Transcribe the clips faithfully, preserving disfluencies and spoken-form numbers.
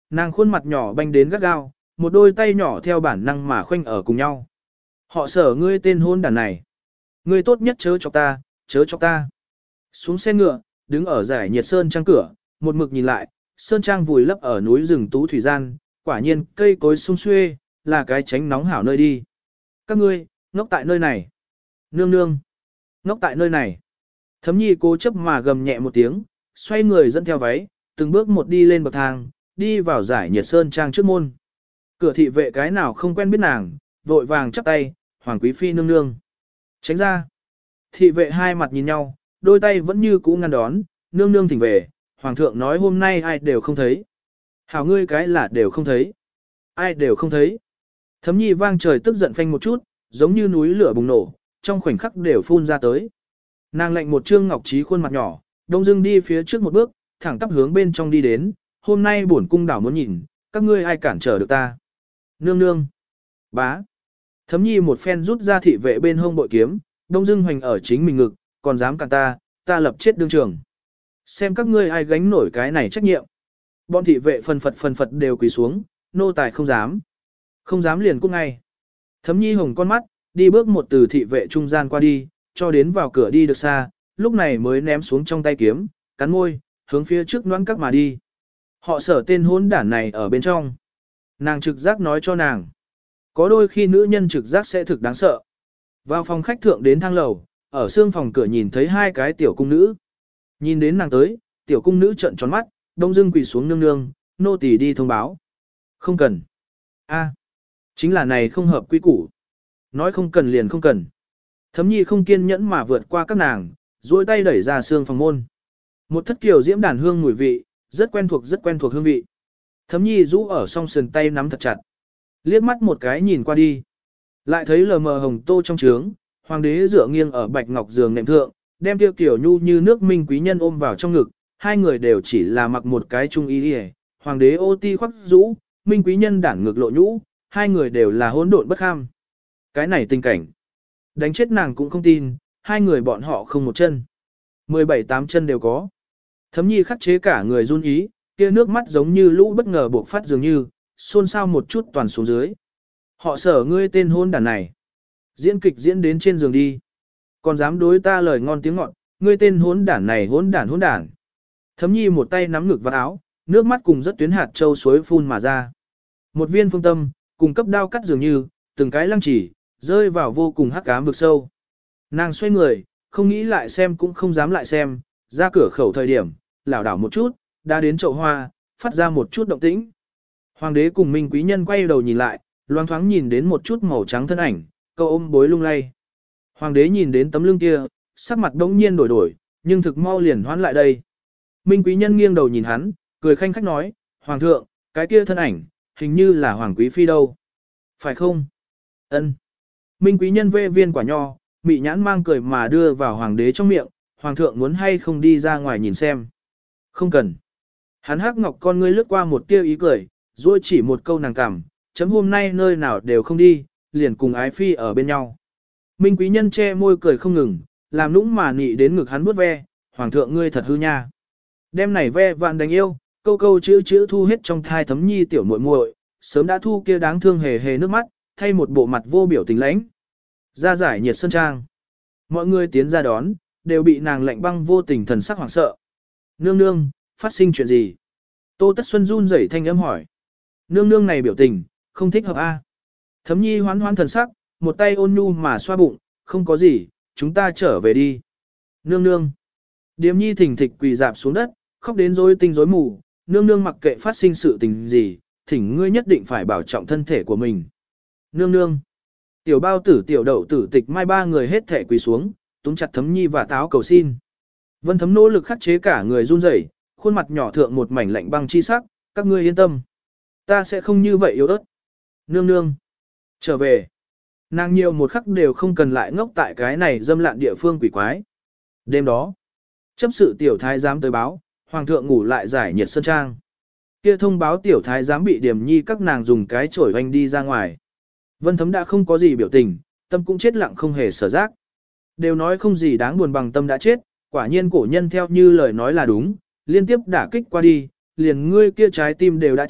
Nàng khuôn mặt nhỏ banh đến gắt gao, một đôi tay nhỏ theo bản năng mà khoanh ở cùng nhau. Họ Sở, ngươi tên hôn đàn này. Ngươi tốt nhất chớ cho ta, chớ cho ta. Xuống xe ngựa, đứng ở giải nhiệt sơn trang cửa, một mực nhìn lại, sơn trang vùi lấp ở núi rừng tú thủy gian, quả nhiên cây cối sum xuê, là cái tránh nóng hảo nơi đi. Các ngươi, ngốc tại nơi này. Nương nương, ngốc tại nơi này. Thấm nhi cố chấp mà gầm nhẹ một tiếng, xoay người dẫn theo váy, từng bước một đi lên bậc thang, đi vào giải nhiệt sơn trang trước môn. Cửa thị vệ cái nào không quen biết nàng, vội vàng chắp tay, hoàng quý phi nương nương. Tránh ra. Thị vệ hai mặt nhìn nhau, đôi tay vẫn như cũ ngăn đón, nương nương thỉnh về, hoàng thượng nói hôm nay ai đều không thấy. Hảo ngươi cái là đều không thấy. Ai đều không thấy. Thấm nhi vang trời tức giận phanh một chút, giống như núi lửa bùng nổ, trong khoảnh khắc đều phun ra tới. Nàng lệnh một trương ngọc trí khuôn mặt nhỏ, đông dưng đi phía trước một bước, thẳng tắp hướng bên trong đi đến, hôm nay bổn cung đảo muốn nhìn, các ngươi ai cản trở được ta. Nương nương. Bá. Thấm nhi một phen rút ra thị vệ bên hông bội kiếm, đông dưng hoành ở chính mình ngực, còn dám cản ta, ta lập chết đương trường. Xem các ngươi ai gánh nổi cái này trách nhiệm. Bọn thị vệ phần phật phần phật đều quỳ xuống, nô tài không dám. Không dám liền cút ngay. Thấm nhi hồng con mắt, đi bước một từ thị vệ trung gian qua đi, cho đến vào cửa đi được xa, lúc này mới ném xuống trong tay kiếm, cắn môi, hướng phía trước noãn các mà đi. Họ Sở tên hỗn đản này ở bên trong. Nàng trực giác nói cho nàng. Có đôi khi nữ nhân trực giác sẽ thực đáng sợ. Vào phòng khách thượng đến thang lầu, ở xương phòng cửa nhìn thấy hai cái tiểu cung nữ. Nhìn đến nàng tới, tiểu cung nữ trợn tròn mắt, đông dưng quỳ xuống nương nương, nô tỳ đi thông báo. Không cần. A, chính là này không hợp quy củ. Nói không cần liền không cần. Thấm nhi không kiên nhẫn mà vượt qua các nàng, duỗi tay đẩy ra xương phòng môn. Một thất kiều diễm đàn hương mùi vị, rất quen thuộc rất quen thuộc hương vị. Thấm nhi rũ ở song sườn tay nắm thật chặt. Liếc mắt một cái nhìn qua đi. Lại thấy lờ mờ hồng tô trong trướng, hoàng đế dựa nghiêng ở bạch ngọc giường nệm thượng, đem tiêu kiểu nhu như nước minh quý nhân ôm vào trong ngực. Hai người đều chỉ là mặc một cái trung y đi. Hoàng đế ô ti khoác rũ, minh quý nhân đản ngực lộ nhũ, hai người đều là hỗn độn bất kham. Cái này tình cảnh. Đánh chết nàng cũng không tin, hai người bọn họ không một chân. mười bảy tám chân đều có. Thấm nhi khắc chế cả người run ý, kia nước mắt giống như lũ bất ngờ buộc phát dường như, xôn xao một chút toàn xuống dưới. Họ Sở, ngươi tên hôn đàn này. Diễn kịch diễn đến trên giường đi. Còn dám đối ta lời ngon tiếng ngọt, ngươi tên hôn đản này hôn đản hôn đản. Thấm nhi một tay nắm ngực vào áo, nước mắt cùng rất tuyến hạt châu suối phun mà ra. Một viên phương tâm, cùng cấp đao cắt dường như, từng cái lăng chỉ, rơi vào vô cùng hắc ám vực sâu. Nàng xoay người, không nghĩ lại xem cũng không dám lại xem, ra cửa khẩu thời điểm, lảo đảo một chút, đã đến chậu hoa, phát ra một chút động tĩnh. Hoàng đế cùng Minh quý nhân quay đầu nhìn lại, loáng thoáng nhìn đến một chút màu trắng thân ảnh, câu ôm bối lung lay. Hoàng đế nhìn đến tấm lưng kia, sắc mặt đống nhiên đổi đổi, nhưng thực mau liền hoán lại đây. Minh quý nhân nghiêng đầu nhìn hắn, cười khanh khách nói, Hoàng thượng, cái kia thân ảnh, hình như là Hoàng quý phi đâu. Phải không? Ân. Minh quý nhân vê viên quả nho, mị nhãn mang cười mà đưa vào hoàng đế trong miệng, hoàng thượng muốn hay không đi ra ngoài nhìn xem. Không cần. Hắn hắc ngọc con ngươi lướt qua một tia ý cười, rồi chỉ một câu nàng cảm, chấm hôm nay nơi nào đều không đi, liền cùng ái phi ở bên nhau. Minh quý nhân che môi cười không ngừng, làm nũng mà nị đến ngực hắn vuốt ve, hoàng thượng ngươi thật hư nha. Đêm này ve vạn đánh yêu, câu câu chữ chữ thu hết trong thai thấm nhi tiểu muội muội, sớm đã thu kia đáng thương hề hề nước mắt, thay một bộ mặt vô biểu tình lãnh. Ra giải nhiệt sơn trang. Mọi người tiến ra đón, đều bị nàng lạnh băng vô tình thần sắc hoảng sợ. Nương nương, phát sinh chuyện gì? Tô Tất Xuân run rẩy thanh âm hỏi. Nương nương này biểu tình, không thích hợp a. Thấm nhi hoán hoán thần sắc, một tay ôn nhu mà xoa bụng, không có gì, chúng ta trở về đi. Nương nương. Điềm nhi thỉnh thịch quỳ dạp xuống đất, khóc đến rối tinh rối mù, nương nương mặc kệ phát sinh sự tình gì, thỉnh ngươi nhất định phải bảo trọng thân thể của mình. Nương nương. Tiểu bao tử tiểu đậu tử tịch mai ba người hết thể quỳ xuống, túm chặt thấm nhi và táo cầu xin. Vân thấm nỗ lực khắc chế cả người run rẩy, khuôn mặt nhỏ thượng một mảnh lạnh băng chi sắc, các ngươi yên tâm. Ta sẽ không như vậy yếu ớt. Nương nương. Trở về. Nàng nhiều một khắc đều không cần lại ngốc tại cái này dâm lạn địa phương quỷ quái. Đêm đó, chấp sự tiểu thái giám tới báo, hoàng thượng ngủ lại giải nhiệt sơn trang. Kia thông báo tiểu thái giám bị điểm nhi các nàng dùng cái chổi hoành đi ra ngoài. Vân thấm đã không có gì biểu tình, tâm cũng chết lặng không hề sở giác. Đều nói không gì đáng buồn bằng tâm đã chết, quả nhiên cổ nhân theo như lời nói là đúng, liên tiếp đả kích qua đi, liền ngươi kia trái tim đều đã chết,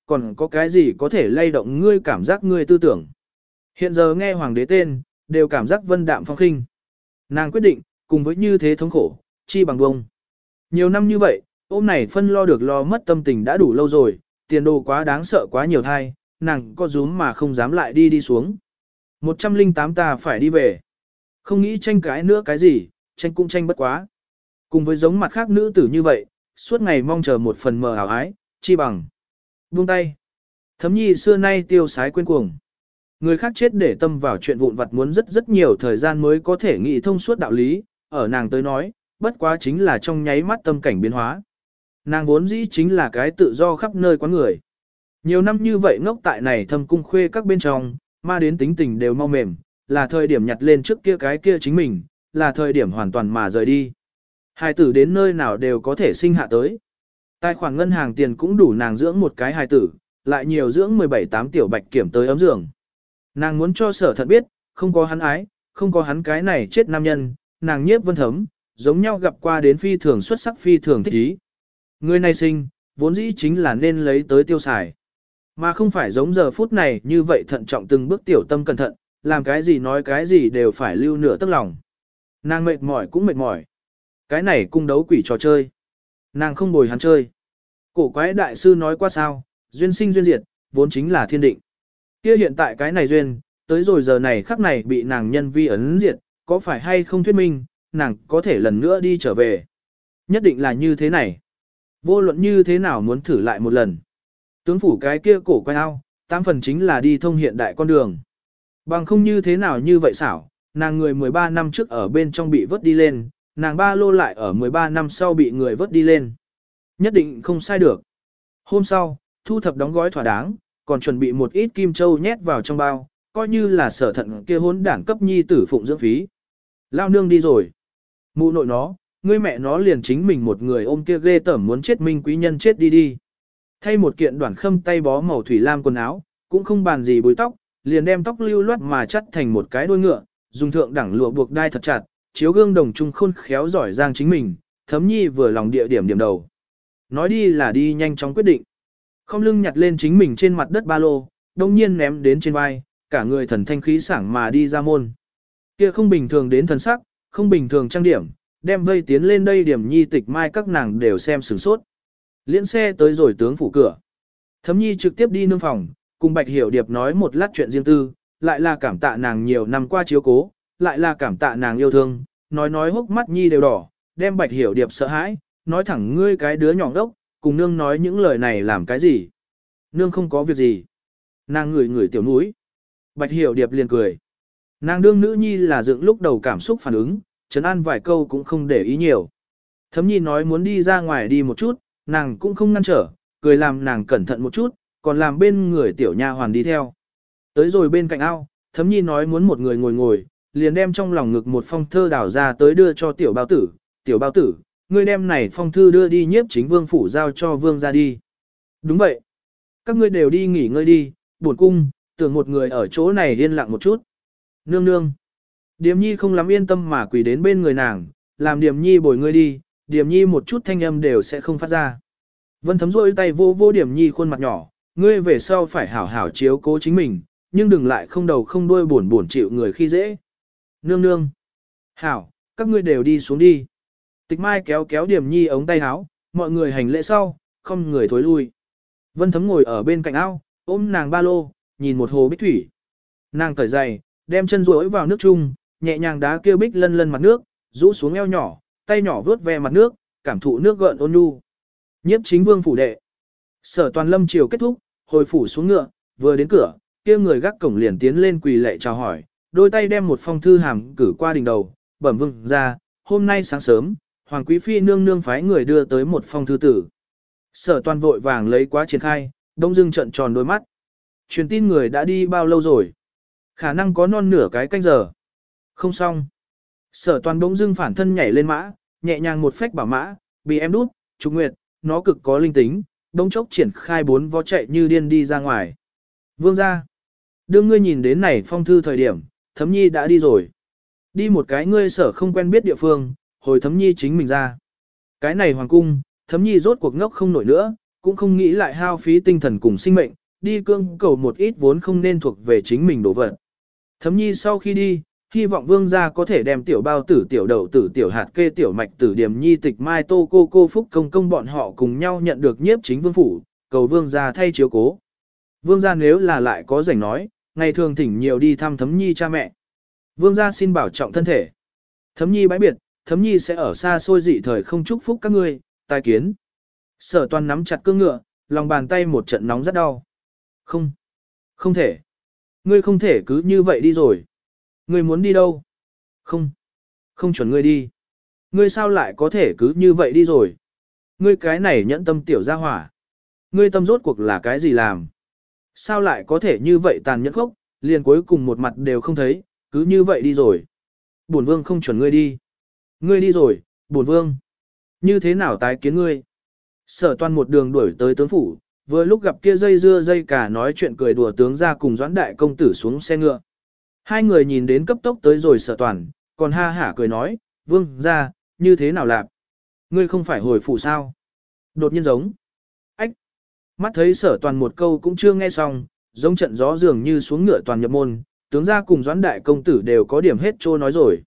còn có cái gì có thể lay động ngươi cảm giác ngươi tư tưởng. Hiện giờ nghe hoàng đế tên, đều cảm giác vân đạm phong khinh. Nàng quyết định, cùng với như thế thống khổ, chi bằng bông. Nhiều năm như vậy, ôm này phân lo được lo mất tâm tình đã đủ lâu rồi, tiền đồ quá đáng sợ quá nhiều thai, nàng có rúm mà không dám lại đi đi xuống. một trăm lẻ tám ta phải đi về. Không nghĩ tranh cãi nữa cái gì, tranh cũng tranh bất quá. Cùng với giống mặt khác nữ tử như vậy, suốt ngày mong chờ một phần mờ ảo ái, chi bằng. Buông tay. Thấm nhi xưa nay tiêu sái quên cuồng. Người khác chết để tâm vào chuyện vụn vặt muốn rất rất nhiều thời gian mới có thể nghĩ thông suốt đạo lý, ở nàng tới nói, bất quá chính là trong nháy mắt tâm cảnh biến hóa. Nàng vốn dĩ chính là cái tự do khắp nơi quán người. Nhiều năm như vậy ngốc tại này thâm cung khuê các bên trong, ma đến tính tình đều mau mềm, là thời điểm nhặt lên trước kia cái kia chính mình, là thời điểm hoàn toàn mà rời đi. Hài tử đến nơi nào đều có thể sinh hạ tới. Tài khoản ngân hàng tiền cũng đủ nàng dưỡng một cái hài tử, lại nhiều dưỡng mười bảy tám tiểu bạch kiểm tới ấm giường. Nàng muốn cho sở thật biết, không có hắn ái, không có hắn cái này chết nam nhân, nàng nhiếp vân thấm, giống nhau gặp qua đến phi thường xuất sắc phi thường thích ý. Người này sinh, vốn dĩ chính là nên lấy tới tiêu xài. Mà không phải giống giờ phút này như vậy thận trọng từng bước tiểu tâm cẩn thận, làm cái gì nói cái gì đều phải lưu nửa tức lòng. Nàng mệt mỏi cũng mệt mỏi. Cái này cung đấu quỷ trò chơi. Nàng không bồi hắn chơi. Cổ quái đại sư nói qua sao, duyên sinh duyên diệt, vốn chính là thiên định. Kia hiện tại cái này duyên, tới rồi giờ này khắc này bị nàng nhân vi ấn diệt, có phải hay không thuyết minh, nàng có thể lần nữa đi trở về. Nhất định là như thế này. Vô luận như thế nào muốn thử lại một lần. Tướng phủ cái kia cổ quay ao, tám phần chính là đi thông hiện đại con đường. Bằng không như thế nào như vậy xảo, nàng người mười ba năm trước ở bên trong bị vớt đi lên, nàng ba lô lại ở mười ba năm sau bị người vớt đi lên. Nhất định không sai được. Hôm sau, thu thập đóng gói thỏa đáng, còn chuẩn bị một ít kim châu nhét vào trong bao, coi như là sở thận kia hốn đảng cấp nhi tử phụng dưỡng phí. Lao nương đi rồi. Mụ nội nó, ngươi mẹ nó liền chính mình một người ôm kia ghê tởm muốn chết minh quý nhân chết đi đi. Thay một kiện đoạn khâm tay bó màu thủy lam quần áo, cũng không bàn gì búi tóc, liền đem tóc lưu loát mà chắt thành một cái đuôi ngựa, dùng thượng đẳng lụa buộc đai thật chặt, chiếu gương đồng trung khôn khéo giỏi giang chính mình, thấm nhi vừa lòng địa điểm điểm đầu. Nói đi là đi nhanh chóng quyết định. Không lưng nhặt lên chính mình trên mặt đất ba lô, đông nhiên ném đến trên vai, cả người thần thanh khí sảng mà đi ra môn. Kia không bình thường đến thần sắc, không bình thường trang điểm, đem vây tiến lên đây điểm nhi tịch mai các nàng đều xem sửng sốt. Liễn xe tới rồi tướng phủ cửa. Thấm nhi trực tiếp đi nương phòng, cùng Bạch Hiểu Điệp nói một lát chuyện riêng tư, lại là cảm tạ nàng nhiều năm qua chiếu cố, lại là cảm tạ nàng yêu thương, nói nói hốc mắt nhi đều đỏ, đem Bạch Hiểu Điệp sợ hãi, nói thẳng ngươi cái đứa nhỏ đốc, cùng nương nói những lời này làm cái gì. Nương không có việc gì. Nàng ngửi ngửi tiểu núi. Bạch Hiểu Điệp liền cười. Nàng đương nữ nhi là dựng lúc đầu cảm xúc phản ứng, trấn an vài câu cũng không để ý nhiều. Thấm nhi nói muốn đi ra ngoài đi một chút, nàng cũng không ngăn trở, cười làm nàng cẩn thận một chút, còn làm bên người tiểu nha hoàn đi theo. Tới rồi bên cạnh ao, Thấm nhi nói muốn một người ngồi ngồi, liền đem trong lòng ngực một phong thơ đảo ra tới đưa cho tiểu bao tử. Tiểu bao tử, ngươi đem này phong thư đưa đi nhiếp chính vương phủ giao cho vương ra đi. Đúng vậy. Các ngươi đều đi nghỉ ngơi đi, buồn cung, tưởng một người ở chỗ này yên lặng một chút. Nương nương. Điềm nhi không lắm yên tâm mà quỳ đến bên người nàng, làm Điềm nhi bồi ngươi đi, Điềm nhi một chút thanh âm đều sẽ không phát ra. Vân Thấm rôi tay vô vô Điềm nhi khuôn mặt nhỏ, ngươi về sau phải hảo hảo chiếu cố chính mình, nhưng đừng lại không đầu không đuôi buồn buồn chịu người khi dễ. Nương nương. Hảo, các ngươi đều đi xuống đi. Tịch Mai kéo kéo Điềm nhi ống tay áo, mọi người hành lễ sau, không người thối lui. Vân Thấm ngồi ở bên cạnh ao, ôm nàng ba lô, nhìn một hồ bích thủy. Nàng cởi giày, đem chân duỗi vào nước chung, nhẹ nhàng đá kêu bích lân lân mặt nước, rũ xuống eo nhỏ, tay nhỏ vướt ve mặt nước, cảm thụ nước gợn ôn nhu. Nhiếp chính vương phủ đệ. Sở Toàn Lâm chiều kết thúc, hồi phủ xuống ngựa, vừa đến cửa, kia người gác cổng liền tiến lên quỳ lạy chào hỏi, đôi tay đem một phong thư hàm cử qua đỉnh đầu, bẩm vương ra, hôm nay sáng sớm, hoàng quý phi nương nương phái người đưa tới một phong thư tử. Sở Toàn vội vàng lấy quá triển khai, đông dưng trận tròn đôi mắt. Truyền tin người đã đi bao lâu rồi? Khả năng có non nửa cái canh giờ. Không xong. Sở Toàn bỗng dưng phản thân nhảy lên mã, nhẹ nhàng một phách bảo mã, bị em đút, Trục Nguyệt, nó cực có linh tính, bỗng chốc triển khai bốn vó chạy như điên đi ra ngoài. Vương gia, đương ngươi nhìn đến này phong thư thời điểm, Thấm nhi đã đi rồi. Đi một cái ngươi sở không quen biết địa phương, hồi Thấm nhi chính mình ra. Cái này hoàng cung, Thấm nhi rốt cuộc ngốc không nổi nữa, cũng không nghĩ lại hao phí tinh thần cùng sinh mệnh, đi cương cầu một ít vốn không nên thuộc về chính mình đổ vật. Thấm nhi sau khi đi, hy vọng vương gia có thể đem tiểu bao tử tiểu đậu tử tiểu hạt kê tiểu mạch tử điểm nhi tịch mai tô cô cô phúc công công bọn họ cùng nhau nhận được nhiếp chính vương phủ, cầu vương gia thay chiếu cố. Vương gia nếu là lại có rảnh nói, ngày thường thỉnh nhiều đi thăm thấm nhi cha mẹ. Vương gia xin bảo trọng thân thể. Thấm nhi bãi biệt, thấm nhi sẽ ở xa xôi dị thời không chúc phúc các ngươi, tai kiến. Sở Toàn nắm chặt cương ngựa, lòng bàn tay một trận nóng rất đau. Không, không thể. Ngươi không thể cứ như vậy đi rồi. Ngươi muốn đi đâu? Không, không chuẩn ngươi đi. Ngươi sao lại có thể cứ như vậy đi rồi? Ngươi cái này nhẫn tâm tiểu gia hỏa. Ngươi tâm rốt cuộc là cái gì làm? Sao lại có thể như vậy tàn nhẫn khốc, liền cuối cùng một mặt đều không thấy, cứ như vậy đi rồi. Bổn vương không chuẩn ngươi đi. Ngươi đi rồi, bổn vương. Như thế nào tái kiến ngươi? Sở Toàn một đường đuổi tới tướng phủ, vừa lúc gặp kia dây dưa dây cả nói chuyện cười đùa tướng ra cùng Doãn đại công tử xuống xe ngựa. Hai người nhìn đến cấp tốc tới rồi Sở Toàn, còn ha hả cười nói, vương ra, như thế nào lạp? Ngươi không phải hồi phủ sao? Đột nhiên giống. Ách! Mắt thấy Sở Toàn một câu cũng chưa nghe xong, giống trận gió dường như xuống ngựa toàn nhập môn, tướng ra cùng Doãn đại công tử đều có điểm hết trô nói rồi.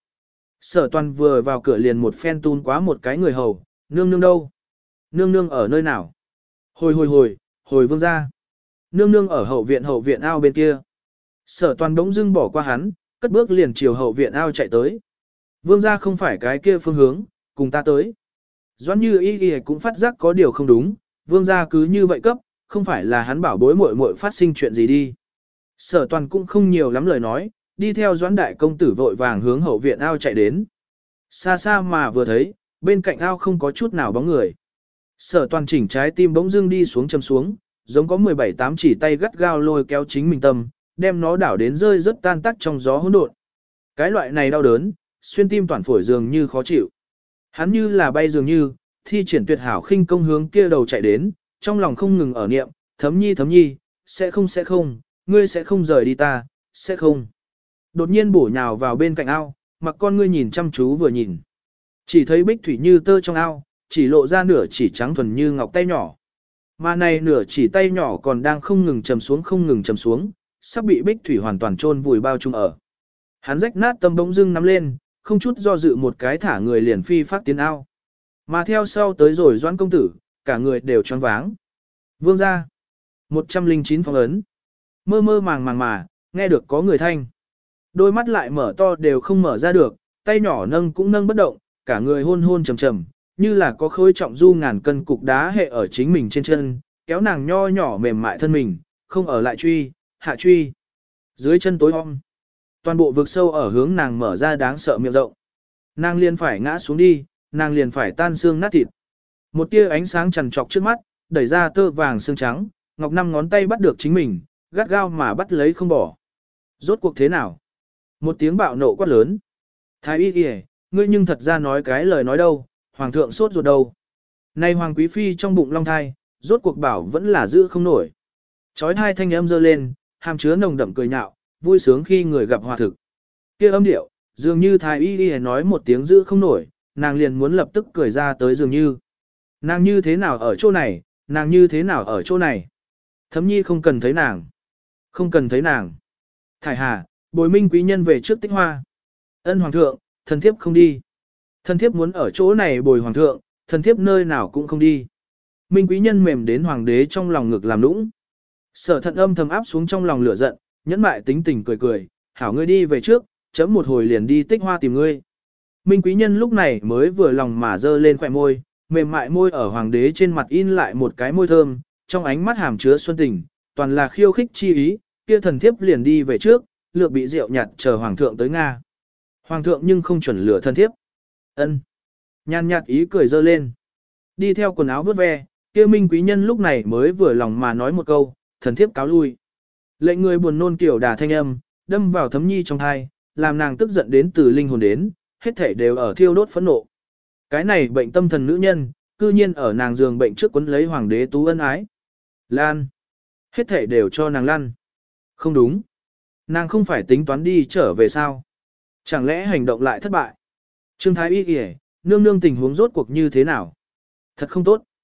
Sở Toàn vừa vào cửa liền một phen tun quá một cái người hầu, nương nương đâu? Nương nương ở nơi nào? Hồi hồi hồi, hồi vương ra. Nương nương ở hậu viện hậu viện ao bên kia. Sở Toàn đống dưng bỏ qua hắn, cất bước liền chiều hậu viện ao chạy tới. Vương ra không phải cái kia phương hướng, cùng ta tới. Doãn Như Y Y cũng phát giác có điều không đúng, vương ra cứ như vậy cấp, không phải là hắn bảo bối muội muội phát sinh chuyện gì đi. Sở Toàn cũng không nhiều lắm lời nói, đi theo Doãn đại công tử vội vàng hướng hậu viện ao chạy đến. Xa xa mà vừa thấy, bên cạnh ao không có chút nào bóng người. Sở Toàn chỉnh trái tim bỗng dưng đi xuống châm xuống, giống có mười bảy tám chỉ tay gắt gao lôi kéo chính mình tâm, đem nó đảo đến rơi rất tan tắc trong gió hỗn độn. Cái loại này đau đớn, xuyên tim toàn phổi dường như khó chịu. Hắn như là bay dường như, thi triển tuyệt hảo khinh công hướng kia đầu chạy đến, trong lòng không ngừng ở niệm, thấm nhi thấm nhi, sẽ không sẽ không, ngươi sẽ không rời đi ta, sẽ không. Đột nhiên bổ nhào vào bên cạnh ao, mặc con ngươi nhìn chăm chú vừa nhìn. Chỉ thấy bích thủy như tơ trong ao, chỉ lộ ra nửa chỉ trắng thuần như ngọc tay nhỏ. Mà này nửa chỉ tay nhỏ còn đang không ngừng chầm xuống không ngừng chầm xuống, sắp bị bích thủy hoàn toàn chôn vùi bao trùm ở. Hắn rách nát tâm bỗng dưng nắm lên, không chút do dự một cái thả người liền phi phát tiến ao. Mà theo sau tới rồi Doãn công tử, cả người đều choáng váng. Vương gia, một trăm linh chín phong ấn. Mơ mơ màng màng mà, nghe được có người thanh. Đôi mắt lại mở to đều không mở ra được, tay nhỏ nâng cũng nâng bất động, cả người hôn hôn trầm trầm, như là có khối trọng du ngàn cân cục đá hệ ở chính mình trên chân, kéo nàng nho nhỏ mềm mại thân mình, không ở lại truy, hạ truy. Dưới chân tối om, toàn bộ vực sâu ở hướng nàng mở ra đáng sợ miệng rộng. Nàng liền phải ngã xuống đi, nàng liền phải tan xương nát thịt. Một tia ánh sáng trằn trọc trước mắt, đẩy ra tơ vàng xương trắng, ngọc năm ngón tay bắt được chính mình, gắt gao mà bắt lấy không bỏ. Rốt cuộc thế nào? Một tiếng bạo nộ quát lớn. Thái y kìa, ngươi nhưng thật ra nói cái lời nói đâu, hoàng thượng sốt ruột đâu. Nay hoàng quý phi trong bụng long thai, rốt cuộc bảo vẫn là giữ không nổi. Chói hai thanh âm dơ lên, hàm chứa nồng đậm cười nhạo, vui sướng khi người gặp hòa thực. Kia âm điệu, dường như thái y kìa nói một tiếng giữ không nổi, nàng liền muốn lập tức cười ra tới dường như. Nàng như thế nào ở chỗ này, nàng như thế nào ở chỗ này. Thấm nhi không cần thấy nàng. Không cần thấy nàng. Thải hà, bồi minh quý nhân về trước tích hoa. Ân hoàng thượng, thần thiếp không đi. Thần thiếp muốn ở chỗ này bồi hoàng thượng, thần thiếp nơi nào cũng không đi. Minh quý nhân mềm đến hoàng đế trong lòng ngực làm nũng. Sở thận âm thầm áp xuống trong lòng lửa giận, nhẫn mại tính tình cười cười, hảo ngươi đi về trước, chấm một hồi liền đi tích hoa tìm ngươi. Minh quý nhân lúc này mới vừa lòng mà dơ lên khỏe môi, mềm mại môi ở hoàng đế trên mặt in lại một cái môi thơm, trong ánh mắt hàm chứa xuân tình, toàn là khiêu khích chi ý, kia thần thiếp liền đi về trước, lược bị rượu nhạt chờ hoàng thượng tới Nga. Hoàng thượng nhưng không chuẩn lửa thần thiếp. Ân. Nhàn nhạt ý cười dơ lên. Đi theo quần áo vớt ve, kia minh quý nhân lúc này mới vừa lòng mà nói một câu, thần thiếp cáo lui. Lệnh người buồn nôn kiểu đà thanh âm, đâm vào thấm nhi trong thai, làm nàng tức giận đến từ linh hồn đến, hết thể đều ở thiêu đốt phẫn nộ. Cái này bệnh tâm thần nữ nhân, cư nhiên ở nàng giường bệnh trước quấn lấy hoàng đế tú ân ái. Lan. Hết thể đều cho nàng lăn. Không đúng. Nàng không phải tính toán đi trở về sao. Chẳng lẽ hành động lại thất bại. Trương Thái Y kìa, nương nương tình huống rốt cuộc như thế nào? Thật không tốt.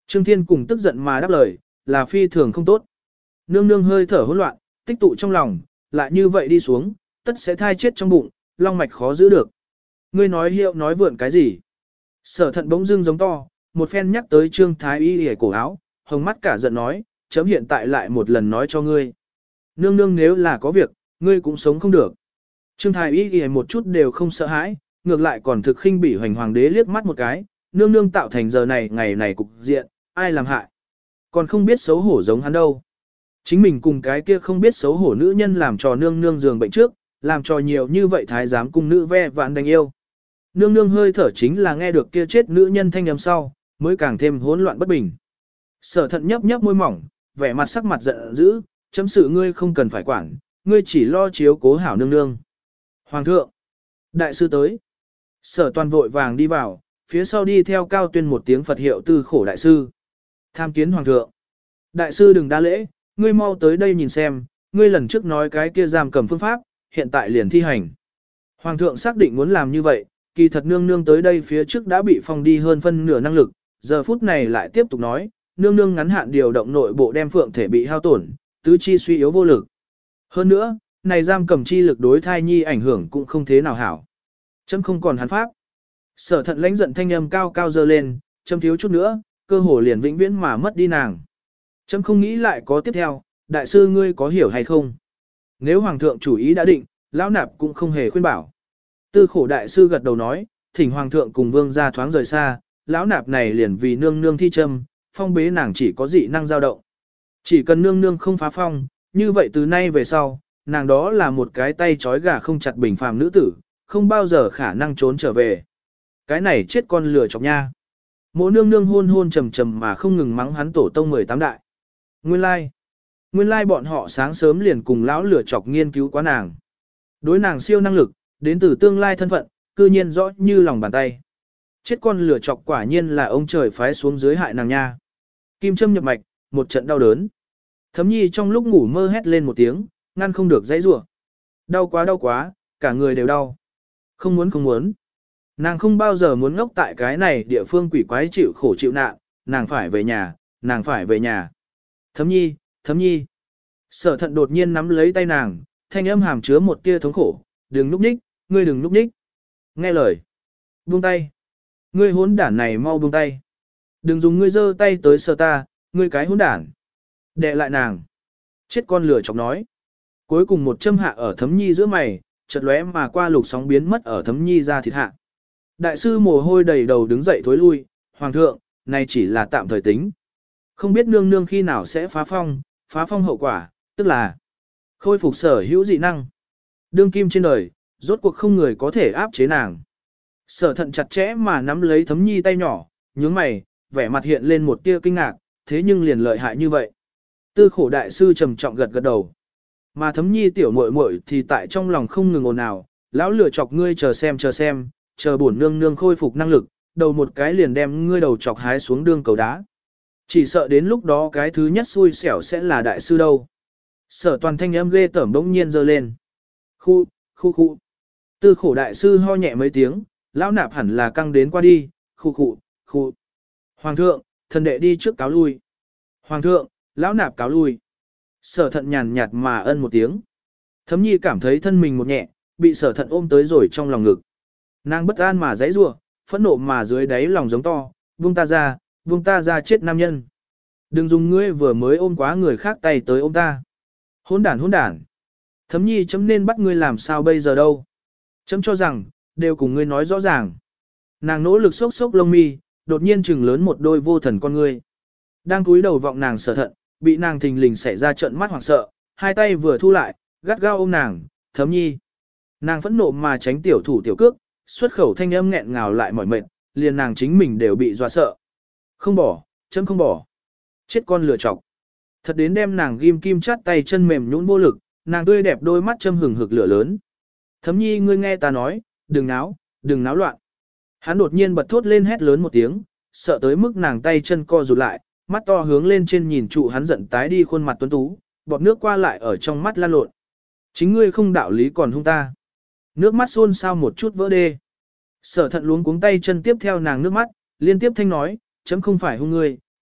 Trương Thiên cùng tức giận mà đáp lời, là phi thường không tốt. Nương nương hơi thở hỗn loạn, tích tụ trong lòng, lại như vậy đi xuống, tất sẽ thai chết trong bụng, long mạch khó giữ được. Ngươi nói hiệu nói vượn cái gì? Sở thận bỗng dưng giống to, một phen nhắc tới Trương Thái Y hề cổ áo, hồng mắt cả giận nói, chấm hiện tại lại một lần nói cho ngươi. Nương nương nếu là có việc, ngươi cũng sống không được. Trương Thái Y hề một chút đều không sợ hãi, ngược lại còn thực khinh bỉ hoành hoàng đế liếc mắt một cái, nương nương tạo thành giờ này ngày này cục diện, ai làm hại. Còn không biết xấu hổ giống hắn đâu. Chính mình cùng cái kia không biết xấu hổ nữ nhân làm trò nương nương giường bệnh trước, làm trò nhiều như vậy thái giám cung nữ ve vạn đánh yêu. Nương nương hơi thở chính là nghe được kia chết nữ nhân thanh âm sau, mới càng thêm hỗn loạn bất bình. Sở thận nhấp nhấp môi mỏng, vẻ mặt sắc mặt giận dữ, chấm sự ngươi không cần phải quản, ngươi chỉ lo chiếu cố hảo nương nương. Hoàng thượng, đại sư tới. Sở toàn vội vàng đi vào, phía sau đi theo cao tuyên một tiếng Phật hiệu tư khổ đại sư. Tham kiến hoàng thượng. Đại sư đừng đa lễ, ngươi mau tới đây nhìn xem, ngươi lần trước nói cái kia giam cầm phương pháp, hiện tại liền thi hành. Hoàng thượng xác định muốn làm như vậy, kỳ thật nương nương tới đây phía trước đã bị phong đi hơn phân nửa năng lực, giờ phút này lại tiếp tục nói, nương nương ngắn hạn điều động nội bộ đem phượng thể bị hao tổn, tứ chi suy yếu vô lực. Hơn nữa, này giam cầm chi lực đối thai nhi ảnh hưởng cũng không thế nào hảo. Chấm không còn hắn pháp. Sở thận lãnh giận thanh âm cao cao dơ lên, chấm thiếu chút nữa, cơ hồ liền vĩnh viễn mà mất đi nàng. Chấm không nghĩ lại có tiếp theo, đại sư ngươi có hiểu hay không? Nếu hoàng thượng chủ ý đã định, lão nạp cũng không hề khuyên bảo. Tư khổ đại sư gật đầu nói, thỉnh hoàng thượng cùng vương gia thoáng rời xa, lão nạp này liền vì nương nương thi châm, phong bế nàng chỉ có dị năng dao động. Chỉ cần nương nương không phá phong, như vậy từ nay về sau, nàng đó là một cái tay trói gà không chặt bình phàm nữ tử, không bao giờ khả năng trốn trở về. Cái này chết con lừa chọc nha. Mộ nương nương hôn hôn trầm trầm mà không ngừng mắng hắn tổ tông mười tám đại. Nguyên lai, like. Nguyên lai like bọn họ sáng sớm liền cùng lão lửa chọc nghiên cứu quá nàng. Đối nàng siêu năng lực, đến từ tương lai thân phận, cư nhiên rõ như lòng bàn tay. Chết con lửa chọc quả nhiên là ông trời phái xuống dưới hại nàng nha. Kim châm nhập mạch, một trận đau đớn. Thấm nhi trong lúc ngủ mơ hét lên một tiếng, ngăn không được dãy rủa. Đau quá đau quá, cả người đều đau. Không muốn không muốn. Nàng không bao giờ muốn ngốc tại cái này địa phương quỷ quái chịu khổ chịu nạn, nàng phải về nhà, nàng phải về nhà. Thấm nhi, thấm nhi. Sở thận đột nhiên nắm lấy tay nàng, thanh âm hàm chứa một tia thống khổ, đừng núp nhích, ngươi đừng núp nhích. Nghe lời. Buông tay. Ngươi hỗn đản này mau buông tay. Đừng dùng ngươi giơ tay tới sờ ta, ngươi cái hỗn đản. Đè lại nàng. Chết con lửa chọc nói. Cuối cùng một châm hạ ở thấm nhi giữa mày, chợt lóe mà qua lục sóng biến mất ở thấm nhi ra thịt hạ. Đại sư mồ hôi đầy đầu đứng dậy thối lui, hoàng thượng, này chỉ là tạm thời tính. Không biết nương nương khi nào sẽ phá phong, phá phong hậu quả, tức là khôi phục sở hữu dị năng. Đương kim trên đời, rốt cuộc không người có thể áp chế nàng. Sở thận chặt chẽ mà nắm lấy thấm nhi tay nhỏ, nhướng mày, vẻ mặt hiện lên một tia kinh ngạc, thế nhưng liền lợi hại như vậy. Tư khổ đại sư trầm trọng gật gật đầu. Mà thấm nhi tiểu muội muội thì tại trong lòng không ngừng ồn ào, lão lửa chọc ngươi chờ xem chờ xem, chờ bổn nương nương khôi phục năng lực, đầu một cái liền đem ngươi đầu chọc hái xuống đương cầu đá. Chỉ sợ đến lúc đó cái thứ nhất xui xẻo sẽ là đại sư đâu. Sở toàn thanh âm ghê tởm bỗng nhiên giơ lên. Khu, khu khu. Tư khổ đại sư ho nhẹ mấy tiếng, lão nạp hẳn là căng đến qua đi, khu khu, khu. Hoàng thượng, thần đệ đi trước cáo lui. Hoàng thượng, lão nạp cáo lui. Sở thận nhàn nhạt mà ân một tiếng. Thấm nhi cảm thấy thân mình một nhẹ, bị sở thận ôm tới rồi trong lòng ngực. Nàng bất an mà giãy giụa, phẫn nộ mà dưới đáy lòng giống to, buông ta ra, buông ta ra chết nam nhân. Đừng dùng ngươi vừa mới ôm quá người khác tay tới ôm ta. Hỗn đản hỗn đản. Thấm nhi chấm nên bắt ngươi làm sao bây giờ đâu. Chấm cho rằng, đều cùng ngươi nói rõ ràng. Nàng nỗ lực xốc xốc lông mi, đột nhiên trừng lớn một đôi vô thần con ngươi. Đang cúi đầu vọng nàng sở thận, bị nàng thình lình xảy ra trận mắt hoảng sợ, hai tay vừa thu lại, gắt gao ôm nàng, thấm nhi. Nàng phẫn nộ mà tránh tiểu thủ tiểu cước, xuất khẩu thanh âm nghẹn ngào lại mỏi mệt, liền nàng chính mình đều bị dọa sợ. Không bỏ, chấm không bỏ. Chết con lừa chọc. Thật đến đem nàng ghim kim chát tay chân mềm nhũn vô lực, nàng tươi đẹp đôi mắt châm hừng hực lửa lớn. Thấm nhi ngươi nghe ta nói, đừng náo, đừng náo loạn. Hắn đột nhiên bật thốt lên hét lớn một tiếng, sợ tới mức nàng tay chân co rụt lại, mắt to hướng lên trên nhìn trụ hắn giận tái đi khuôn mặt tuấn tú, bọt nước qua lại ở trong mắt lan lộn. Chính ngươi không đạo lý còn hung ta. Nước mắt xôn xao một chút vỡ đê. Sở thận luống cuống tay chân tiếp theo nàng nước mắt, liên tiếp thanh nói, chấm không phải hung ngươi,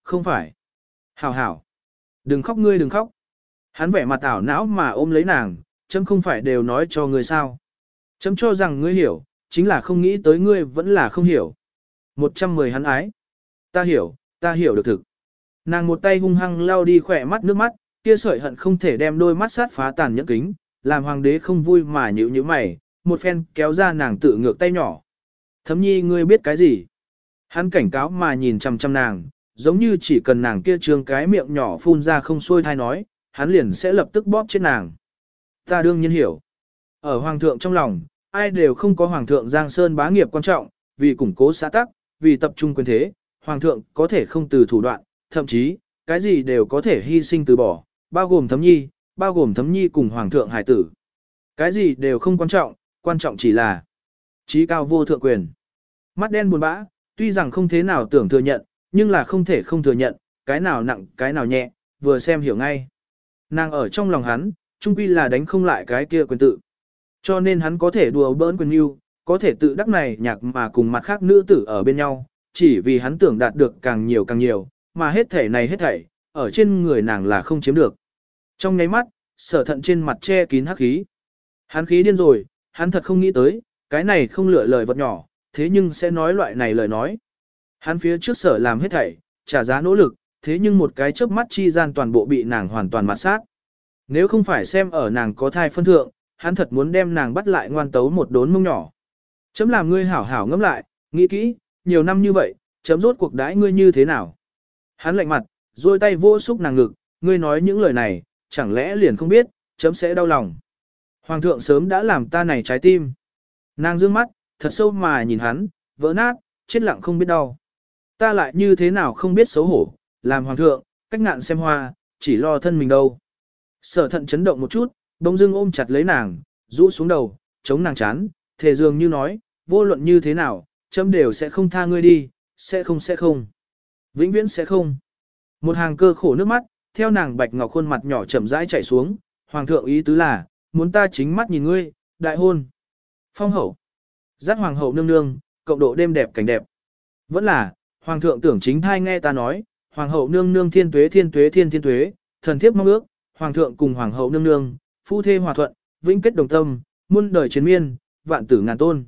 không phải. Hảo hảo. Đừng khóc ngươi đừng khóc. Hắn vẻ mặt ảo não mà ôm lấy nàng, chấm không phải đều nói cho ngươi sao. Chấm cho rằng ngươi hiểu, chính là không nghĩ tới ngươi vẫn là không hiểu. một trăm mười hắn ái. Ta hiểu, ta hiểu được thực. Nàng một tay hung hăng lau đi khỏe mắt nước mắt, kia sợi hận không thể đem đôi mắt sát phá tàn nhẫn kính, làm hoàng đế không vui mà nhíu nhíu mày, một phen kéo ra nàng tự ngược tay nhỏ. Thấm nhi ngươi biết cái gì? Hắn cảnh cáo mà nhìn chăm chăm nàng, giống như chỉ cần nàng kia trương cái miệng nhỏ phun ra không xuôi thai nói, hắn liền sẽ lập tức bóp chết nàng. Ta đương nhiên hiểu. Ở hoàng thượng trong lòng, ai đều không có hoàng thượng Giang Sơn bá nghiệp quan trọng, vì củng cố xã tắc, vì tập trung quyền thế, hoàng thượng có thể không từ thủ đoạn, thậm chí, cái gì đều có thể hy sinh từ bỏ, bao gồm thấm nhi, bao gồm thấm nhi cùng hoàng thượng hải tử. Cái gì đều không quan trọng, quan trọng chỉ là trí cao vô thượng quyền. Mắt đen buồn bã, tuy rằng không thế nào tưởng thừa nhận, nhưng là không thể không thừa nhận, cái nào nặng, cái nào nhẹ, vừa xem hiểu ngay. Nàng ở trong lòng hắn, chung quy là đánh không lại cái kia quyền tự. Cho nên hắn có thể đùa bỡn quyền yêu, có thể tự đắc này nhạc mà cùng mặt khác nữ tử ở bên nhau, chỉ vì hắn tưởng đạt được càng nhiều càng nhiều, mà hết thể này hết thảy, ở trên người nàng là không chiếm được. Trong nháy mắt, sở thận trên mặt che kín hắc khí. Hắn khí điên rồi, hắn thật không nghĩ tới, cái này không lựa lời vật nhỏ, thế nhưng sẽ nói loại này lời nói. Hắn phía trước sở làm hết thảy, trả giá nỗ lực, thế nhưng một cái chớp mắt chi gian toàn bộ bị nàng hoàn toàn mạt sát. Nếu không phải xem ở nàng có thai phân thượng, hắn thật muốn đem nàng bắt lại ngoan tấu một đốn mông nhỏ. Chấm làm ngươi hảo hảo ngẫm lại, nghĩ kỹ, nhiều năm như vậy, chấm rốt cuộc đãi ngươi như thế nào. Hắn lạnh mặt, duỗi tay vô xúc nàng ngực, ngươi nói những lời này, chẳng lẽ liền không biết, chấm sẽ đau lòng. Hoàng thượng sớm đã làm ta này trái tim. Nàng dương mắt, thật sâu mà nhìn hắn, vỡ nát, chết lặng không biết đau. Ta lại như thế nào không biết xấu hổ, làm hoàng thượng, cách ngạn xem hoa, chỉ lo thân mình đâu. Sở thận chấn động một chút, bỗng dưng ôm chặt lấy nàng, rũ xuống đầu, chống nàng chán, thề dường như nói, vô luận như thế nào, chấm đều sẽ không tha ngươi đi, sẽ không sẽ không. Vĩnh viễn sẽ không. Một hàng cơ khổ nước mắt, theo nàng bạch ngọc khuôn mặt nhỏ chậm rãi chảy xuống, hoàng thượng ý tứ là, muốn ta chính mắt nhìn ngươi, đại hôn. Phong hậu. Dắt hoàng hậu nương nương, cộng độ đêm đẹp cảnh đẹp. Vẫn là, hoàng thượng tưởng chính thai nghe ta nói, hoàng hậu nương nương thiên tuế thiên tuế thiên thiên tuế, thần thiếp mong ước, hoàng thượng cùng hoàng hậu nương nương, phu thê hòa thuận, vĩnh kết đồng tâm, muôn đời chiến miên, vạn tử ngàn tôn.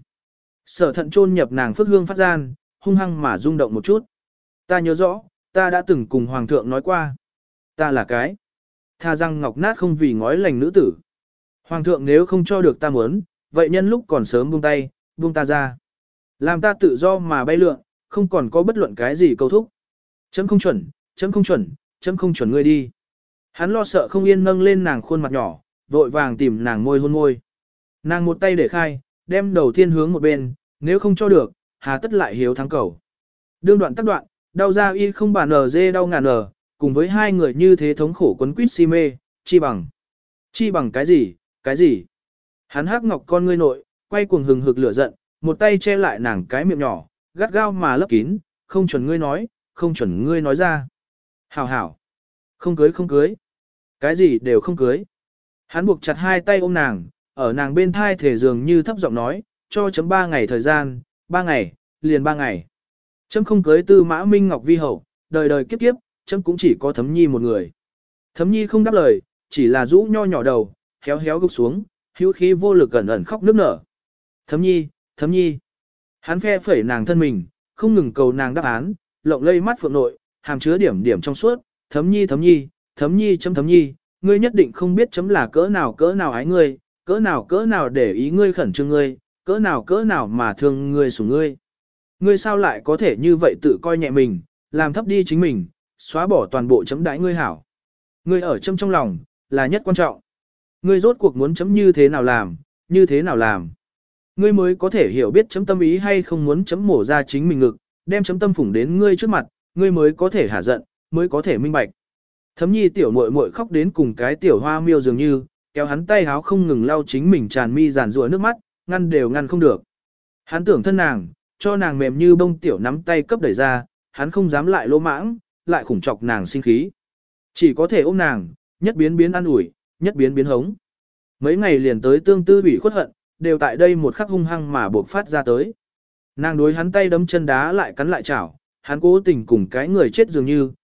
Sở thận chôn nhập nàng phước hương phát gian, hung hăng mà rung động một chút. Ta nhớ rõ, ta đã từng cùng hoàng thượng nói qua. Ta là cái. Tha răng ngọc nát không vì ngói lành nữ tử. Hoàng thượng nếu không cho được ta muốn, vậy nhân lúc còn sớm buông tay, buông ta ra. Làm ta tự do mà bay lượn, không còn có bất luận cái gì câu thúc. Chấm không chuẩn, chấm không chuẩn, chấm không chuẩn ngươi đi. Hắn lo sợ không yên nâng lên nàng khuôn mặt nhỏ, vội vàng tìm nàng môi hôn môi. Nàng một tay để khai, đem đầu thiên hướng một bên, nếu không cho được, hà tất lại hiếu thắng cầu. Đương đoạn tắc đoạn, đau ra y không bàn nở dê đau ngàn nở, cùng với hai người như thế thống khổ quấn quýt si mê, chi bằng. Chi bằng cái gì, cái gì? Hắn hắc ngọc con ngươi nội, quay cuồng hừng hực lửa giận, một tay che lại nàng cái miệng nhỏ, gắt gao mà lấp kín, không chuẩn ngươi nói, không chuẩn ngươi nói ra. Hảo hảo. Không cưới không cưới. Cái gì đều không cưới. Hắn buộc chặt hai tay ôm nàng, ở nàng bên thai thể dường như thấp giọng nói, cho chấm ba ngày thời gian, ba ngày, liền ba ngày. Chấm không cưới tư mã minh ngọc vi hậu, đời đời kiếp kiếp, chấm cũng chỉ có thấm nhi một người. Thấm nhi không đáp lời, chỉ là rũ nho nhỏ đầu, héo héo gục xuống, hữu khí vô lực ẩn ẩn khóc nức nở. Thấm nhi, thấm nhi. Hắn phe phẩy nàng thân mình, không ngừng cầu nàng đáp án, lộng lây mắt phượng nội, hàm chứa điểm điểm trong suốt, thấm nhi thấm nhi, thấm nhi chấm thấm nhi, ngươi nhất định không biết chấm là cỡ nào cỡ nào ái ngươi, cỡ nào cỡ nào để ý ngươi khẩn trương ngươi, cỡ nào cỡ nào mà thương ngươi sủng ngươi. Ngươi sao lại có thể như vậy tự coi nhẹ mình, làm thấp đi chính mình, xóa bỏ toàn bộ chấm đãi ngươi hảo. Ngươi ở chấm trong lòng, là nhất quan trọng. Ngươi rốt cuộc muốn chấm như thế nào làm, như thế nào làm. Ngươi mới có thể hiểu biết chấm tâm ý hay không muốn chấm mổ ra chính mình ngực, đem chấm tâm phủng đến ngươi trước mặt, ngươi mới có thể hả giận, mới có thể minh bạch. Thấm nhi tiểu muội muội khóc đến cùng cái tiểu hoa miêu dường như, kéo hắn tay háo không ngừng lau chính mình tràn mi giàn rủa nước mắt, ngăn đều ngăn không được. Hắn tưởng thân nàng, cho nàng mềm như bông tiểu nắm tay cấp đẩy ra, hắn không dám lại lỗ mãng, lại khủng chọc nàng sinh khí. Chỉ có thể ôm nàng, nhất biến biến ăn ủi, nhất biến biến hống. Mấy ngày liền tới tương tư ủy khuất hận, đều tại đây một khắc hung hăng mà buộc phát ra tới. Nàng đối hắn tay đấm chân đá lại cắn lại chảo, hắn cố tình cùng cái người chết dường như,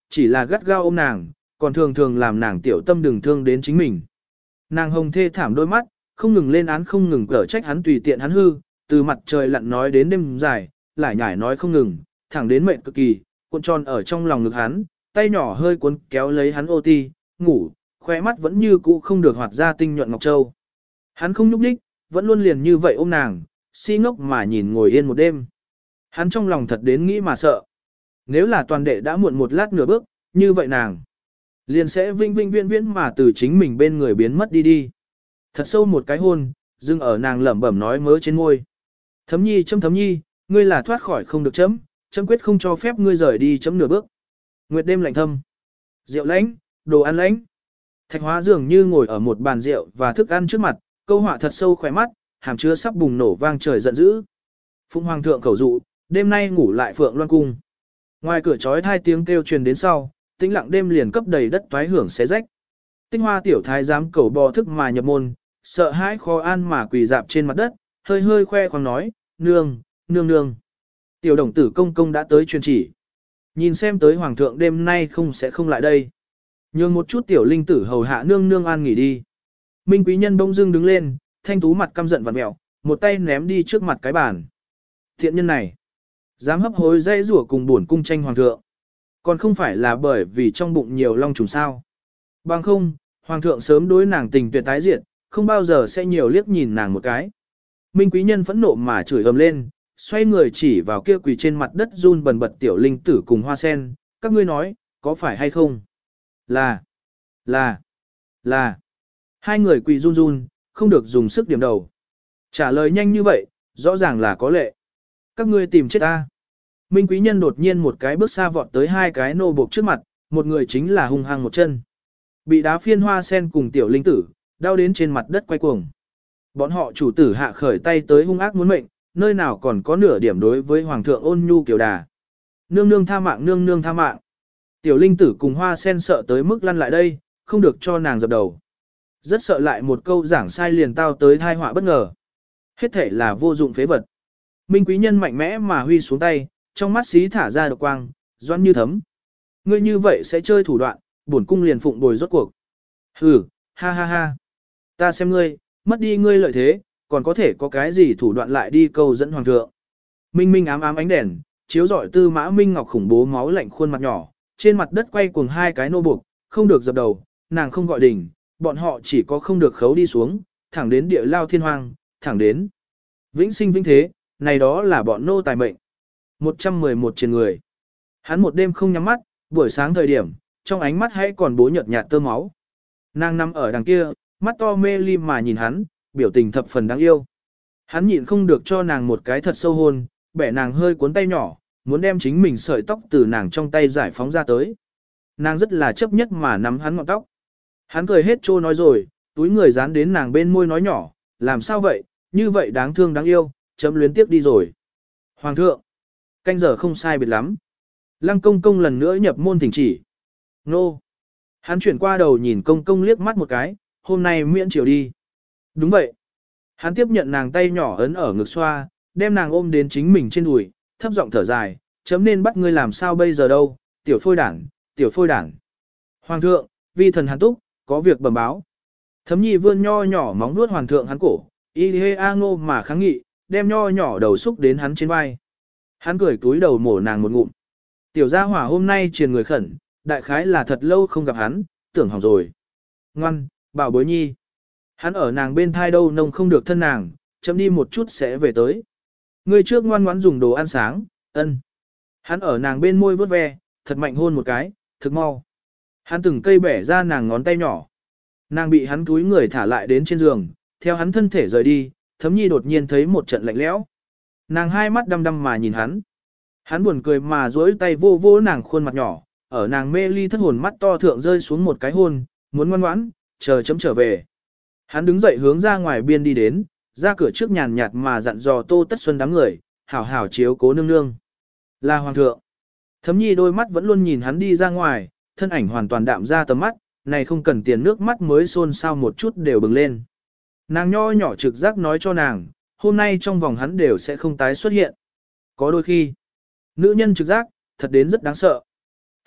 chỉ là gắt gao ôm nàng, còn thường thường làm nàng tiểu tâm đừng thương đến chính mình. Nàng hồng thê thảm đôi mắt, không ngừng lên án không ngừng cở trách hắn tùy tiện hắn hư, từ mặt trời lặn nói đến đêm dài, lại nhải nói không ngừng, thẳng đến mệnh cực kỳ, cuộn tròn ở trong lòng ngực hắn, tay nhỏ hơi cuốn kéo lấy hắn ô ti, ngủ, khóe mắt vẫn như cũ không được hoạt ra tinh nhuận ngọc châu. Hắn không nhúc nhích, vẫn luôn liền như vậy ôm nàng, si ngốc mà nhìn ngồi yên một đêm. Hắn trong lòng thật đến nghĩ mà sợ. Nếu là toàn đệ đã muộn một lát nửa bước, như vậy nàng liền sẽ vinh vinh viễn viễn mà từ chính mình bên người biến mất đi đi. Thật sâu một cái hôn, dưng ở nàng lẩm bẩm nói mớ trên môi. Thấm nhi chấm thấm nhi, ngươi là thoát khỏi không được chấm, chấm quyết không cho phép ngươi rời đi chấm nửa bước. Nguyệt đêm lạnh thâm, rượu lãnh, đồ ăn lãnh. Thạch Hóa dường như ngồi ở một bàn rượu và thức ăn trước mặt, câu họa thật sâu khỏe mắt, hàm chứa sắp bùng nổ vang trời giận dữ. Phụng hoàng thượng khẩu dụ, đêm nay ngủ lại Phượng Loan cung. Ngoài cửa chói hai tiếng kêu truyền đến sau, tĩnh lặng đêm liền cấp đầy đất toái hưởng xé rách. Tinh Hoa tiểu thái giám cầu bò thức mà nhập môn, sợ hãi khó an mà quỳ dạp trên mặt đất, hơi hơi khoe khoang nói, nương, nương nương. Tiểu đồng tử công công đã tới truyền chỉ. Nhìn xem tới hoàng thượng đêm nay không sẽ không lại đây. Nhường một chút tiểu linh tử hầu hạ nương nương an nghỉ đi. Minh quý nhân bỗng dưng đứng lên, thanh tú mặt căm giận vặn mẹo, một tay ném đi trước mặt cái bàn. Thiện nhân này, dám hấp hối dây rủa cùng buồn cung tranh hoàng thượng. Còn không phải là bởi vì trong bụng nhiều long trùng sao. Bằng không, hoàng thượng sớm đối nàng tình tuyệt tái diệt, không bao giờ sẽ nhiều liếc nhìn nàng một cái. Minh quý nhân phẫn nộ mà chửi ầm lên, xoay người chỉ vào kia quỳ trên mặt đất run bần bật tiểu linh tử cùng hoa sen, các ngươi nói, có phải hay không? Là, là, là. Hai người quỳ run run, không được dùng sức điểm đầu. Trả lời nhanh như vậy, rõ ràng là có lệ. Các ngươi tìm chết ta. Minh quý nhân đột nhiên một cái bước xa vọt tới hai cái nô buộc trước mặt, một người chính là hung hăng một chân. Bị đá phiên hoa sen cùng tiểu linh tử, đau đến trên mặt đất quay cuồng. Bọn họ chủ tử hạ khởi tay tới hung ác muốn mệnh, nơi nào còn có nửa điểm đối với hoàng thượng ôn nhu kiều đà. Nương nương tha mạng, nương nương tha mạng. Tiểu linh tử cùng hoa sen sợ tới mức lăn lại đây, không được cho nàng dập đầu. Rất sợ lại một câu giảng sai liền tao tới thai họa bất ngờ. Hết thể là vô dụng phế vật. Minh quý nhân mạnh mẽ mà huy xuống tay, trong mắt xí thả ra độc quang, doan như thấm. Ngươi như vậy sẽ chơi thủ đoạn, bổn cung liền phụng bồi rốt cuộc. Hừ, ha ha ha. Ta xem ngươi, mất đi ngươi lợi thế, còn có thể có cái gì thủ đoạn lại đi câu dẫn hoàng thượng. Minh minh ám ám ánh đèn, chiếu rọi tư mã minh ngọc khủng bố máu lạnh khuôn mặt nhỏ, trên mặt đất quay cuồng hai cái nô buộc, không được dập đầu, nàng không gọi đỉnh, bọn họ chỉ có không được khấu đi xuống, thẳng đến địa lao thiên hoang, thẳng đến vĩnh sinh vĩnh thế, này đó là bọn nô tài mệnh. một trăm mười một trên người. Hắn một đêm không nhắm mắt, buổi sáng thời điểm, trong ánh mắt hãy còn bố nhợt nhạt tơ máu. Nàng nằm ở đằng kia, mắt to mê ly mà nhìn hắn, biểu tình thập phần đáng yêu. Hắn nhịn không được cho nàng một cái thật sâu hôn, bẻ nàng hơi cuốn tay nhỏ, muốn đem chính mình sợi tóc từ nàng trong tay giải phóng ra tới. Nàng rất là chấp nhất mà nắm hắn ngọn tóc. Hắn cười hết trô nói rồi, túi người dán đến nàng bên môi nói nhỏ, làm sao vậy, như vậy đáng thương đáng yêu, chấm luyến tiếc đi rồi. Hoàng thượng, canh giờ không sai biệt lắm. Lăng công công lần nữa nhập môn thỉnh chỉ. Nô. Hắn chuyển qua đầu nhìn công công liếc mắt một cái, hôm nay miễn chiều đi. Đúng vậy. Hắn tiếp nhận nàng tay nhỏ ấn ở ngực xoa, đem nàng ôm đến chính mình trên đùi, thấp giọng thở dài, chấm nên bắt ngươi làm sao bây giờ đâu, tiểu phôi đảng, tiểu phôi đảng. Hoàng thượng, vi thần hàn túc, có việc bẩm báo. Thấm nhi vươn nho nhỏ móng nuốt hoàng thượng hắn cổ, y hê a ngô mà kháng nghị, đem nho nhỏ đầu xúc đến hắn trên vai. Hắn cười túi đầu mổ nàng một ngụm. Tiểu gia hỏa hôm nay triền người khẩn, đại khái là thật lâu không gặp hắn, tưởng hỏng rồi. Ngoan, bảo bối nhi. Hắn ở nàng bên thai đâu nông không được thân nàng, chấm đi một chút sẽ về tới. Người trước ngoan ngoãn dùng đồ ăn sáng, ân. Hắn ở nàng bên môi vớt ve, thật mạnh hôn một cái, thực mau. Hắn từng cây bẻ ra nàng ngón tay nhỏ. Nàng bị hắn túi người thả lại đến trên giường, theo hắn thân thể rời đi, Thấm nhi đột nhiên thấy một trận lạnh lẽo. Nàng hai mắt đăm đăm mà nhìn hắn. Hắn buồn cười mà duỗi tay vô vô nàng khuôn mặt nhỏ, ở nàng mê ly thất hồn mắt to thượng rơi xuống một cái hôn, muốn ngoan ngoãn, chờ chấm trở về. Hắn đứng dậy hướng ra ngoài biên đi đến, ra cửa trước nhàn nhạt mà dặn dò Tô Tất Xuân đám người, hảo hảo chiếu cố nương nương. Là hoàng thượng. Thấm nhi đôi mắt vẫn luôn nhìn hắn đi ra ngoài, thân ảnh hoàn toàn đạm ra tầm mắt, này không cần tiền nước mắt mới xôn xao một chút đều bừng lên. Nàng nho nhỏ trực giác nói cho nàng, hôm nay trong vòng hắn đều sẽ không tái xuất hiện. Có đôi khi, nữ nhân trực giác, thật đến rất đáng sợ.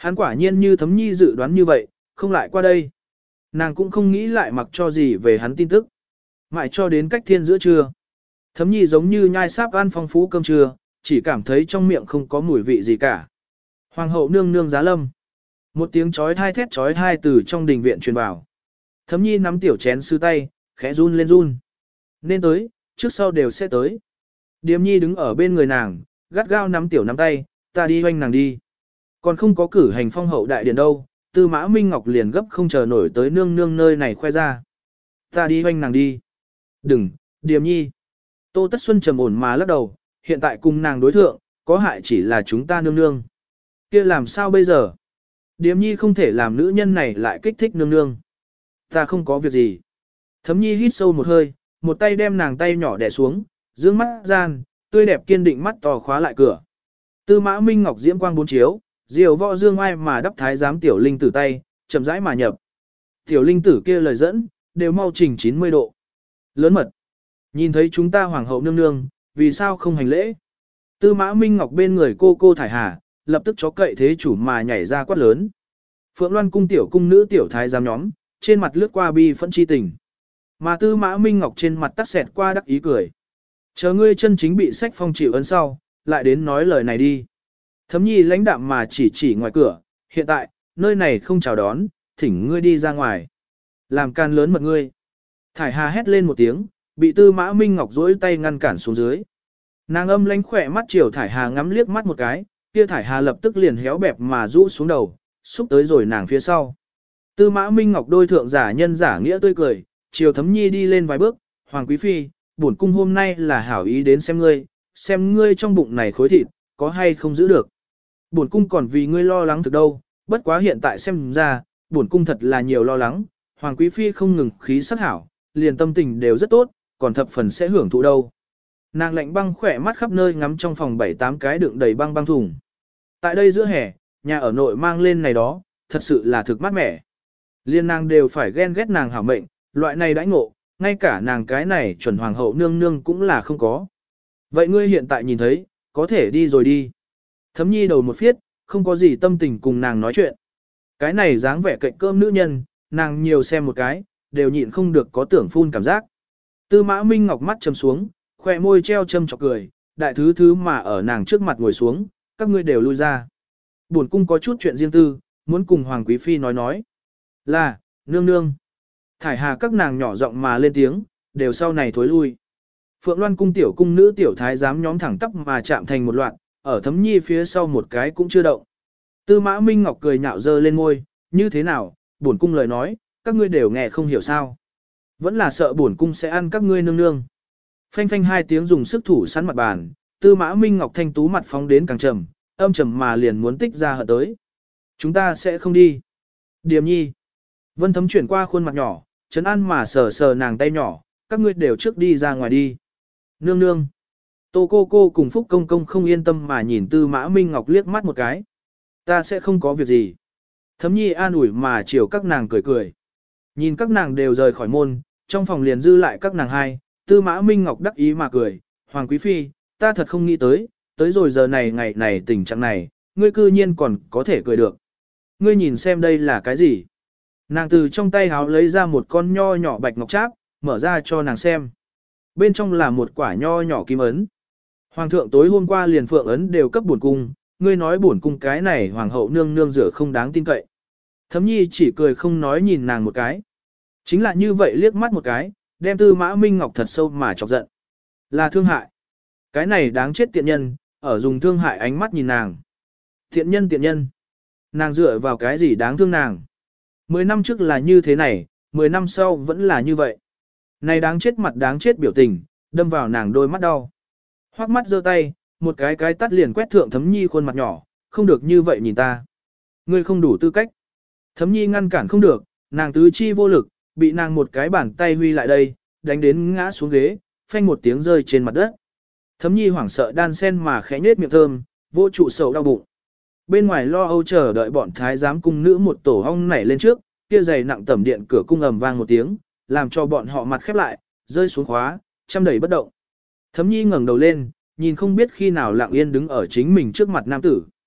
Hắn quả nhiên như Thấm Nhi dự đoán như vậy, không lại qua đây. Nàng cũng không nghĩ lại mặc cho gì về hắn tin tức. Mãi cho đến cách thiên giữa trưa. Thấm Nhi giống như nhai sáp ăn phong phú cơm trưa, chỉ cảm thấy trong miệng không có mùi vị gì cả. Hoàng hậu nương nương giá lâm. Một tiếng chói thai thét chói thai từ trong đình viện truyền vào. Thấm Nhi nắm tiểu chén sư tay, khẽ run lên run. Nên tới, trước sau đều sẽ tới. Điềm Nhi đứng ở bên người nàng, gắt gao nắm tiểu nắm tay, ta đi hoanh nàng đi. Còn không có cử hành phong hậu đại điển đâu, Tư Mã Minh Ngọc liền gấp không chờ nổi tới nương nương nơi này khoe ra. Ta đi hoanh nàng đi. Đừng, Điềm Nhi. Tô Tất Xuân trầm ổn mà lắc đầu, hiện tại cùng nàng đối thượng, có hại chỉ là chúng ta nương nương. Kia làm sao bây giờ? Điềm Nhi không thể làm nữ nhân này lại kích thích nương nương. Ta không có việc gì. Thấm Nhi hít sâu một hơi, một tay đem nàng tay nhỏ đè xuống, dương mắt gian, tươi đẹp kiên định mắt to khóa lại cửa. Tư Mã Minh Ngọc diễm quang bốn chiếu, diều võ dương ai mà đắp thái giám tiểu linh tử tay, chậm rãi mà nhập. Tiểu linh tử kia lời dẫn, đều mau chỉnh chín mươi độ. Lớn mật. Nhìn thấy chúng ta hoàng hậu nương nương, vì sao không hành lễ? Tư Mã Minh Ngọc bên người cô cô thải hà, lập tức chó cậy thế chủ mà nhảy ra quát lớn. Phượng Loan cung tiểu cung nữ tiểu thái giám nhóm, trên mặt lướt qua bi phẫn chi tình. Mà Tư Mã Minh Ngọc trên mặt tắc xẹt qua đắc ý cười. Chờ ngươi chân chính bị sách phong chịu ấn sau, lại đến nói lời này đi. Thấm Nhi lãnh đạm mà chỉ chỉ ngoài cửa, hiện tại, nơi này không chào đón, thỉnh ngươi đi ra ngoài. Làm can lớn mật ngươi. Thải Hà hét lên một tiếng, bị Tư Mã Minh Ngọc duỗi tay ngăn cản xuống dưới. Nàng âm lánh khỏe mắt chiều Thải Hà ngắm liếc mắt một cái, kia Thải Hà lập tức liền héo bẹp mà rũ xuống đầu, xúc tới rồi nàng phía sau. Tư Mã Minh Ngọc đôi thượng giả nhân giả nghĩa tươi cười, chiều Thấm Nhi đi lên vài bước, Hoàng Quý Phi, bổn cung hôm nay là hảo ý đến xem ngươi, xem ngươi trong bụng này khối thịt, có hay không giữ được. Bổn cung còn vì ngươi lo lắng thực đâu, bất quá hiện tại xem ra, bổn cung thật là nhiều lo lắng, Hoàng Quý Phi không ngừng khí sắc hảo, liền tâm tình đều rất tốt, còn thập phần sẽ hưởng thụ đâu. Nàng lạnh băng khỏe mắt khắp nơi ngắm trong phòng bảy tám cái đựng đầy băng băng thùng. Tại đây giữa hè, nhà ở nội mang lên này đó, thật sự là thực mát mẻ. Liên nàng đều phải ghen ghét nàng hảo mệnh, loại này đãi ngộ, ngay cả nàng cái này chuẩn hoàng hậu nương nương cũng là không có. Vậy ngươi hiện tại nhìn thấy, có thể đi rồi đi. Thấm Nhi đầu một phiết, không có gì tâm tình cùng nàng nói chuyện. Cái này dáng vẻ cạnh cơm nữ nhân, nàng nhiều xem một cái, đều nhịn không được có tưởng phun cảm giác. Tư Mã Minh Ngọc mắt châm xuống, khoe môi treo châm chọc cười, đại thứ thứ mà ở nàng trước mặt ngồi xuống, các ngươi đều lui ra. Bổn cung có chút chuyện riêng tư, muốn cùng Hoàng Quý Phi nói nói. Là, nương nương. Thải Hà các nàng nhỏ giọng mà lên tiếng, đều sau này thối lui. Phượng Loan cung tiểu cung nữ tiểu thái giám nhóm thẳng tắp mà chạm thành một loạt, ở Thấm Nhi phía sau một cái cũng chưa động. Tư Mã Minh Ngọc cười nhạo dơ lên môi, như thế nào, bổn cung lời nói, các ngươi đều nghe không hiểu sao. Vẫn là sợ bổn cung sẽ ăn các ngươi nương nương. Phanh phanh hai tiếng dùng sức thủ sẵn mặt bàn, Tư Mã Minh Ngọc thanh tú mặt phóng đến càng trầm, âm trầm mà liền muốn tích ra hở tới. Chúng ta sẽ không đi. Điềm Nhi. Vân Thấm chuyển qua khuôn mặt nhỏ, trấn an mà sờ sờ nàng tay nhỏ, các ngươi đều trước đi ra ngoài đi. Nương nương. Tô cô cô cùng Phúc công công không yên tâm mà nhìn Tư Mã Minh Ngọc liếc mắt một cái. Ta sẽ không có việc gì. Thấm Nhi an ủi mà chiều các nàng cười cười. Nhìn các nàng đều rời khỏi môn, trong phòng liền dư lại các nàng hai, Tư Mã Minh Ngọc đắc ý mà cười. Hoàng Quý Phi, ta thật không nghĩ tới, tới rồi giờ này ngày này tình trạng này, ngươi cư nhiên còn có thể cười được. Ngươi nhìn xem đây là cái gì? Nàng từ trong tay háo lấy ra một con nho nhỏ bạch ngọc tráp, mở ra cho nàng xem. Bên trong là một quả nho nhỏ kim ấn. Hoàng thượng tối hôm qua liền phượng ấn đều cấp bổn cung, ngươi nói bổn cung cái này hoàng hậu nương nương rửa không đáng tin cậy. Thấm Nhi chỉ cười không nói nhìn nàng một cái. Chính là như vậy liếc mắt một cái, đem Tư Mã Minh Ngọc thật sâu mà chọc giận. Là thương hại. Cái này đáng chết tiện nhân, ở dùng thương hại ánh mắt nhìn nàng. Tiện nhân tiện nhân. Nàng dựa vào cái gì đáng thương nàng. Mười năm trước là như thế này, mười năm sau vẫn là như vậy. Này đáng chết mặt đáng chết biểu tình, đâm vào nàng đôi mắt đau. Hoắc mắt giơ tay, một cái cái tắt liền quét thượng Thấm Nhi khuôn mặt nhỏ, không được như vậy nhìn ta. Ngươi không đủ tư cách. Thấm Nhi ngăn cản không được, nàng tứ chi vô lực, bị nàng một cái bàn tay huy lại đây, đánh đến ngã xuống ghế, phanh một tiếng rơi trên mặt đất. Thấm Nhi hoảng sợ đan sen mà khẽ nhếch miệng thơm, vô trụ sầu đau bụng. Bên ngoài lo âu chờ đợi bọn thái giám cung nữ một tổ hong nảy lên trước, kia giày nặng tẩm điện cửa cung ầm vang một tiếng, làm cho bọn họ mặt khép lại, rơi xuống khóa, chăm đẩy bất động. Thấm Nhi ngẩng đầu lên, nhìn không biết khi nào lặng yên đứng ở chính mình trước mặt nam tử.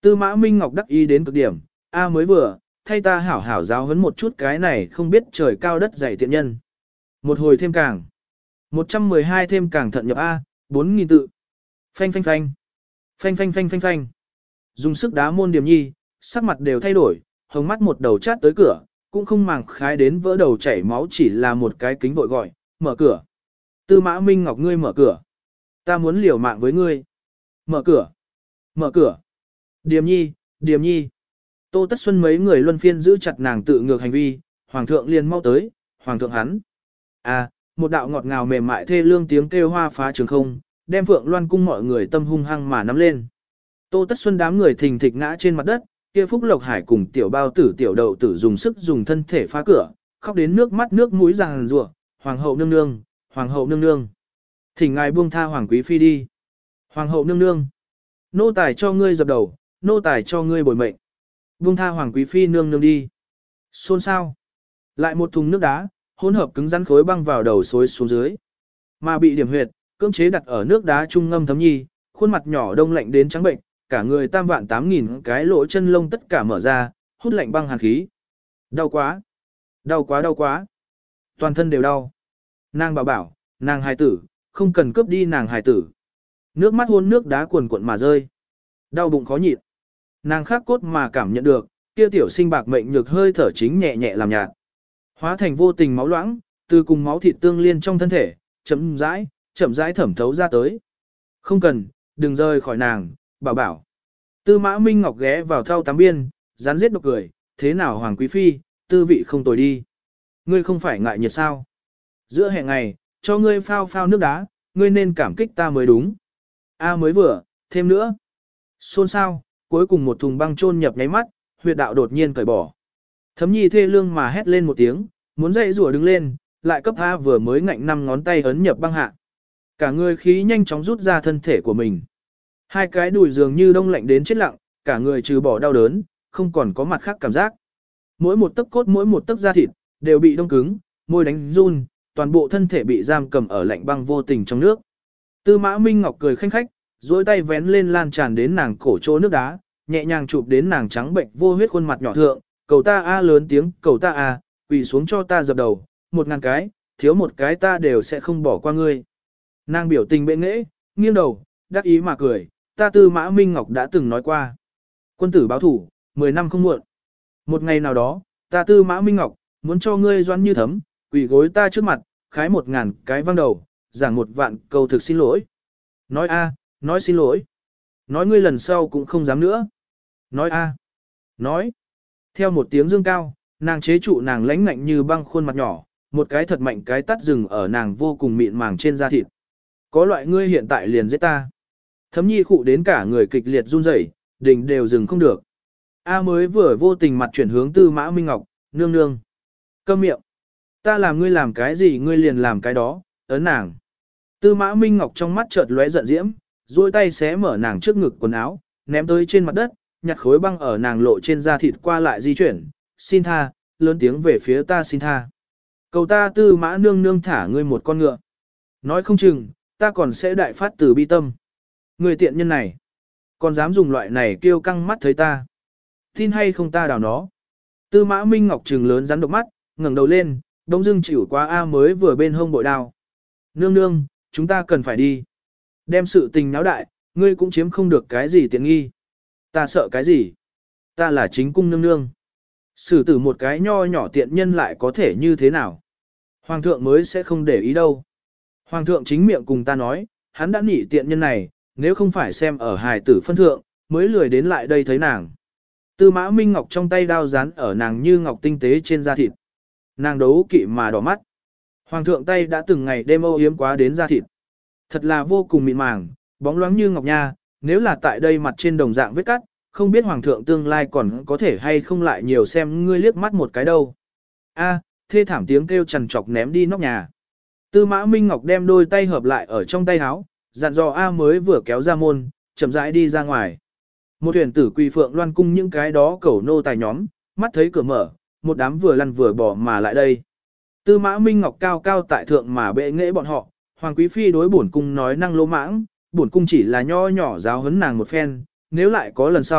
Tư Mã Minh Ngọc đắc ý đến cực điểm, a mới vừa, thay ta hảo hảo giáo huấn một chút cái này không biết trời cao đất dày tiện nhân. Một hồi thêm càng. một trăm mười hai thêm càng thận nhập A, bốn nghìn tự. Phanh phanh phanh. Phanh phanh phanh phanh phanh. Dùng sức đá môn Điềm Nhi, sắc mặt đều thay đổi, hồng mắt một đầu chát tới cửa, cũng không màng khái đến vỡ đầu chảy máu chỉ là một cái kính vội gọi, mở cửa. Tư Mã Minh Ngọc ngươi mở cửa. Ta muốn liều mạng với ngươi. Mở cửa. Mở cửa. Điềm Nhi, Điềm Nhi. Tô Tất Xuân mấy người luân phiên giữ chặt nàng tự ngược hành vi, hoàng thượng liền mau tới, hoàng thượng hắn. À, một đạo ngọt ngào mềm mại thê lương tiếng kêu hoa phá trường không, đem Phượng Loan cung mọi người tâm hung hăng mà nắm lên. Tô Tất Xuân đám người thình thịch ngã trên mặt đất, kia Phúc Lộc Hải cùng tiểu bao tử tiểu đậu tử dùng sức dùng thân thể phá cửa, khóc đến nước mắt nước mũi ràng rủa, hoàng hậu nương nương, hoàng hậu nương nương. Thỉnh ngài buông tha hoàng quý phi đi. Hoàng hậu nương nương. Nô tài cho ngươi dập đầu, nô tài cho ngươi bồi mệnh. Buông tha hoàng quý phi nương nương đi. Xôn sao? Lại một thùng nước đá, hỗn hợp cứng rắn khối băng vào đầu xối xuống dưới. Mà bị điểm huyệt, cưỡng chế đặt ở nước đá trung ngâm Thấm Nhi, khuôn mặt nhỏ đông lạnh đến trắng bệnh, cả người tam vạn tám nghìn cái lỗ chân lông tất cả mở ra, hút lạnh băng hàn khí. Đau quá! Đau quá đau quá! Toàn thân đều đau. Nàng bảo bảo, nàng hài tử, không cần cướp đi nàng hài tử. Nước mắt hôn nước đá cuồn cuộn mà rơi. Đau bụng khó nhịn. Nàng khắc cốt mà cảm nhận được, kia tiểu sinh bạc mệnh nhược hơi thở chính nhẹ nhẹ làm nhạt. Hóa thành vô tình máu loãng, từ cùng máu thịt tương liên trong thân thể, chậm rãi, chậm rãi thẩm thấu ra tới. Không cần, đừng rời khỏi nàng, bảo bảo. Tư Mã Minh Ngọc ghé vào thau tắm biên, rắn giết độc cười, thế nào hoàng quý phi, tư vị không tồi đi. Ngươi không phải ngại nhiệt sao? Giữa hè ngày, cho ngươi phao phao nước đá, ngươi nên cảm kích ta mới đúng. A mới vừa, thêm nữa. Xôn sao, cuối cùng một thùng băng chôn nhập nháy mắt, huyệt đạo đột nhiên cởi bỏ. Thấm Nhi thê lương mà hét lên một tiếng, muốn dậy rủa đứng lên, lại cấp A vừa mới ngạnh năm ngón tay ấn nhập băng hạ. Cả người khí nhanh chóng rút ra thân thể của mình. Hai cái đùi dường như đông lạnh đến chết lặng, cả người trừ bỏ đau đớn, không còn có mặt khác cảm giác. Mỗi một tấc cốt mỗi một tấc da thịt, đều bị đông cứng, môi đánh run, toàn bộ thân thể bị giam cầm ở lạnh băng vô tình trong nước. Tư Mã Minh Ngọc cười khanh khách, duỗi tay vén lên lan tràn đến nàng cổ chỗ nước đá, nhẹ nhàng chụp đến nàng trắng bệnh vô huyết khuôn mặt nhỏ thượng, cầu ta a lớn tiếng, cầu ta a, quỳ xuống cho ta dập đầu, một ngàn cái, thiếu một cái ta đều sẽ không bỏ qua ngươi. Nàng biểu tình bệ nghễ, nghiêng đầu, đắc ý mà cười, ta Tư Mã Minh Ngọc đã từng nói qua. Quân tử báo thủ, mười năm không muộn. Một ngày nào đó, ta Tư Mã Minh Ngọc, muốn cho ngươi doan như thấm, quỳ gối ta trước mặt, khái một ngàn cái văng đầu, giảng một vạn câu thực xin lỗi. Nói a, nói xin lỗi. Nói ngươi lần sau cũng không dám nữa. Nói a, nói. Theo một tiếng dương cao, nàng chế trụ nàng lãnh ngạnh như băng khuôn mặt nhỏ, một cái thật mạnh cái tắt rừng ở nàng vô cùng mịn màng trên da thịt. Có loại ngươi hiện tại liền giết ta. Thấm Nhi khụ đến cả người kịch liệt run rẩy, đỉnh đều dừng không được. A mới vừa vô tình mặt chuyển hướng Tư Mã Minh Ngọc, nương nương. Câm miệng. Ta làm ngươi làm cái gì ngươi liền làm cái đó, ấn nàng. Tư Mã Minh Ngọc trong mắt chợt lóe giận diễm, duỗi tay xé mở nàng trước ngực quần áo, ném tới trên mặt đất, nhặt khối băng ở nàng lộ trên da thịt qua lại di chuyển, xin tha, lớn tiếng về phía ta xin tha. Cầu ta Tư Mã nương nương thả ngươi một con ngựa. Nói không chừng, ta còn sẽ đại phát từ bi tâm. Người tiện nhân này, còn dám dùng loại này kêu căng mắt thấy ta. Tin hay không ta đào nó. Tư Mã Minh Ngọc trừng lớn rắn độc mắt, ngẩng đầu lên, đông dưng chịu qua A mới vừa bên hông bội đao. Nương nương, chúng ta cần phải đi. Đem sự tình náo đại, ngươi cũng chiếm không được cái gì tiện nghi. Ta sợ cái gì? Ta là chính cung nương nương. Xử tử một cái nho nhỏ tiện nhân lại có thể như thế nào? Hoàng thượng mới sẽ không để ý đâu. Hoàng thượng chính miệng cùng ta nói, hắn đã nỉ tiện nhân này, nếu không phải xem ở hài tử phân thượng, mới lười đến lại đây thấy nàng. Tư Mã Minh Ngọc trong tay đao dán ở nàng như ngọc tinh tế trên da thịt. Nàng đấu kỵ mà đỏ mắt. Hoàng thượng tay đã từng ngày đêm âu yếm quá đến da thịt. Thật là vô cùng mịn màng, bóng loáng như ngọc nha, nếu là tại đây mặt trên đồng dạng vết cắt, không biết hoàng thượng tương lai còn có thể hay không lại nhiều xem ngươi liếc mắt một cái đâu. A, thê thảm tiếng kêu trằn trọc ném đi nóc nhà. Tư Mã Minh Ngọc đem đôi tay hợp lại ở trong tay áo, dặn dò A mới vừa kéo ra môn, chậm rãi đi ra ngoài. Một huyền tử quỳ phượng loan cung những cái đó cẩu nô tài nhóm, mắt thấy cửa mở, một đám vừa lăn vừa bỏ mà lại đây. Tư Mã Minh Ngọc cao cao tại thượng mà bệ nghệ bọn họ, Hoàng Quý Phi đối bổn cung nói năng lỗ mãng, bổn cung chỉ là nho nhỏ giáo huấn nàng một phen, nếu lại có lần sau,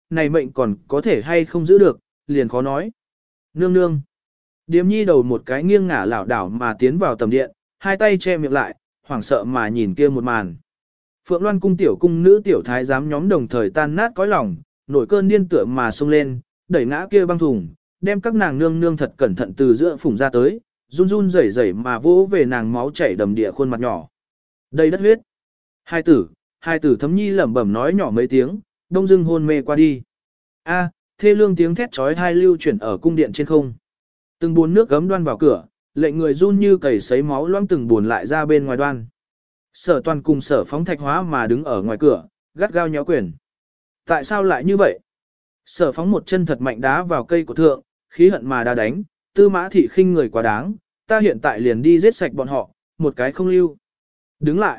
này mệnh còn có thể hay không giữ được, liền khó nói. Nương nương. Điềm nhi đầu một cái nghiêng ngả lảo đảo mà tiến vào tầm điện, hai tay che miệng lại, hoảng sợ mà nhìn kia một màn. Phượng Loan cung tiểu cung nữ tiểu thái giám nhóm đồng thời tan nát cõi lòng, nổi cơn điên tựa mà xông lên, đẩy ngã kia băng thùng, đem các nàng nương nương thật cẩn thận từ giữa phủng ra tới, run run rẩy rẩy mà vỗ về nàng máu chảy đầm địa khuôn mặt nhỏ. Đây đất huyết. Hai tử, hai tử Thấm Nhi lẩm bẩm nói nhỏ mấy tiếng, đông dưng hôn mê qua đi. A, thê lương tiếng thét chói tai lưu chuyển ở cung điện trên không. Từng buồn nước gấm đoan vào cửa, lệnh người run như cầy sấy máu loãng từng buồn lại ra bên ngoài đoan. Sở Toàn cùng Sở Phóng Thạch Hóa mà đứng ở ngoài cửa, gắt gao nhéo quyền. Tại sao lại như vậy? Sở Phóng một chân thật mạnh đá vào cây của thượng, khí hận mà đá đánh, Tư Mã Thị khinh người quá đáng, ta hiện tại liền đi giết sạch bọn họ, một cái không lưu. Đứng lại.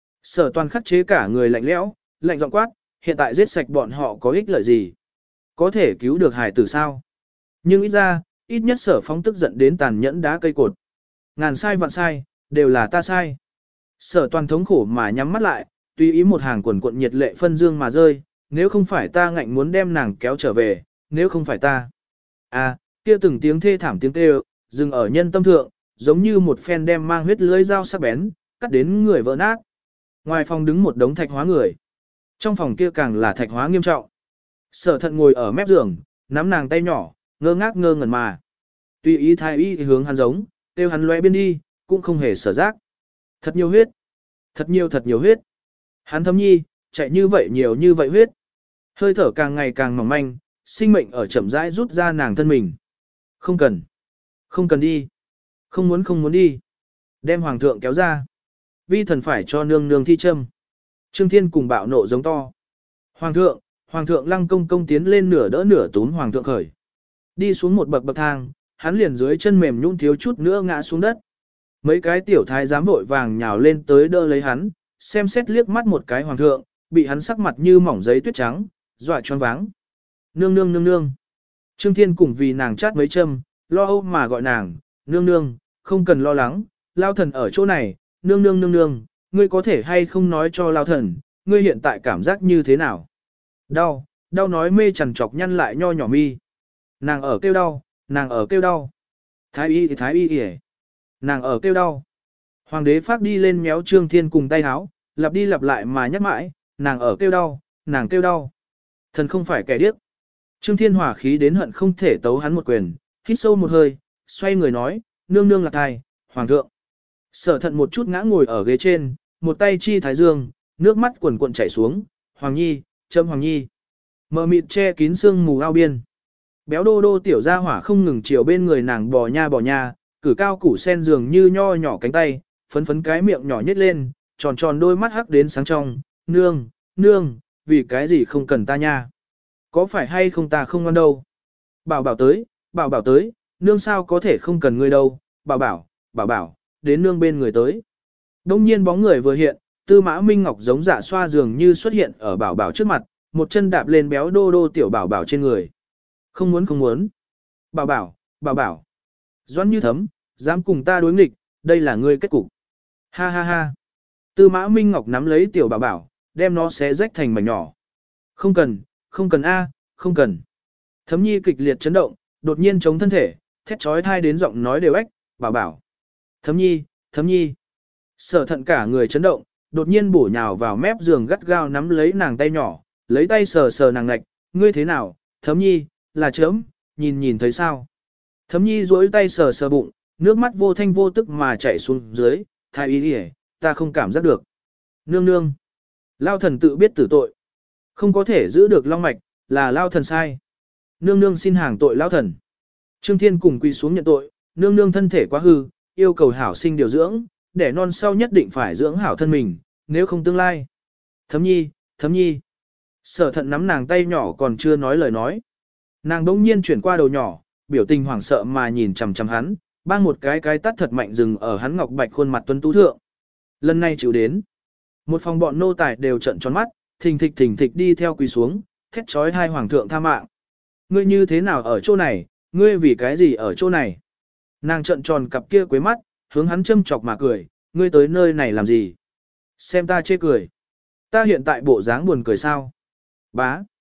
Sở Toàn khắc chế cả người lạnh lẽo, lạnh giọng quát, hiện tại giết sạch bọn họ có ích lợi gì? Có thể cứu được hải tử sao? Nhưng ít ra, ít nhất Sở Phóng tức giận đến tàn nhẫn đá cây cột. Ngàn sai vạn sai, đều là ta sai. Sở Toàn thống khổ mà nhắm mắt lại, tùy ý một hàng quần cuộn nhiệt lệ phân dương mà rơi, nếu không phải ta ngạnh muốn đem nàng kéo trở về, nếu không phải ta. À, kia từng tiếng thê thảm tiếng kêu, dừng ở nhân tâm thượng, giống như một phen đem mang huyết lưỡi dao sắc bén, cắt đến người vỡ nát. Ngoài phòng đứng một đống thạch hóa người. Trong phòng kia càng là thạch hóa nghiêm trọng. Sở Thận ngồi ở mép giường, nắm nàng tay nhỏ, ngơ ngác ngơ ngẩn mà. Tùy ý thái y hướng hắn giống, kêu hắn lóe biên đi, cũng không hề sở giác. Thật nhiều huyết. Thật nhiều thật nhiều huyết. Hắn Thấm Nhi, chạy như vậy nhiều như vậy huyết. Hơi thở càng ngày càng mỏng manh, sinh mệnh ở chậm rãi rút ra nàng thân mình. Không cần. Không cần đi. Không muốn không muốn đi. Đem hoàng thượng kéo ra. Vi thần phải cho nương nương thi châm. Trương Thiên cùng bạo nộ giống to. Hoàng thượng, hoàng thượng Lăng công công tiến lên nửa đỡ nửa tún hoàng thượng khởi. Đi xuống một bậc bậc thang, hắn liền dưới chân mềm nhũn thiếu chút nữa ngã xuống đất. Mấy cái tiểu thái giám vội vàng nhào lên tới đỡ lấy hắn, xem xét liếc mắt một cái hoàng thượng, bị hắn sắc mặt như mỏng giấy tuyết trắng, dọa choáng váng. Nương nương nương nương. Trương Thiên cùng vì nàng chát mấy châm, lo âu mà gọi nàng, nương nương, không cần lo lắng, lao thần ở chỗ này, nương nương nương nương, ngươi có thể hay không nói cho lao thần, ngươi hiện tại cảm giác như thế nào? Đau, đau nói mê chằn chọc nhăn lại nho nhỏ mi. Nàng ở kêu đau, nàng ở kêu đau. Thái y thì thái y kìa. Nàng ở kêu đau. Hoàng đế phát đi lên méo Trương Thiên cùng tay háo, lặp đi lặp lại mà nhắc mãi, nàng ở kêu đau, nàng kêu đau. Thần không phải kẻ điếc. Trương Thiên hỏa khí đến hận không thể tấu hắn một quyền, hít sâu một hơi, xoay người nói, nương nương là thai, hoàng thượng. Sở Thận một chút ngã ngồi ở ghế trên, một tay chi thái dương, nước mắt quần cuộn chảy xuống, Hoàng Nhi, châm Hoàng Nhi. Mờ mịt che kín sương mù ao biên. Béo đô đô tiểu gia hỏa không ngừng chiều bên người nàng bò nha bò nha, cử cao củ sen dường như nho nhỏ cánh tay, phấn phấn cái miệng nhỏ nhếch lên, tròn tròn đôi mắt hắc đến sáng trong, nương, nương, vì cái gì không cần ta nha. Có phải hay không ta không ngoan đâu. Bảo bảo tới, bảo bảo tới, nương sao có thể không cần ngươi đâu, bảo bảo, bảo bảo, đến nương bên người tới. Đông nhiên bóng người vừa hiện, Tư Mã Minh Ngọc giống dạ xoa dường như xuất hiện ở bảo bảo trước mặt, một chân đạp lên béo đô đô tiểu bảo bảo trên người. Không muốn không muốn. Bảo bảo, bảo bảo. Doãn Như Thấm, dám cùng ta đối nghịch, đây là ngươi kết cục. Ha ha ha. Tư Mã Minh Ngọc nắm lấy tiểu bảo bảo, đem nó xé rách thành mảnh nhỏ. Không cần, không cần a, không cần. Thấm Nhi kịch liệt chấn động, đột nhiên chống thân thể, thét chói tai đến giọng nói đều ếch, bảo bảo. Thấm Nhi, Thấm Nhi. Sở Thận cả người chấn động, đột nhiên bổ nhào vào mép giường gắt gao nắm lấy nàng tay nhỏ, lấy tay sờ sờ nàng ngạch, ngươi thế nào, Thấm Nhi, là chớm, nhìn nhìn thấy sao. Thấm Nhi duỗi tay sờ sờ bụng, nước mắt vô thanh vô tức mà chảy xuống dưới, thái y đi ta không cảm giác được. Nương nương. Lao thần tự biết tử tội. Không có thể giữ được long mạch, là Lao thần sai. Nương nương xin hàng tội Lao thần. Trương Thiên cùng quỳ xuống nhận tội, nương nương thân thể quá hư, yêu cầu hảo sinh điều dưỡng, để non sau nhất định phải dưỡng hảo thân mình, nếu không tương lai. Thấm Nhi, Thấm Nhi. Sở Thận nắm nàng tay nhỏ còn chưa nói lời nói. Nàng đống nhiên chuyển qua đầu nhỏ, biểu tình hoảng sợ mà nhìn chằm chằm hắn, bang một cái cái tắt thật mạnh dừng ở hắn ngọc bạch khuôn mặt tuấn tú thượng. Lần này chịu đến. Một phòng bọn nô tài đều trợn tròn mắt, thình thịch thình thịch đi theo quỳ xuống, thét chói hai hoàng thượng tha mạng. Ngươi như thế nào ở chỗ này, ngươi vì cái gì ở chỗ này? Nàng trợn tròn cặp kia quế mắt, hướng hắn châm chọc mà cười, ngươi tới nơi này làm gì? Xem ta chê cười. Ta hiện tại bộ dáng buồn cười sao? Bá.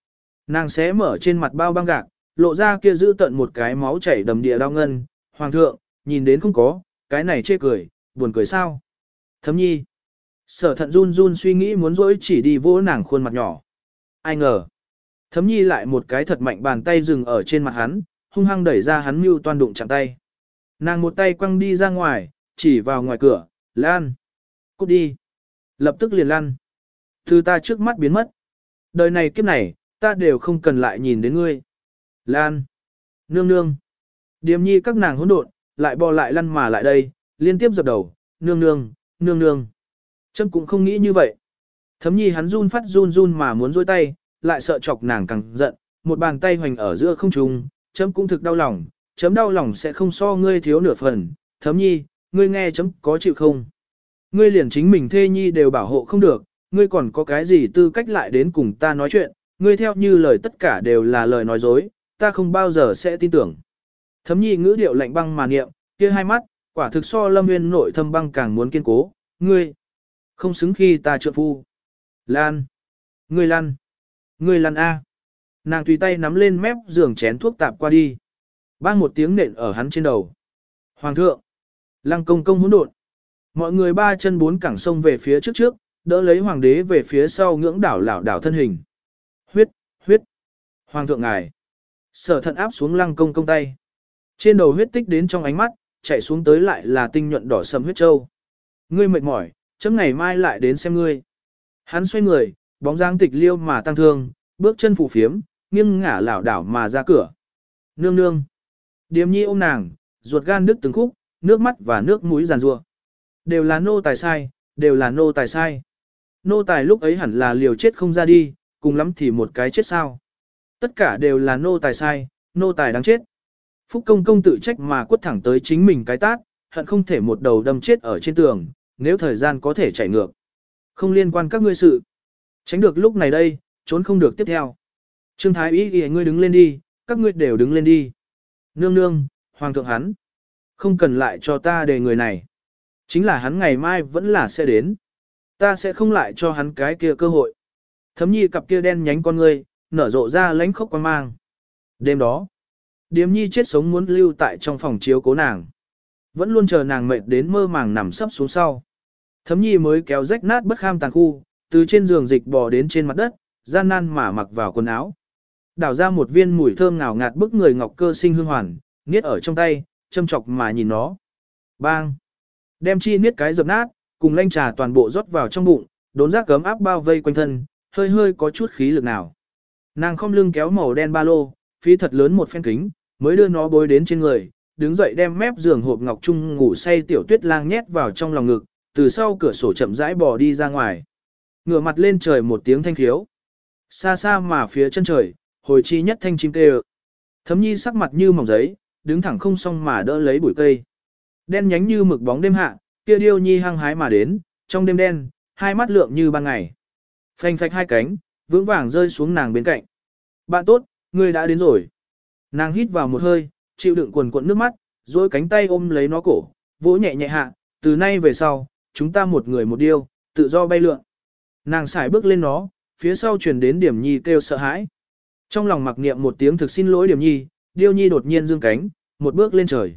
Nàng xé mở trên mặt bao băng gạc, lộ ra kia giữ tận một cái máu chảy đầm địa đau ngân. Hoàng thượng, nhìn đến không có, cái này chê cười, buồn cười sao? Thấm nhi. Sở thận run run suy nghĩ muốn dỗi chỉ đi vỗ nàng khuôn mặt nhỏ. Ai ngờ. Thấm nhi lại một cái thật mạnh bàn tay dừng ở trên mặt hắn, hung hăng đẩy ra hắn mưu toan đụng chạm tay. Nàng một tay quăng đi ra ngoài, chỉ vào ngoài cửa, Lan. Cút đi. Lập tức liền lăn. Từ ta trước mắt biến mất. Đời này kiếp này, ta đều không cần lại nhìn đến ngươi. Lan. Nương nương. Điềm nhi các nàng hỗn độn, lại bò lại lăn mà lại đây, liên tiếp dập đầu, nương nương, nương nương. Chấm cũng không nghĩ như vậy. Thấm nhi hắn run phát run run mà muốn dôi tay, lại sợ chọc nàng càng giận, một bàn tay hoành ở giữa không trung, chấm cũng thực đau lòng, chấm đau lòng sẽ không so ngươi thiếu nửa phần. Thấm nhi, ngươi nghe chấm có chịu không? Ngươi liền chính mình thê nhi đều bảo hộ không được, ngươi còn có cái gì tư cách lại đến cùng ta nói chuyện, ngươi theo như lời tất cả đều là lời nói dối, ta không bao giờ sẽ tin tưởng. Thấm nhi ngữ điệu lạnh băng mà niệm, kia hai mắt, quả thực so Lâm Nguyên nội thâm băng càng muốn kiên cố, ngươi không xứng khi ta trượng phu. Lan, ngươi lăn, ngươi lăn a. Nàng tùy tay nắm lên mép giường chén thuốc tạp qua đi. Bang một tiếng nện ở hắn trên đầu. Hoàng thượng, Lăng công công hỗn độn. Mọi người ba chân bốn cẳng sông về phía trước trước, đỡ lấy hoàng đế về phía sau ngưỡng đảo lảo đảo thân hình. Huyết, huyết. Hoàng thượng ngài. Sở thận áp xuống Lăng công công tay. Trên đầu huyết tích đến trong ánh mắt, chạy xuống tới lại là tinh nhuận đỏ sầm huyết châu. Ngươi mệt mỏi, chấm ngày mai lại đến xem ngươi. Hắn xoay người, bóng dáng tịch liêu mà tăng thương, bước chân phủ phiếm, nghiêng ngả lảo đảo mà ra cửa. Nương nương. Điềm nhi ôm nàng, ruột gan đứt từng khúc, nước mắt và nước mũi giàn rủa. Đều là nô tài sai, đều là nô tài sai. Nô tài lúc ấy hẳn là liều chết không ra đi, cùng lắm thì một cái chết sao. Tất cả đều là nô tài sai, nô tài đáng chết. Phúc công công tự trách mà quất thẳng tới chính mình cái tát, hận không thể một đầu đâm chết ở trên tường, nếu thời gian có thể chạy ngược. Không liên quan các ngươi sự. Tránh được lúc này đây, trốn không được tiếp theo. Trương Thái ý kìa ngươi đứng lên đi, các ngươi đều đứng lên đi. Nương nương, hoàng thượng hắn. Không cần lại cho ta đề người này. Chính là hắn ngày mai vẫn là sẽ đến. Ta sẽ không lại cho hắn cái kia cơ hội. Thấm nhi cặp kia đen nhánh con ngươi, nở rộ ra lánh khốc quan mang. Đêm đó, Điềm nhi chết sống muốn lưu tại trong phòng chiếu cố nàng. Vẫn luôn chờ nàng mệt đến mơ màng nằm sấp xuống sau. Thấm nhi mới kéo rách nát bất kham tàn khu, từ trên giường dịch bò đến trên mặt đất, gian nan mà mặc vào quần áo. Đảo ra một viên mùi thơm ngào ngạt bức người ngọc cơ sinh hương hoàn, niết ở trong tay, châm chọc mà nhìn nó. Bang! Đem chi niết cái dập nát, cùng lanh trà toàn bộ rót vào trong bụng, đốn giác cấm áp bao vây quanh thân, hơi hơi có chút khí lực nào. Nàng khom lưng kéo màu đen ba lô, phí thật lớn một phen kính, mới đưa nó bối đến trên người, đứng dậy đem mép giường hộp ngọc trung ngủ say tiểu tuyết lang nhét vào trong lòng ngực, từ sau cửa sổ chậm rãi bò đi ra ngoài. Ngửa mặt lên trời một tiếng thanh khiếu. Xa xa mà phía chân trời, hồi chi nhất thanh chim kêu. Thấm nhi sắc mặt như mỏng giấy, đứng thẳng không xong mà đỡ lấy bụi cây. Đen nhánh như mực bóng đêm hạ, kia điêu nhi hăng hái mà đến, trong đêm đen, hai mắt lượng như ban ngày. Phanh phạch hai cánh, vững vàng rơi xuống nàng bên cạnh. Bạn tốt, ngươi đã đến rồi. Nàng hít vào một hơi, chịu đựng quần cuộn nước mắt, rồi cánh tay ôm lấy nó cổ, vỗ nhẹ nhẹ hạ, từ nay về sau, chúng ta một người một điêu, tự do bay lượn. Nàng xài bước lên nó, phía sau truyền đến Điểm nhi kêu sợ hãi. Trong lòng mặc niệm một tiếng thực xin lỗi Điểm nhi, điêu nhi đột nhiên dương cánh, một bước lên trời.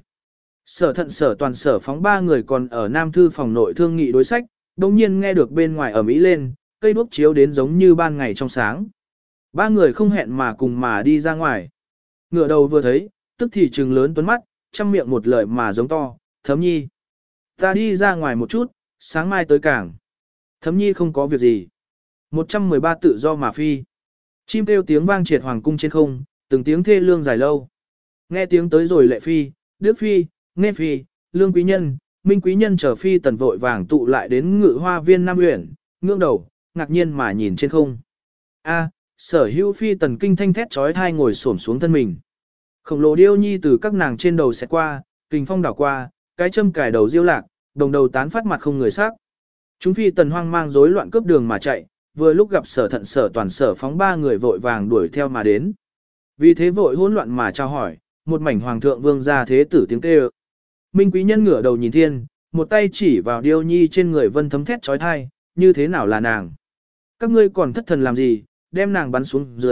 Sở thận sở toàn sở phóng ba người còn ở Nam Thư phòng nội thương nghị đối sách, đồng nhiên nghe được bên ngoài ầm ĩ lên, cây đuốc chiếu đến giống như ban ngày trong sáng. Ba người không hẹn mà cùng mà đi ra ngoài. Ngựa đầu vừa thấy, tức thì trừng lớn tuấn mắt, trăm miệng một lời mà giống to, Thấm nhi. Ta đi ra ngoài một chút, sáng mai tới cảng. Thấm nhi không có việc gì. một trăm mười ba tự do mà phi. Chim kêu tiếng vang triệt hoàng cung trên không, từng tiếng thê lương dài lâu. Nghe tiếng tới rồi lệ phi, đức phi, nghe phi, lương quý nhân, minh quý nhân trở phi tần vội vàng tụ lại đến ngự hoa viên Nam Uyển, ngưỡng đầu, ngạc nhiên mà nhìn trên không. A, sở hữu phi tần kinh thanh thét trói thai ngồi xổm xuống thân mình. Khổng lồ điêu nhi từ các nàng trên đầu xẹt qua, kình phong đảo qua, cái châm cài đầu diêu lạc, đồng đầu tán phát mặt không người sắc. Chúng phi tần hoang mang rối loạn cướp đường mà chạy, vừa lúc gặp sở thận sở toàn sở phóng ba người vội vàng đuổi theo mà đến. Vì thế vội hỗn loạn mà trao hỏi, một mảnh hoàng thượng vương gia thế tử tiếng kêu. Minh quý nhân ngửa đầu nhìn thiên, một tay chỉ vào điêu nhi trên người vân thấm thét trói thai, như thế nào là nàng. Các ngươi còn thất thần làm gì, đem nàng bắn xuống dưới,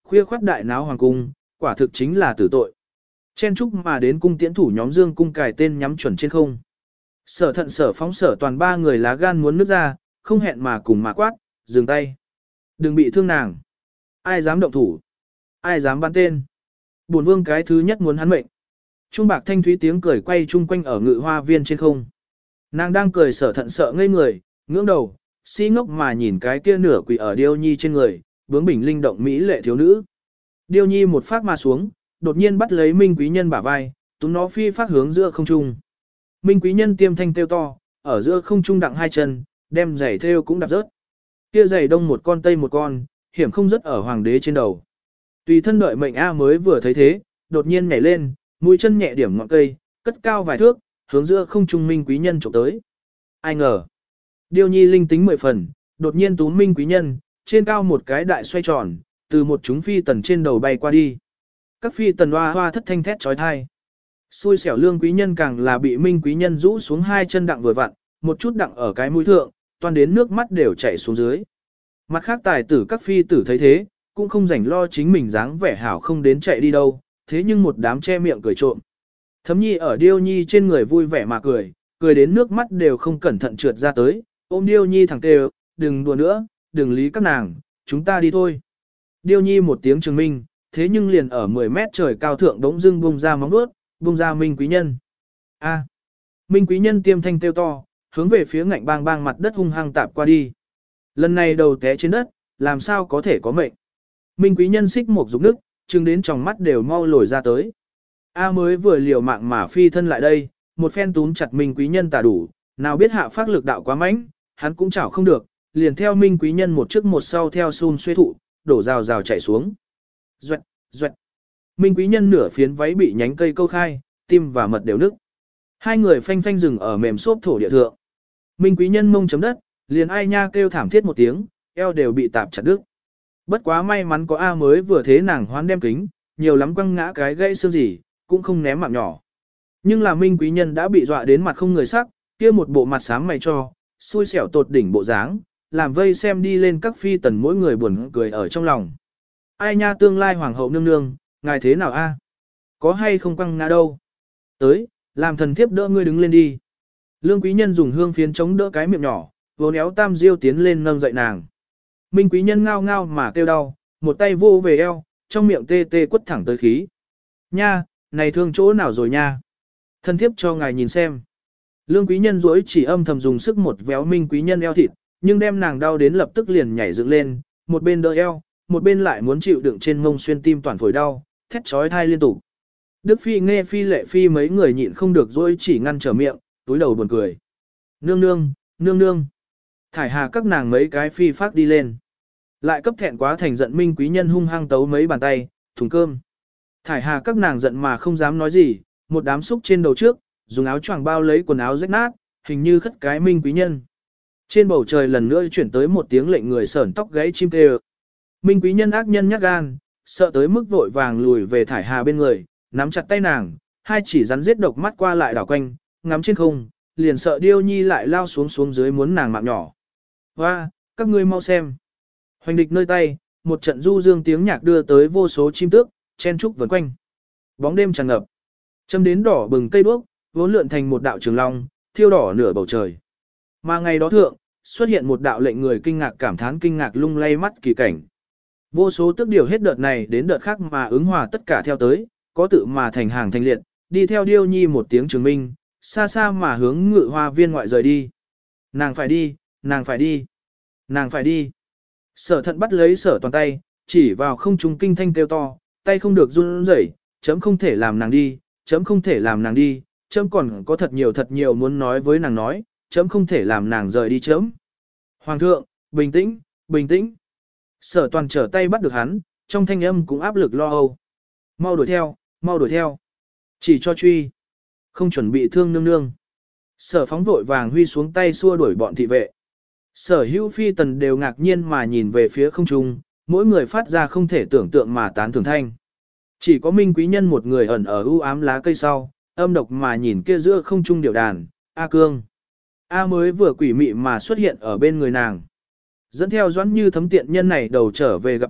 khuya khoát đại náo hoàng cung, quả thực chính là tử tội. Chen chúc mà đến cung tiễn thủ nhóm dương cung cài tên nhắm chuẩn trên không. Sở thận sở phóng sở toàn ba người lá gan muốn nứt ra, không hẹn mà cùng mà quát, dừng tay. Đừng bị thương nàng. Ai dám động thủ? Ai dám bắn tên? Bổn vương cái thứ nhất muốn hắn mệnh. Trung bạc thanh thúy tiếng cười quay chung quanh ở ngự hoa viên trên không. Nàng đang cười sở thận sợ ngây người, ngưỡng đầu, si ngốc mà nhìn cái kia nửa quỷ ở điêu nhi trên người, bướng bỉnh linh động mỹ lệ thiếu nữ. Điêu nhi một phát mà xuống, đột nhiên bắt lấy Minh Quý Nhân bả vai, túm nó phi phát hướng giữa không trung. Minh Quý Nhân tiêm thanh kêu to, ở giữa không trung đặng hai chân, đem giày thêu cũng đạp rớt. Kia giày đông một con tây một con, hiểm không rớt ở hoàng đế trên đầu. Tùy thân đợi mệnh A mới vừa thấy thế, đột nhiên nhảy lên, mũi chân nhẹ điểm ngọn cây, cất cao vài thước, hướng giữa không trung Minh Quý Nhân chụp tới. Ai ngờ, Điêu nhi linh tính mười phần, đột nhiên túm Minh Quý Nhân, trên cao một cái đại xoay tròn, từ một chúng phi tần trên đầu bay qua đi. Các phi tần hoa hoa thất thanh thét trói thai. Xui xẻo Lương Quý Nhân càng là bị Minh Quý Nhân rũ xuống hai chân đặng vừa vặn, một chút đặng ở cái mũi thượng, toàn đến nước mắt đều chảy xuống dưới. Mặt khác tài tử các phi tử thấy thế, cũng không rảnh lo chính mình dáng vẻ hảo không đến chạy đi đâu, thế nhưng một đám che miệng cười trộm. Thấm nhi ở Điêu nhi trên người vui vẻ mà cười, cười đến nước mắt đều không cẩn thận trượt ra tới, ôm Điêu nhi thẳng kêu, đừng đùa nữa, đừng lý các nàng, chúng ta đi thôi. Điêu nhi một tiếng chứng minh, thế nhưng liền ở mười mét trời cao thượng đống dưng bung ra móng vuốt, bung ra Minh Quý Nhân. A. Minh Quý Nhân tiêm thanh kêu to, hướng về phía ngạnh bang bang mặt đất hung hăng tạp qua đi. Lần này đầu té trên đất, làm sao có thể có mệnh. Minh Quý Nhân xích một dục nước, chừng đến tròng mắt đều mau lồi ra tới. A mới vừa liều mạng mà phi thân lại đây, một phen túm chặt Minh Quý Nhân tả đủ, nào biết hạ phát lực đạo quá mạnh, hắn cũng chảo không được, liền theo Minh Quý Nhân một trước một sau theo xun xuê thụ, đổ rào rào chạy xuống. Duệt, duệt. Minh Quý Nhân nửa phiến váy bị nhánh cây câu khai, tim và mật đều nức. Hai người phanh phanh dừng ở mềm xốp thổ địa thượng. Minh Quý Nhân mông chấm đất, liền ai nha kêu thảm thiết một tiếng, eo đều bị tạp chặt đứt. Bất quá may mắn có A mới vừa thế nàng hoán đem kính, nhiều lắm quăng ngã cái gãy xương gì, cũng không ném mạng nhỏ. Nhưng là Minh Quý Nhân đã bị dọa đến mặt không người sắc, kia một bộ mặt xám mày cho, xui xẻo tột đỉnh bộ dáng, làm vây xem đi lên các phi tần mỗi người buồn cười ở trong lòng. Ai nha tương lai hoàng hậu nương nương, ngài thế nào a? Có hay không quăng ngã đâu? Tới, làm thần thiếp đỡ ngươi đứng lên đi. Lương Quý Nhân dùng hương phiến chống đỡ cái miệng nhỏ, vốn éo tam diêu tiến lên nâng dậy nàng. Minh Quý Nhân ngao ngao mà kêu đau, một tay vô về eo, trong miệng tê tê quất thẳng tới khí. Nha, này thương chỗ nào rồi nha? Thần thiếp cho ngài nhìn xem. Lương Quý Nhân duỗi chỉ âm thầm dùng sức một véo Minh Quý Nhân eo thịt, nhưng đem nàng đau đến lập tức liền nhảy dựng lên, một bên đỡ eo, một bên lại muốn chịu đựng trên mông xuyên tim toàn phổi đau, thét chói tai liên tục. Đức Phi nghe Phi Lệ Phi mấy người nhịn không được duỗi chỉ ngăn trở miệng, túi đầu buồn cười. Nương nương, nương nương. Thải Hà các nàng mấy cái phi phát đi lên. Lại cấp thẹn quá thành giận Minh Quý Nhân hung hăng tấu mấy bàn tay, thùng cơm. Thải Hà các nàng giận mà không dám nói gì, một đám xúc trên đầu trước, dùng áo choàng bao lấy quần áo rách nát, hình như khất cái Minh Quý Nhân. Trên bầu trời lần nữa chuyển tới một tiếng lệnh người sởn tóc gáy chim kêu. Minh Quý Nhân ác nhân nhát gan, sợ tới mức vội vàng lùi về Thải Hà bên người, nắm chặt tay nàng, hai chỉ rắn giết độc mắt qua lại đảo quanh, ngắm trên không, liền sợ Điêu Nhi lại lao xuống xuống dưới muốn nàng mạng nhỏ. Hoa, các ngươi mau xem. Hoành địch nơi tay, một trận du dương tiếng nhạc đưa tới vô số chim tước, chen trúc vần quanh. Bóng đêm tràn ngập, châm đến đỏ bừng cây đuốc, vốn lượn thành một đạo trường long, thiêu đỏ nửa bầu trời. Mà ngày đó thượng, xuất hiện một đạo lệnh người kinh ngạc cảm thán kinh ngạc lung lay mắt kỳ cảnh. Vô số tước điều hết đợt này đến đợt khác mà ứng hòa tất cả theo tới, có tự mà thành hàng thành liệt, đi theo Điêu Nhi một tiếng trường minh, xa xa mà hướng ngự hoa viên ngoại rời đi. Nàng phải đi, nàng phải đi, nàng phải đi. Sở thận bắt lấy sở toàn tay, chỉ vào không trung kinh thanh kêu to, tay không được run rẩy, chấm không thể làm nàng đi, chấm không thể làm nàng đi, chấm còn có thật nhiều thật nhiều muốn nói với nàng nói, chấm không thể làm nàng rời đi chấm. Hoàng thượng, bình tĩnh, bình tĩnh. Sở toàn trở tay bắt được hắn, trong thanh âm cũng áp lực lo âu. Mau đuổi theo, mau đuổi theo. Chỉ cho truy. Không chuẩn bị thương nương nương. Sở phóng vội vàng huy xuống tay xua đuổi bọn thị vệ. Sở hữu phi tần đều ngạc nhiên mà nhìn về phía không trung, mỗi người phát ra không thể tưởng tượng mà tán thưởng thanh. Chỉ có Minh Quý Nhân một người ẩn ở u ám lá cây sau, âm độc mà nhìn kia giữa không trung điệu đàn, A Cương. A mới vừa quỷ mị mà xuất hiện ở bên người nàng. Dẫn theo Doãn Như thấm tiện nhân này đầu trở về gặp ta,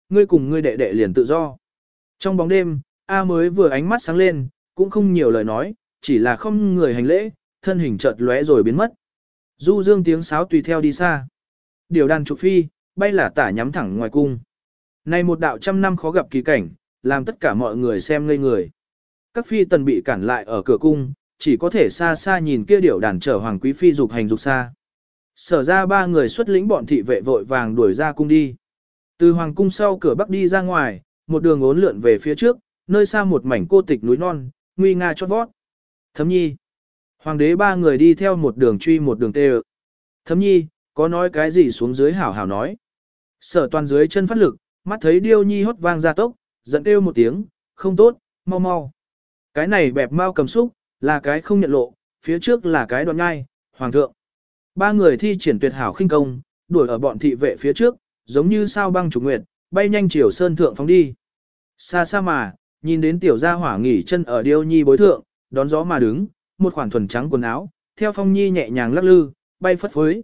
ngươi cùng ngươi đệ đệ liền tự do. Trong bóng đêm, A mới vừa ánh mắt sáng lên, cũng không nhiều lời nói, chỉ là không người hành lễ, thân hình chợt lóe rồi biến mất. Du dương tiếng sáo tùy theo đi xa. Điều đàn trục phi, bay là tả nhắm thẳng ngoài cung. Này một đạo trăm năm khó gặp kỳ cảnh, làm tất cả mọi người xem ngây người. Các phi tần bị cản lại ở cửa cung, chỉ có thể xa xa nhìn kia điểu đàn chở hoàng quý phi dục hành dục xa. Sở ra ba người xuất lĩnh bọn thị vệ vội vàng đuổi ra cung đi. Từ hoàng cung sau cửa bắc đi ra ngoài, một đường ốn lượn về phía trước, nơi xa một mảnh cô tịch núi non, nguy nga chót vót. Thấm nhi. Hoàng đế ba người đi theo một đường truy một đường tê ợ. Thấm nhi, có nói cái gì xuống dưới hảo hảo nói. Sở toàn dưới chân phát lực, mắt thấy điêu nhi hót vang ra tốc, giận kêu một tiếng, không tốt, mau mau. Cái này bẹp mau cầm xúc, là cái không nhận lộ, phía trước là cái đoạn ngai, hoàng thượng. Ba người thi triển tuyệt hảo khinh công, đuổi ở bọn thị vệ phía trước, giống như sao băng trục nguyệt, bay nhanh chiều sơn thượng phóng đi. Xa xa mà, nhìn đến tiểu gia hỏa nghỉ chân ở điêu nhi bối thượng, đón gió mà đứng, một khoản thuần trắng quần áo, theo phong nhi nhẹ nhàng lắc lư, bay phất phới.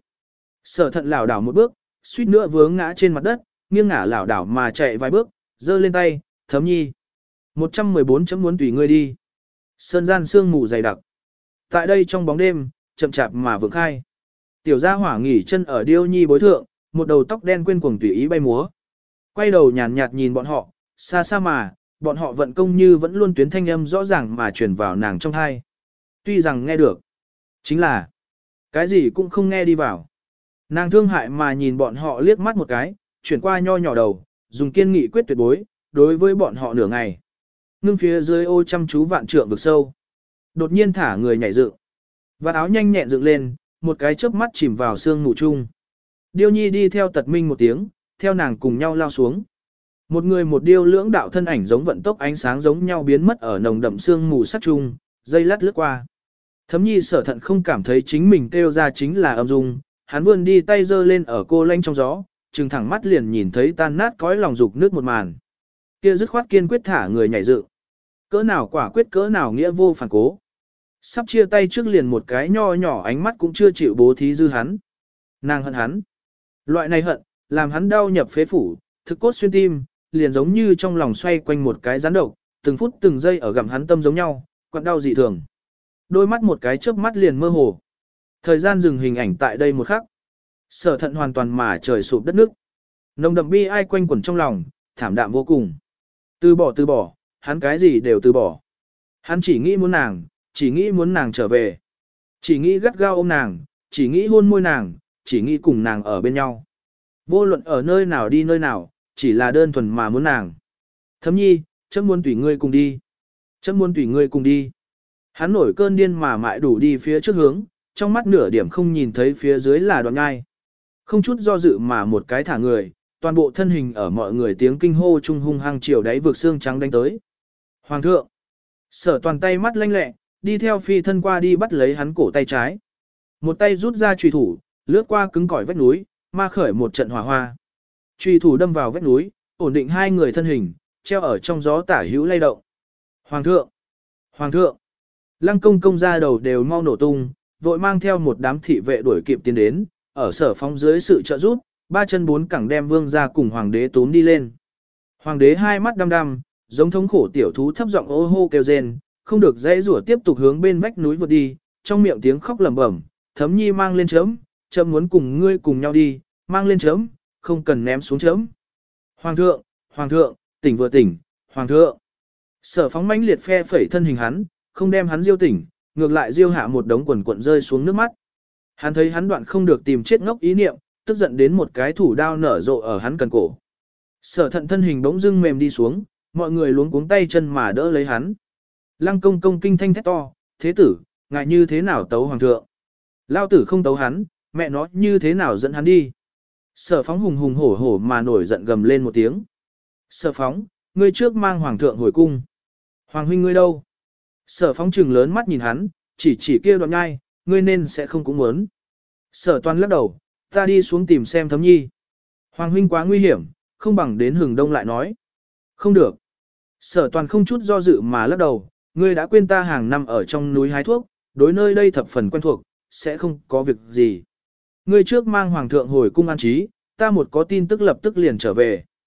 Sở thận lảo đảo một bước, suýt nữa vướng ngã trên mặt đất, nghiêng ngả lảo đảo mà chạy vài bước, giơ lên tay, thấm nhi. một trăm mười bốn chấm muốn tùy ngươi đi. Sơn gian sương mù dày đặc. Tại đây trong bóng đêm, chậm chạp mà vượng khai. Tiểu gia hỏa nghỉ chân ở điêu nhi bối thượng, một đầu tóc đen quên cuồng tùy ý bay múa. Quay đầu nhàn nhạt nhìn bọn họ, xa xa mà, bọn họ vận công như vẫn luôn tuyến thanh âm rõ ràng mà truyền vào nàng trong tai. Tuy rằng nghe được, chính là cái gì cũng không nghe đi vào. Nàng thương hại mà nhìn bọn họ liếc mắt một cái, chuyển qua nho nhỏ đầu, dùng kiên nghị quyết tuyệt bối, đối với bọn họ nửa ngày. Ngưng phía dưới ô chăm chú vạn trượng vực sâu. Đột nhiên thả người nhảy dựng. Vạt áo nhanh nhẹn dựng lên, một cái chớp mắt chìm vào sương mù chung. Điêu nhi đi theo tật minh một tiếng, theo nàng cùng nhau lao xuống. Một người một điêu lưỡng đạo thân ảnh giống vận tốc ánh sáng giống nhau biến mất ở nồng đậm sương mù sắc chung, dây lát lướt qua. Thấm nhi sở thận không cảm thấy chính mình kêu ra chính là âm dung, hắn vươn đi tay giơ lên ở cô lanh trong gió, trừng thẳng mắt liền nhìn thấy tan nát cõi lòng dục nước một màn. Kia dứt khoát kiên quyết thả người nhảy dựng. Cỡ nào quả quyết cỡ nào nghĩa vô phản cố. Sắp chia tay trước liền một cái nho nhỏ ánh mắt cũng chưa chịu bố thí dư hắn. Nàng hận hắn. Loại này hận, làm hắn đau nhập phế phủ, thực cốt xuyên tim, liền giống như trong lòng xoay quanh một cái rắn độc, từng phút từng giây ở gặm hắn tâm giống nhau, quặn đau dị thường. Đôi mắt một cái chớp mắt liền mơ hồ. Thời gian dừng hình ảnh tại đây một khắc. Sở thận hoàn toàn mà trời sụp đất nước. Nồng đậm bi ai quanh quẩn trong lòng, thảm đạm vô cùng. Từ bỏ từ bỏ, hắn cái gì đều từ bỏ. Hắn chỉ nghĩ muốn nàng, chỉ nghĩ muốn nàng trở về. Chỉ nghĩ gắt gao ôm nàng, chỉ nghĩ hôn môi nàng, chỉ nghĩ cùng nàng ở bên nhau. Vô luận ở nơi nào đi nơi nào, chỉ là đơn thuần mà muốn nàng. Thấm nhi, chấm muốn tùy ngươi cùng đi. Chấm muốn tùy ngươi cùng đi. Hắn nổi cơn điên mà mại đủ đi phía trước hướng, trong mắt nửa điểm không nhìn thấy phía dưới là đoạn ngai. Không chút do dự mà một cái thả người, toàn bộ thân hình ở mọi người tiếng kinh hô trung hung hăng chiều đáy vực xương trắng đánh tới. Hoàng thượng! Sở toàn tay mắt lanh lẹ, đi theo phi thân qua đi bắt lấy hắn cổ tay trái. Một tay rút ra chùy thủ, lướt qua cứng cỏi vách núi, ma khởi một trận hỏa hoa. Chùy thủ đâm vào vách núi, ổn định hai người thân hình, treo ở trong gió tả hữu lay động. Hoàng thượng! Hoàng thượng! Lăng công công ra đầu đều mau nổ tung, vội mang theo một đám thị vệ đuổi kịp tiến đến, ở sở phong dưới sự trợ giúp, ba chân bốn cẳng đem vương ra cùng hoàng đế tốn đi lên. Hoàng đế hai mắt đăm đăm, giống thống khổ tiểu thú thấp giọng ô hô kêu rên, không được dễ rủa tiếp tục hướng bên vách núi vượt đi, trong miệng tiếng khóc lẩm bẩm, thấm nhi mang lên chấm, chấm muốn cùng ngươi cùng nhau đi, mang lên chấm, không cần ném xuống chấm. Hoàng thượng, hoàng thượng, tỉnh vừa tỉnh, hoàng thượng. Sở phóng mãnh liệt phe phẩy thân hình hắn, không đem hắn diêu tỉnh, ngược lại diêu hạ một đống quần cuộn rơi xuống nước mắt. Hắn thấy hắn đoạn không được tìm chết ngốc ý niệm, tức giận đến một cái thủ đao nở rộ ở hắn cần cổ. Sở thận thân hình bỗng dưng mềm đi xuống, mọi người luống cuống tay chân mà đỡ lấy hắn. Lăng công công kinh thanh thét to, thế tử, ngại như thế nào tấu hoàng thượng. Lao tử không tấu hắn, mẹ nó như thế nào dẫn hắn đi. Sở phóng hùng hùng hổ hổ mà nổi giận gầm lên một tiếng. Sở phóng, ngươi trước mang hoàng thượng hồi cung. Hoàng huynh ngươi đâu? Sở phóng trừng lớn mắt nhìn hắn, chỉ chỉ kia đoạn nhai, ngươi nên sẽ không cũng muốn. Sở toàn lắc đầu, ta đi xuống tìm xem thấm nhi. Hoàng huynh quá nguy hiểm, không bằng đến hừng đông lại nói. Không được. Sở toàn không chút do dự mà lắc đầu, ngươi đã quên ta hàng năm ở trong núi hái thuốc, đối nơi đây thập phần quen thuộc, sẽ không có việc gì. Ngươi trước mang hoàng thượng hồi cung an trí, ta một có tin tức lập tức liền trở về.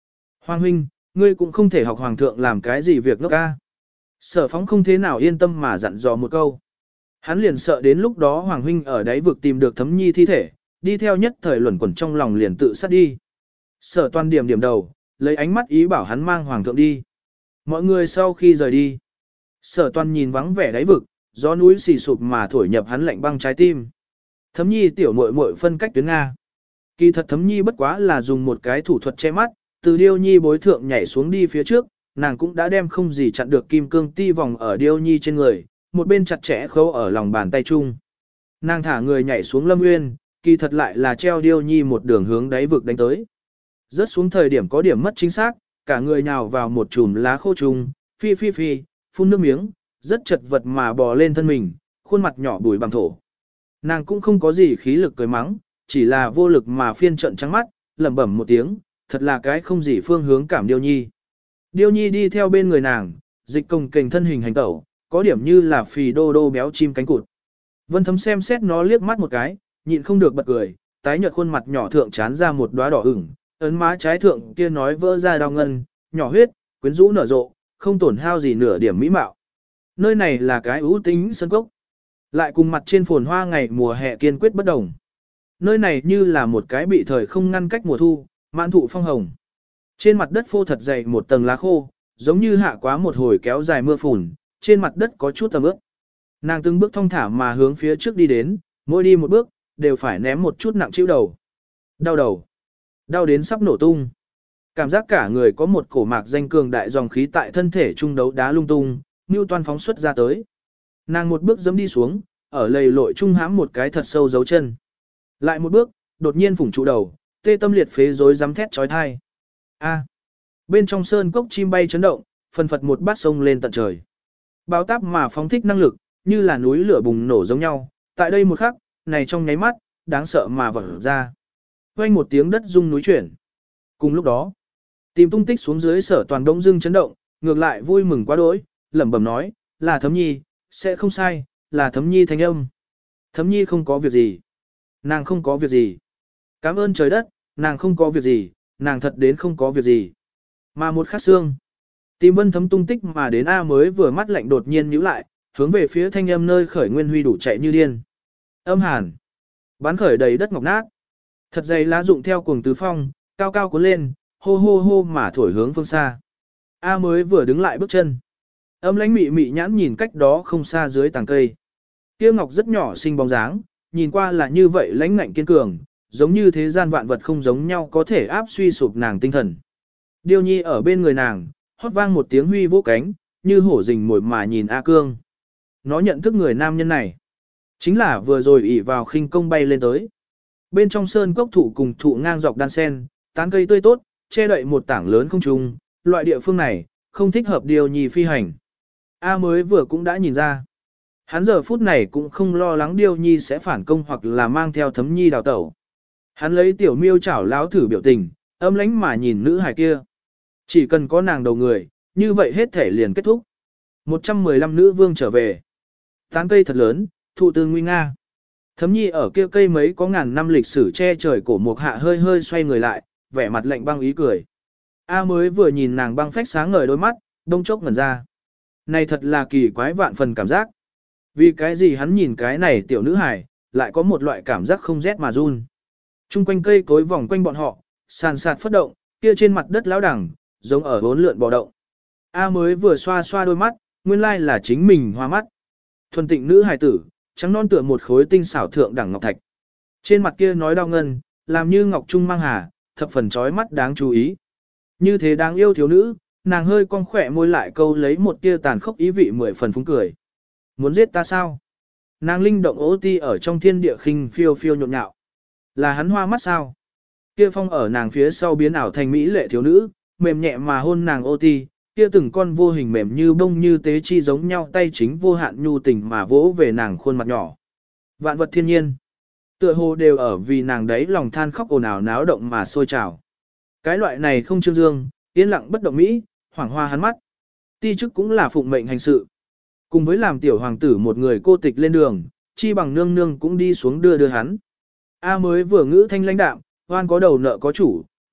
Hoàng huynh, ngươi cũng không thể học hoàng thượng làm cái gì việc ngốc ca. Sở Phóng không thế nào yên tâm mà dặn dò một câu. Hắn liền sợ đến lúc đó Hoàng huynh ở đáy vực tìm được Thấm Nhi thi thể, đi theo nhất thời luẩn quẩn trong lòng liền tự sát đi. Sở Toàn điểm điểm đầu, lấy ánh mắt ý bảo hắn mang Hoàng thượng đi. Mọi người sau khi rời đi, Sở Toàn nhìn vắng vẻ đáy vực, gió núi xì sụp mà thổi nhập hắn lạnh băng trái tim. Thấm Nhi tiểu muội muội phân cách tuyến Nga. Kỳ thật Thấm Nhi bất quá là dùng một cái thủ thuật che mắt, từ Điêu Nhi bối thượng nhảy xuống đi phía trước, nàng cũng đã đem không gì chặn được kim cương ti vòng ở Điêu Nhi trên người, một bên chặt chẽ khâu ở lòng bàn tay chung. Nàng thả người nhảy xuống lâm nguyên, kỳ thật lại là treo Điêu Nhi một đường hướng đáy vực đánh tới. Rớt xuống thời điểm có điểm mất chính xác, cả người nhào vào một chùm lá khô trùng, phi phi phi, phun nước miếng, rất chật vật mà bò lên thân mình, khuôn mặt nhỏ bùi bằng thổ. Nàng cũng không có gì khí lực cười mắng, chỉ là vô lực mà phiên trận trắng mắt, lẩm bẩm một tiếng, thật là cái không gì phương hướng cảm Điêu Nhi. Điêu Nhi đi theo bên người nàng, dịch công kềnh thân hình hành tẩu, có điểm như là phì đô đô béo chim cánh cụt. Vân Thấm xem xét nó liếc mắt một cái, nhịn không được bật cười, tái nhợt khuôn mặt nhỏ thượng chán ra một đóa đỏ ửng, ấn má trái thượng kia nói vỡ ra đau ngân, nhỏ huyết, quyến rũ nở rộ, không tổn hao gì nửa điểm mỹ mạo. Nơi này là cái ưu tính sân cốc, lại cùng mặt trên phồn hoa ngày mùa hè kiên quyết bất đồng. Nơi này như là một cái bị thời không ngăn cách mùa thu, mãn thụ phong hồng. Trên mặt đất phô thật dày một tầng lá khô, giống như hạ quá một hồi kéo dài mưa phùn, trên mặt đất có chút tầm ướt. Nàng từng bước thong thả mà hướng phía trước đi đến, mỗi đi một bước, đều phải ném một chút nặng chịu đầu. Đau đầu. Đau đến sắp nổ tung. Cảm giác cả người có một cổ mạc danh cường đại dòng khí tại thân thể trung đấu đá lung tung, như toàn phóng xuất ra tới. Nàng một bước giẫm đi xuống, ở lầy lội trung hãm một cái thật sâu dấu chân. Lại một bước, đột nhiên phủng trụ đầu, tê tâm liệt phế rối rắm thét chói tai. A. Bên trong sơn cốc chim bay chấn động, phần phật một bát sông lên tận trời. Báo táp mà phóng thích năng lực, như là núi lửa bùng nổ giống nhau, tại đây một khắc, này trong nháy mắt, đáng sợ mà vỡ ra. Vang một tiếng đất rung núi chuyển. Cùng lúc đó, tìm tung tích xuống dưới Sở Toàn đông dưng chấn động, ngược lại vui mừng quá đỗi, lẩm bẩm nói, là Thấm Nhi, sẽ không sai, là Thấm Nhi thanh âm. Thấm Nhi không có việc gì. Nàng không có việc gì. Cảm ơn trời đất, nàng không có việc gì, nàng thật đến không có việc gì. Mà một khắc xương, tìm Vân Thấm tung tích mà đến A mới vừa mắt lạnh đột nhiên nhíu lại, hướng về phía thanh âm nơi khởi nguyên huy đủ chạy như điên. Âm hàn, bắn khởi đầy đất ngọc nát. Thật dày lá rụng theo cuồng tứ phong, cao cao cuốn lên, hô hô hô mà thổi hướng phương xa. A mới vừa đứng lại bước chân. Âm lãnh mị mị nhãn nhìn cách đó không xa dưới tàng cây. Kia ngọc rất nhỏ xinh bóng dáng, nhìn qua là như vậy lãnh ngạnh kiên cường, giống như thế gian vạn vật không giống nhau có thể áp suy sụp nàng tinh thần. Điêu Nhi ở bên người nàng, hót vang một tiếng huy vỗ cánh, như hổ rình mồi mà nhìn A Cương. Nó nhận thức người nam nhân này. Chính là vừa rồi ỉ vào khinh công bay lên tới. Bên trong sơn cốc thụ cùng thụ ngang dọc đan sen, tán cây tươi tốt, che đậy một tảng lớn không trung, loại địa phương này, không thích hợp Điêu Nhi phi hành. A mới vừa cũng đã nhìn ra. Hắn giờ phút này cũng không lo lắng Điêu Nhi sẽ phản công hoặc là mang theo Thấm Nhi đào tẩu. Hắn lấy tiểu miêu chảo láo thử biểu tình, âm lãnh mà nhìn nữ hài kia. Chỉ cần có nàng đầu người, như vậy hết thể liền kết thúc. một trăm mười lăm nữ vương trở về. Tán cây thật lớn, thụ tư nguy nga. Thấm Nhi ở kia cây mấy có ngàn năm lịch sử che trời cổ mục hạ hơi hơi xoay người lại, vẻ mặt lạnh băng ý cười. A mới vừa nhìn nàng băng phách sáng ngời đôi mắt, đông chốc ngẩn ra. Này thật là kỳ quái vạn phần cảm giác. Vì cái gì hắn nhìn cái này tiểu nữ hài, lại có một loại cảm giác không rét mà run. Trung quanh cây cối vòng quanh bọn họ, sàn sạt phất động, kia trên mặt đất lão đẳng, giống ở bốn lượn bò động. A mới vừa xoa xoa đôi mắt, nguyên lai là chính mình hoa mắt. Thuần tịnh nữ hài tử, trắng non tựa một khối tinh xảo thượng đẳng ngọc thạch. Trên mặt kia nói đau ngân, làm như ngọc trung mang hà, thập phần chói mắt đáng chú ý. Như thế đáng yêu thiếu nữ, nàng hơi cong khỏe môi lại câu lấy một tia tàn khốc ý vị mười phần phúng cười. Muốn giết ta sao? Nàng linh động ố ti ở trong thiên địa khinh phiêu phiêu nhộn nhạo. Là hắn hoa mắt sao? Kia phong ở nàng phía sau biến ảo thành mỹ lệ thiếu nữ, mềm nhẹ mà hôn nàng ô ti, kia từng con vô hình mềm như bông như tế chi giống nhau tay chính vô hạn nhu tình mà vỗ về nàng khuôn mặt nhỏ. Vạn vật thiên nhiên, tựa hồ đều ở vì nàng đấy lòng than khóc ồn ào náo động mà sôi trào. Cái loại này không trương dương, yên lặng bất động mỹ, hoảng hoa hắn mắt. Ti chức cũng là phụng mệnh hành sự. Cùng với làm tiểu hoàng tử một người cô tịch lên đường, chi bằng nương nương cũng đi xuống đưa đưa hắn. A mới vừa ngữ thanh lãnh đạm, hoan có đầu nợ có chủ,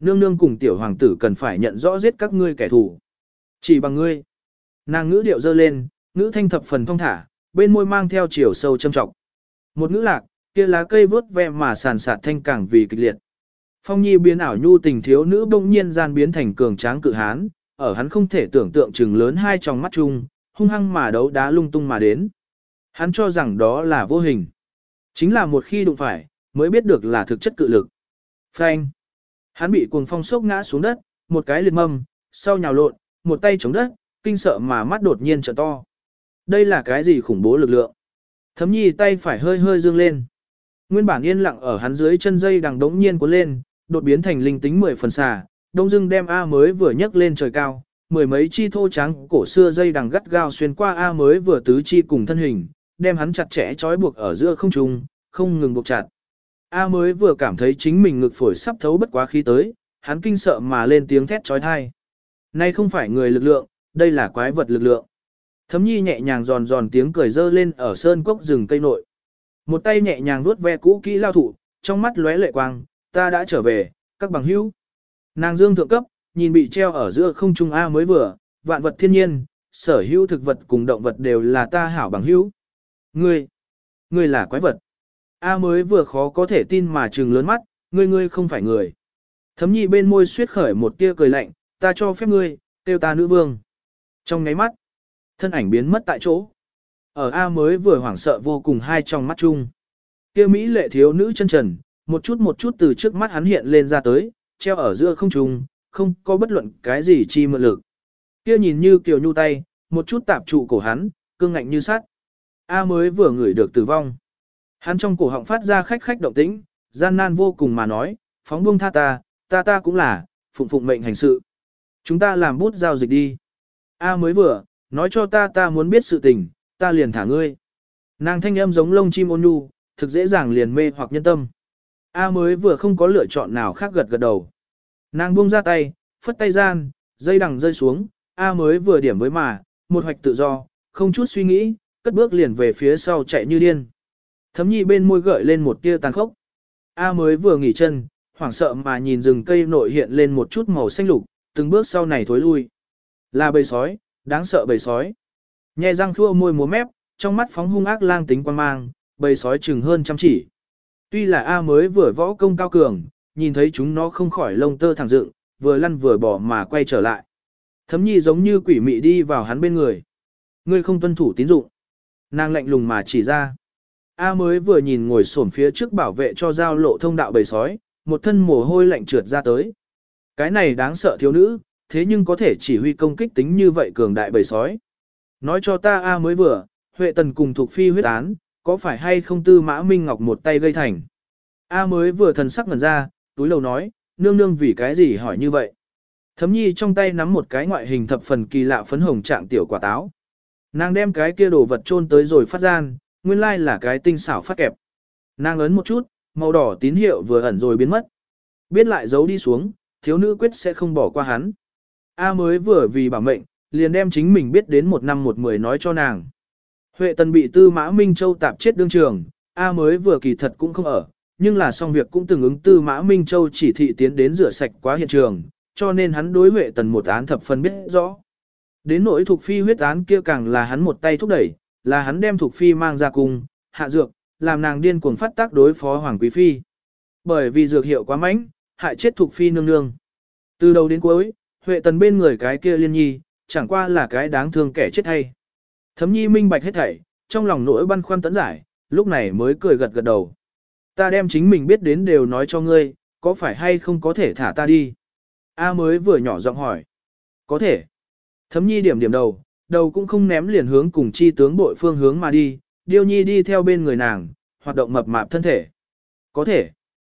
nương nương cùng tiểu hoàng tử cần phải nhận rõ giết các ngươi kẻ thù. Chỉ bằng ngươi. Nàng ngữ điệu dơ lên, ngữ thanh thập phần thong thả, bên môi mang theo chiều sâu châm trọng. Một ngữ lạc, kia lá cây vớt ve mà sàn sạt thanh càng vì kịch liệt. Phong Nhi biến ảo nhu tình thiếu nữ bỗng nhiên gian biến thành cường tráng cự hán, ở hắn không thể tưởng tượng chừng lớn hai tròng mắt chung, hung hăng mà đấu đá lung tung mà đến. Hắn cho rằng đó là vô hình. Chính là một khi đụng phải, mới biết được là thực chất cự lực. Phanh. Hắn bị cuồng phong sốc ngã xuống đất, một cái liệt mâm, sau nhào lộn, một tay chống đất, kinh sợ mà mắt đột nhiên trợ to. Đây là cái gì khủng bố lực lượng? Thấm Nhi tay phải hơi hơi dương lên. Nguyên bản yên lặng ở hắn dưới chân dây đằng đống nhiên cuốn lên, đột biến thành linh tính mười phần xà, đông dưng đem A mới vừa nhấc lên trời cao, mười mấy chi thô trắng cổ xưa dây đằng gắt gao xuyên qua A mới vừa tứ chi cùng thân hình, đem hắn chặt chẽ trói buộc ở giữa không trung, không ngừng buộc chặt. A mới vừa cảm thấy chính mình ngực phổi sắp thấu bất quá khí tới, hắn kinh sợ mà lên tiếng thét trói thai. Nay không phải người lực lượng, đây là quái vật lực lượng. Thấm Nhi nhẹ nhàng giòn giòn tiếng cười dơ lên ở sơn cốc rừng cây nội. Một tay nhẹ nhàng vuốt ve cũ kỹ lao thụ, trong mắt lóe lệ quang, ta đã trở về, các bằng hữu. Nàng dương thượng cấp, nhìn bị treo ở giữa không trung A mới vừa, vạn vật thiên nhiên, sở hữu thực vật cùng động vật đều là ta hảo bằng hữu. Ngươi, ngươi là quái vật. A mới vừa khó có thể tin mà trừng lớn mắt, ngươi ngươi không phải người. Thấm Nhi bên môi suyết khởi một tia cười lạnh, ta cho phép ngươi, kêu ta nữ vương. Trong ngáy mắt, thân ảnh biến mất tại chỗ. Ở A mới vừa hoảng sợ vô cùng hai trong mắt chung. Kia Mỹ lệ thiếu nữ chân trần, một chút một chút từ trước mắt hắn hiện lên ra tới, treo ở giữa không trung, không có bất luận cái gì chi mượn lực. Kia nhìn như kiều nhu tay, một chút tạp trụ cổ hắn, cương ngạnh như sắt. A mới vừa ngửi được tử vong. Hắn trong cổ họng phát ra khách khách động tĩnh, gian nan vô cùng mà nói, phóng buông tha ta, ta ta cũng là, phụng phụng mệnh hành sự. Chúng ta làm bút giao dịch đi. A mới vừa, nói cho ta ta muốn biết sự tình, ta liền thả ngươi. Nàng thanh âm giống lông chim ôn nhu, thực dễ dàng liền mê hoặc nhân tâm. A mới vừa không có lựa chọn nào khác gật gật đầu. Nàng buông ra tay, phất tay gian, dây đằng rơi xuống, A mới vừa điểm với mà, một hoạch tự do, không chút suy nghĩ, cất bước liền về phía sau chạy như điên. Thấm Nhi bên môi gợi lên một tia tàn khốc. A mới vừa nghỉ chân, hoảng sợ mà nhìn rừng cây nội hiện lên một chút màu xanh lục, từng bước sau này thối lui. Là bầy sói, đáng sợ bầy sói. Nhe răng khua môi múa mép, trong mắt phóng hung ác lang tính quan mang, bầy sói chừng hơn trăm chỉ. Tuy là A mới vừa võ công cao cường, nhìn thấy chúng nó không khỏi lông tơ thẳng dựng, vừa lăn vừa bỏ mà quay trở lại. Thấm Nhi giống như quỷ mị đi vào hắn bên người. Ngươi không tuân thủ tín dụng. Nàng lạnh lùng mà chỉ ra. A mới vừa nhìn ngồi xổm phía trước bảo vệ cho giao lộ thông đạo bầy sói, một thân mồ hôi lạnh trượt ra tới. Cái này đáng sợ thiếu nữ, thế nhưng có thể chỉ huy công kích tính như vậy cường đại bầy sói. Nói cho ta A mới vừa, Huệ Tần cùng thuộc phi huyết án, có phải hay không Tư Mã Minh Ngọc một tay gây thành. A mới vừa thần sắc ngẩn ra, túi lầu nói, nương nương vì cái gì hỏi như vậy. Thấm Nhi trong tay nắm một cái ngoại hình thập phần kỳ lạ phấn hồng trạng tiểu quả táo. Nàng đem cái kia đồ vật chôn tới rồi phát gian, nguyên lai là cái tinh xảo phát kẹp. Nàng ấn một chút, màu đỏ tín hiệu vừa ẩn rồi biến mất. Biết lại giấu đi xuống, thiếu nữ quyết sẽ không bỏ qua hắn. A mới vừa vì bảo mệnh, liền đem chính mình biết đến một năm một mười nói cho nàng. Huệ Tần bị Tư Mã Minh Châu tạp chết đương trường, A mới vừa kỳ thật cũng không ở, nhưng là xong việc cũng từng ứng Tư Mã Minh Châu chỉ thị tiến đến rửa sạch quá hiện trường, cho nên hắn đối Huệ Tần một án thập phần biết rõ. Đến nỗi thuộc phi huyết án kia càng là hắn một tay thúc đẩy, là hắn đem thuộc phi mang ra cung, hạ dược, làm nàng điên cuồng phát tác đối phó Hoàng Quý Phi. Bởi vì dược hiệu quá mạnh, hại chết thuộc phi nương nương. Từ đầu đến cuối, Huệ Tần bên người cái kia Liên Nhi, chẳng qua là cái đáng thương kẻ chết hay. Thấm Nhi minh bạch hết thảy, trong lòng nỗi băn khoăn tẫn giải, lúc này mới cười gật gật đầu. Ta đem chính mình biết đến đều nói cho ngươi, có phải hay không có thể thả ta đi? A mới vừa nhỏ giọng hỏi. Có thể. Thấm Nhi điểm điểm đầu, đầu cũng không ném liền hướng cùng chi tướng bội phương hướng mà đi, Điêu Nhi đi theo bên người nàng, hoạt động mập mạp thân thể. Có thể.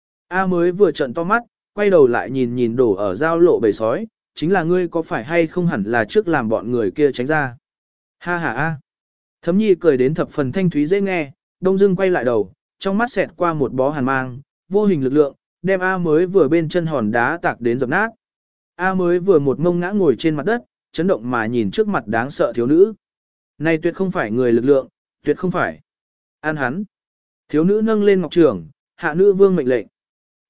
A mới vừa trận to mắt, quay đầu lại nhìn nhìn đổ ở giao lộ bầy sói, chính là ngươi có phải hay không hẳn là trước làm bọn người kia tránh ra. Ha ha a. Thấm Nhi cười đến thập phần thanh thúy dễ nghe, đông dưng quay lại đầu, trong mắt xẹt qua một bó hàn mang, vô hình lực lượng, đem A mới vừa bên chân hòn đá tạc đến dập nát. A mới vừa một mông ngã ngồi trên mặt đất, chấn động mà nhìn trước mặt đáng sợ thiếu nữ. Này tuyệt không phải người lực lượng, tuyệt không phải. An hắn. Thiếu nữ nâng lên ngọc trường, hạ nữ vương mệnh lệnh.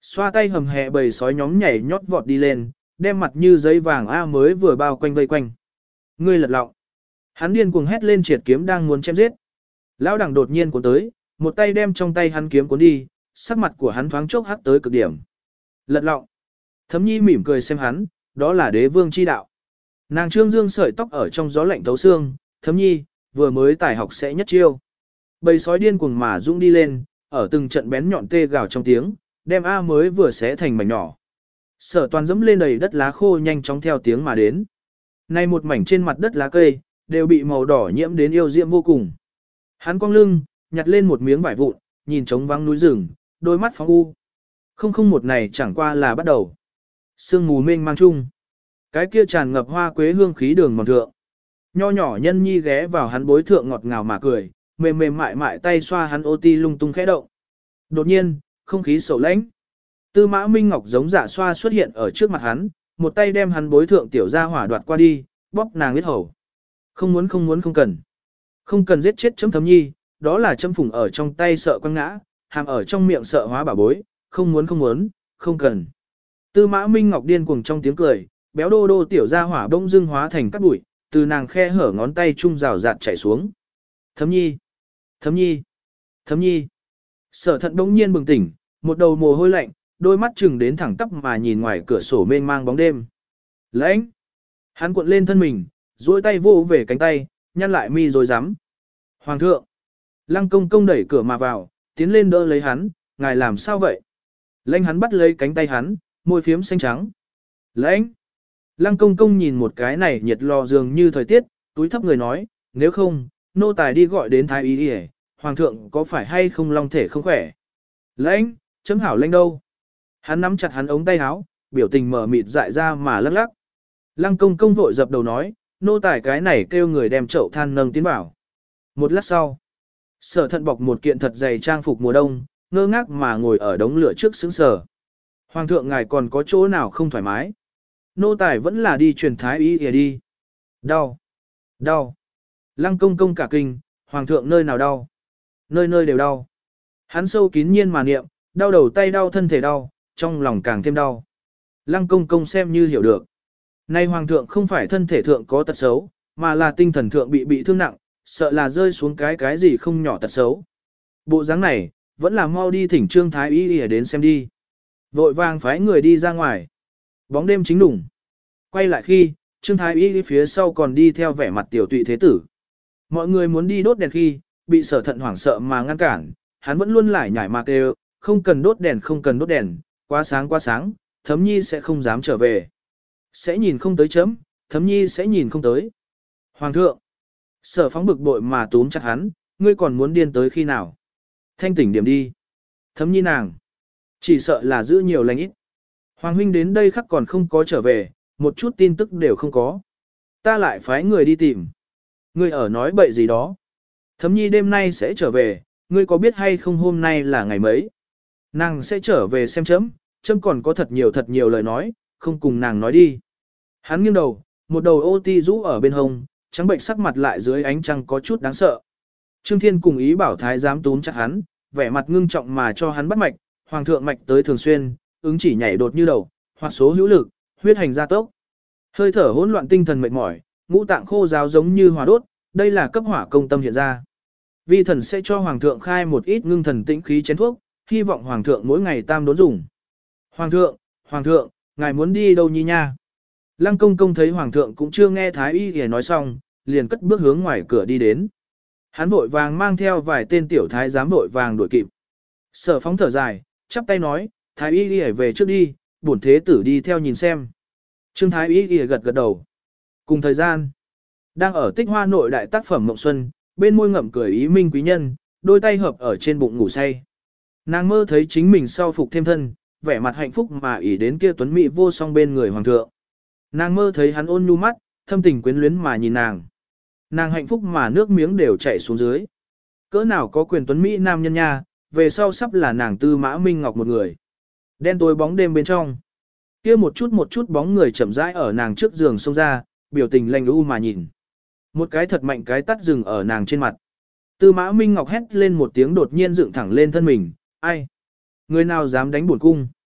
Xoa tay hầm hẹ bầy sói nhóm nhảy nhót vọt đi lên, đem mặt như giấy vàng A mới vừa bao quanh vây quanh. Ngươi lật lọng. Hắn điên cuồng hét lên triệt kiếm đang muốn chém giết. Lão đẳng đột nhiên cuốn tới, một tay đem trong tay hắn kiếm cuốn đi, sắc mặt của hắn thoáng chốc hắc tới cực điểm. Lật lọng. Thấm Nhi mỉm cười xem hắn, đó là đế vương chi đạo. Nàng trương dương sợi tóc ở trong gió lạnh thấu xương, Thấm Nhi, vừa mới tải học sẽ nhất chiêu. Bầy sói điên cuồng mà dũng đi lên, ở từng trận bén nhọn tê gào trong tiếng, đem A mới vừa xé thành mảnh nhỏ. Sở toàn dẫm lên đầy đất lá khô nhanh chóng theo tiếng mà đến. Nay một mảnh trên mặt đất lá cây, đều bị màu đỏ nhiễm đến yêu diễm vô cùng. Hắn cong lưng, nhặt lên một miếng vải vụn, nhìn trống vắng núi rừng, đôi mắt phóng u. Không không một này chẳng qua là bắt đầu. Sương mù mênh mang chung. Cái kia tràn ngập hoa quế hương khí đường mòn thượng. Nho nhỏ nhân nhi ghé vào hắn bối thượng ngọt ngào mà cười, mềm mềm mại mại tay xoa hắn ô ti lung tung khẽ động. Đột nhiên, không khí sầu lãnh. Tư Mã Minh Ngọc giống dạ xoa xuất hiện ở trước mặt hắn, một tay đem hắn bối thượng tiểu gia hỏa đoạt qua đi, bóp nàng huyết hầu. Không muốn không muốn không cần. Không cần giết chết chấm Thấm Nhi, đó là chấm phủng ở trong tay sợ quăng ngã, hàm ở trong miệng sợ hóa bà bối, không muốn không muốn, không cần. Tư Mã Minh Ngọc điên cuồng trong tiếng cười, béo đô đô tiểu gia hỏa bỗng dưng hóa thành cát bụi, từ nàng khe hở ngón tay trung rào rạt chảy xuống. Thấm Nhi, Thấm Nhi, Thấm Nhi. Sở Thận bỗng nhiên bừng tỉnh, một đầu mồ hôi lạnh, đôi mắt chừng đến thẳng tắp mà nhìn ngoài cửa sổ mênh mang bóng đêm. Lãnh. Hắn cuộn lên thân mình, duỗi tay vô về cánh tay, nhăn lại mi rồi rắm. Hoàng thượng. Lăng công công đẩy cửa mà vào, tiến lên đỡ lấy hắn, ngài làm sao vậy? Lãnh hắn bắt lấy cánh tay hắn, môi phiếm xanh trắng. Lãnh. Lăng công công nhìn một cái này nhiệt lò dường như thời tiết, túi thấp người nói, nếu không, nô tài đi gọi đến thái y đi. Hoàng thượng có phải hay không long thể không khỏe? Lãnh, chấm hảo lãnh đâu? Hắn nắm chặt hắn ống tay áo, biểu tình mở mịt dại ra mà lắc lắc. Lăng công công vội dập đầu nói, nô tài cái này kêu người đem chậu than nâng tiến vào. Một lát sau, Sở Thận bọc một kiện thật dày trang phục mùa đông, ngơ ngác mà ngồi ở đống lửa trước sững sờ. Hoàng thượng ngài còn có chỗ nào không thoải mái? Nô tài vẫn là đi truyền thái y y đi. Đau, đau. Lăng công công cả kinh, hoàng thượng nơi nào đau? Nơi nơi đều đau. Hắn sâu kín nhiên mà niệm, đau đầu tay đau thân thể đau, trong lòng càng thêm đau. Lăng công công xem như hiểu được. Nay hoàng thượng không phải thân thể thượng có tật xấu, mà là tinh thần thượng bị bị thương nặng, sợ là rơi xuống cái cái gì không nhỏ tật xấu. Bộ dáng này, vẫn là mau đi thỉnh trương thái y y đến xem đi. Vội vàng phái người đi ra ngoài. Bóng đêm chính đủng. Quay lại khi, trương thái y phía sau còn đi theo vẻ mặt tiểu tụy thế tử. Mọi người muốn đi đốt đèn khi, bị Sở Thận hoảng sợ mà ngăn cản, hắn vẫn luôn lải nhải mà kêu, không cần đốt đèn không cần đốt đèn, quá sáng quá sáng, Thấm Nhi sẽ không dám trở về. Sẽ nhìn không tới chấm, Thấm Nhi sẽ nhìn không tới. Hoàng thượng, Sở Phóng bực bội mà túm chặt hắn, ngươi còn muốn điên tới khi nào? Thanh tỉnh điểm đi. Thấm Nhi nàng, chỉ sợ là giữ nhiều lành ít. Hoàng huynh đến đây khắc còn không có trở về, một chút tin tức đều không có. Ta lại phái người đi tìm. Ngươi ở nói bậy gì đó. Thấm Nhi đêm nay sẽ trở về, ngươi có biết hay không hôm nay là ngày mấy? Nàng sẽ trở về xem chấm, chấm còn có thật nhiều thật nhiều lời nói, không cùng nàng nói đi. Hắn nghiêng đầu, một đầu ô ti rũ ở bên hông, trắng bệnh sắc mặt lại dưới ánh trăng có chút đáng sợ. Trương Thiên cùng ý bảo thái giám túm chặt hắn, vẻ mặt ngưng trọng mà cho hắn bắt mạch, hoàng thượng mạch tới thường xuyên, ứng chỉ nhảy đột như đầu, hoặc số hữu lực, huyết hành gia tốc. Hơi thở hỗn loạn tinh thần mệt mỏi, ngũ tạng khô ráo giống như hỏa đốt, đây là cấp hỏa công tâm hiện ra. Vi thần sẽ cho hoàng thượng khai một ít ngưng thần tĩnh khí chén thuốc, hy vọng hoàng thượng mỗi ngày tam đốn dùng. Hoàng thượng, hoàng thượng, ngài muốn đi đâu nhi nha? Lăng công công thấy hoàng thượng cũng chưa nghe thái y y nói xong, liền cất bước hướng ngoài cửa đi đến. Hắn vội vàng mang theo vài tên tiểu thái giám vội vàng đuổi kịp. Sở Phóng thở dài, chắp tay nói, thái y y về trước đi, bổn thế tử đi theo nhìn xem. Trương thái y y gật gật đầu. Cùng thời gian, đang ở Tích Hoa nội đại tác phẩm Mộng Xuân, bên môi ngậm cười ý minh quý nhân, đôi tay hợp ở trên bụng ngủ say. Nàng mơ thấy chính mình sau phục thêm thân, vẻ mặt hạnh phúc mà ỷ đến kia tuấn mỹ vô song bên người hoàng thượng. Nàng mơ thấy hắn ôn nhu mắt, thâm tình quyến luyến mà nhìn nàng. Nàng hạnh phúc mà nước miếng đều chảy xuống dưới. Cỡ nào có quyền tuấn mỹ nam nhân nha, về sau sắp là nàng Tư Mã Minh Ngọc một người. Đen tối bóng đêm bên trong. Kia một chút một chút bóng người chậm rãi ở nàng trước giường xông ra, biểu tình lanh u mà nhìn. Một cái thật mạnh cái tắt rừng ở nàng trên mặt. Tư Mã Minh Ngọc hét lên một tiếng đột nhiên dựng thẳng lên thân mình, ai? Người nào dám đánh bổn cung?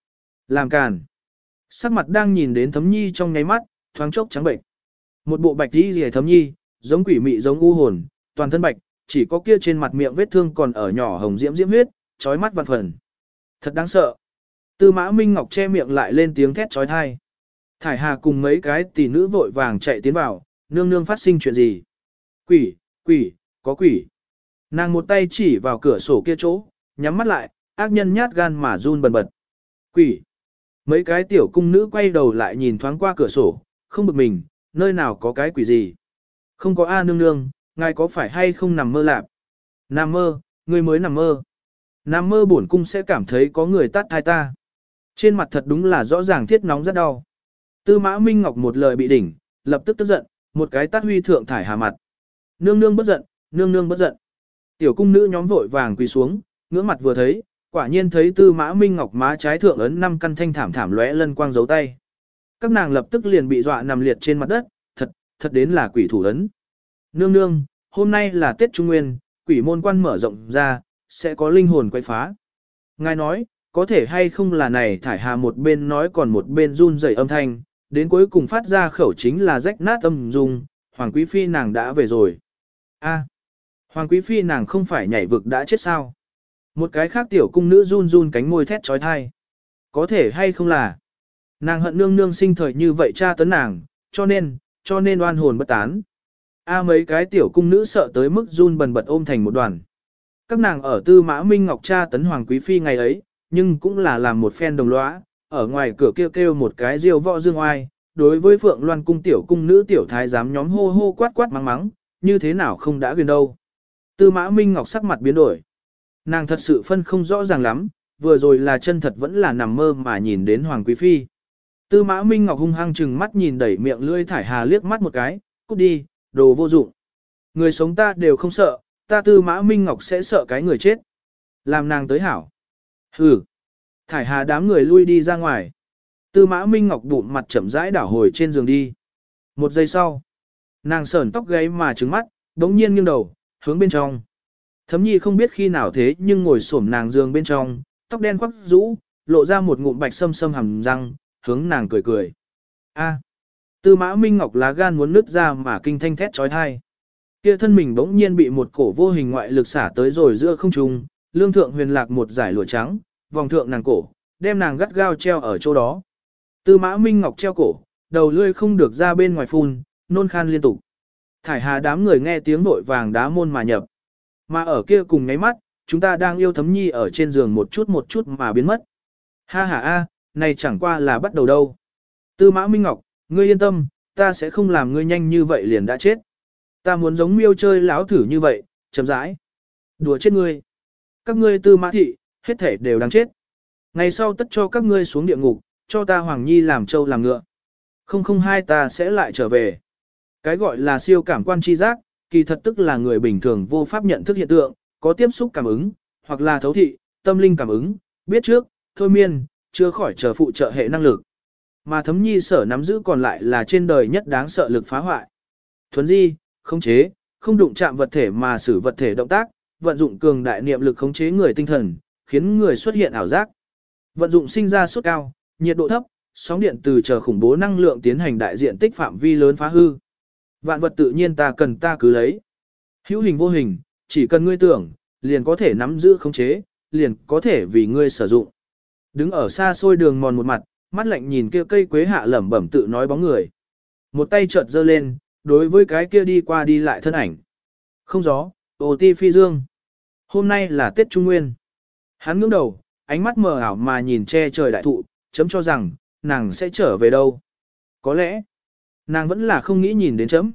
Làm càn. Sắc mặt đang nhìn đến Thấm Nhi trong nháy mắt, thoáng chốc trắng bệnh. Một bộ bạch y rìa Thấm Nhi, giống quỷ mị giống u hồn, toàn thân bạch, chỉ có kia trên mặt miệng vết thương còn ở nhỏ hồng diễm diễm huyết, chói mắt vạn phần. Thật đáng sợ. Tư Mã Minh Ngọc che miệng lại lên tiếng thét chói tai. Thải Hà cùng mấy cái tỷ nữ vội vàng chạy tiến vào, nương nương phát sinh chuyện gì? Quỷ, quỷ, có quỷ. Nàng một tay chỉ vào cửa sổ kia chỗ, nhắm mắt lại, ác nhân nhát gan mà run bần bật. Quỷ. Mấy cái tiểu cung nữ quay đầu lại nhìn thoáng qua cửa sổ, không bực mình, nơi nào có cái quỷ gì. Không có A nương nương, ngài có phải hay không nằm mơ lạp? Nằm mơ, ngươi mới nằm mơ. Nằm mơ bổn cung sẽ cảm thấy có người tát thai ta. Trên mặt thật đúng là rõ ràng thiết nóng rất đau. Tư Mã Minh Ngọc một lời bị đỉnh, lập tức tức giận, một cái tát huy thượng Thải Hà mặt. Nương nương bất giận, nương nương bất giận. Tiểu cung nữ nhóm vội vàng quỳ xuống, ngưỡng mặt vừa thấy, quả nhiên thấy Tư Mã Minh Ngọc má trái thượng ấn năm căn thanh thảm thảm lóe lân quang dấu tay. Các nàng lập tức liền bị dọa nằm liệt trên mặt đất, thật, thật đến là quỷ thủ ấn. Nương nương, hôm nay là Tết Trung Nguyên, quỷ môn quan mở rộng ra, sẽ có linh hồn quay phá. Ngài nói, có thể hay không là này Thải Hà một bên nói còn một bên run rẩy âm thanh, đến cuối cùng phát ra khẩu chính là rách nát âm dung, Hoàng Quý Phi nàng đã về rồi. A, Hoàng Quý Phi nàng không phải nhảy vực đã chết sao? Một cái khác tiểu cung nữ run run cánh môi thét trói thai. Có thể hay không là nàng hận nương nương sinh thời như vậy cha tấn nàng, cho nên, cho nên oan hồn bất tán. A mấy cái tiểu cung nữ sợ tới mức run bần bật ôm thành một đoàn. Các nàng ở Tư Mã Minh Ngọc cha tấn Hoàng Quý Phi ngày ấy, nhưng cũng là làm một phen đồng lõa, ở ngoài cửa kêu kêu một cái diêu võ dương oai, đối với Phượng Loan cung tiểu cung nữ tiểu thái giám nhóm hô hô quát quát mắng mắng, như thế nào không đã quyền đâu. Tư Mã Minh Ngọc sắc mặt biến đổi. Nàng thật sự phân không rõ ràng lắm, vừa rồi là chân thật vẫn là nằm mơ mà nhìn đến Hoàng Quý Phi. Tư Mã Minh Ngọc hung hăng trừng mắt nhìn đẩy miệng lưỡi Thải Hà liếc mắt một cái, cút đi, đồ vô dụng. Người sống ta đều không sợ, ta Tư Mã Minh Ngọc sẽ sợ cái người chết. Làm nàng tới hảo. Hừ. Thải Hà đám người lui đi ra ngoài. Tư Mã Minh Ngọc bụng mặt chậm rãi đảo hồi trên giường đi. Một giây sau, nàng sờn tóc gáy mà trừng mắt, đống nhiên nghiêng đầu, hướng bên trong. Thấm Nhi không biết khi nào thế nhưng ngồi xổm nàng giường bên trong, tóc đen quắc rũ, lộ ra một ngụm bạch sâm sâm hàm răng, hướng nàng cười cười. A. Tư Mã Minh Ngọc lá gan muốn nứt ra mà kinh thanh thét chói tai. Kia thân mình bỗng nhiên bị một cổ vô hình ngoại lực xả tới rồi giữa không trung, lương thượng huyền lạc một giải lụa trắng, vòng thượng nàng cổ, đem nàng gắt gao treo ở chỗ đó. Tư Mã Minh Ngọc treo cổ, đầu lưỡi không được ra bên ngoài phun, nôn khan liên tục. Thải Hà đám người nghe tiếng vội vàng đá môn mà nhập. Mà ở kia cùng nháy mắt, chúng ta đang yêu Thấm Nhi ở trên giường một chút một chút mà biến mất. Ha ha a, này chẳng qua là bắt đầu đâu. Tư Mã Minh Ngọc, ngươi yên tâm, ta sẽ không làm ngươi nhanh như vậy liền đã chết. Ta muốn giống miêu chơi láo thử như vậy, chậm rãi. Đùa chết ngươi. Các ngươi Tư Mã thị, hết thể đều đáng chết. Ngày sau tất cho các ngươi xuống địa ngục, cho ta Hoàng Nhi làm trâu làm ngựa. Không không hai ta sẽ lại trở về. Cái gọi là siêu cảm quan tri giác, kỳ thật tức là người bình thường vô pháp nhận thức hiện tượng, có tiếp xúc cảm ứng, hoặc là thấu thị, tâm linh cảm ứng, biết trước, thôi miên, chưa khỏi chờ phụ trợ hệ năng lực. Mà Thấm Nhi sở nắm giữ còn lại là trên đời nhất đáng sợ lực phá hoại. Thuấn di, khống chế, không đụng chạm vật thể mà xử vật thể động tác, vận dụng cường đại niệm lực khống chế người tinh thần, khiến người xuất hiện ảo giác. Vận dụng sinh ra sốt cao, nhiệt độ thấp, sóng điện từ chờ khủng bố năng lượng tiến hành đại diện tích phạm vi lớn phá hư. Vạn vật tự nhiên ta cần ta cứ lấy. Hữu hình vô hình, chỉ cần ngươi tưởng, liền có thể nắm giữ khống chế, liền có thể vì ngươi sử dụng. Đứng ở xa xôi đường mòn một mặt, mắt lạnh nhìn kia cây quế hạ lẩm bẩm tự nói bóng người. Một tay chợt giơ lên, đối với cái kia đi qua đi lại thân ảnh. Không gió, ồ ti phi dương. Hôm nay là Tết Trung Nguyên. Hắn ngưỡng đầu, ánh mắt mờ ảo mà nhìn che trời đại thụ, chấm cho rằng, nàng sẽ trở về đâu. Có lẽ, nàng vẫn là không nghĩ nhìn đến chấm.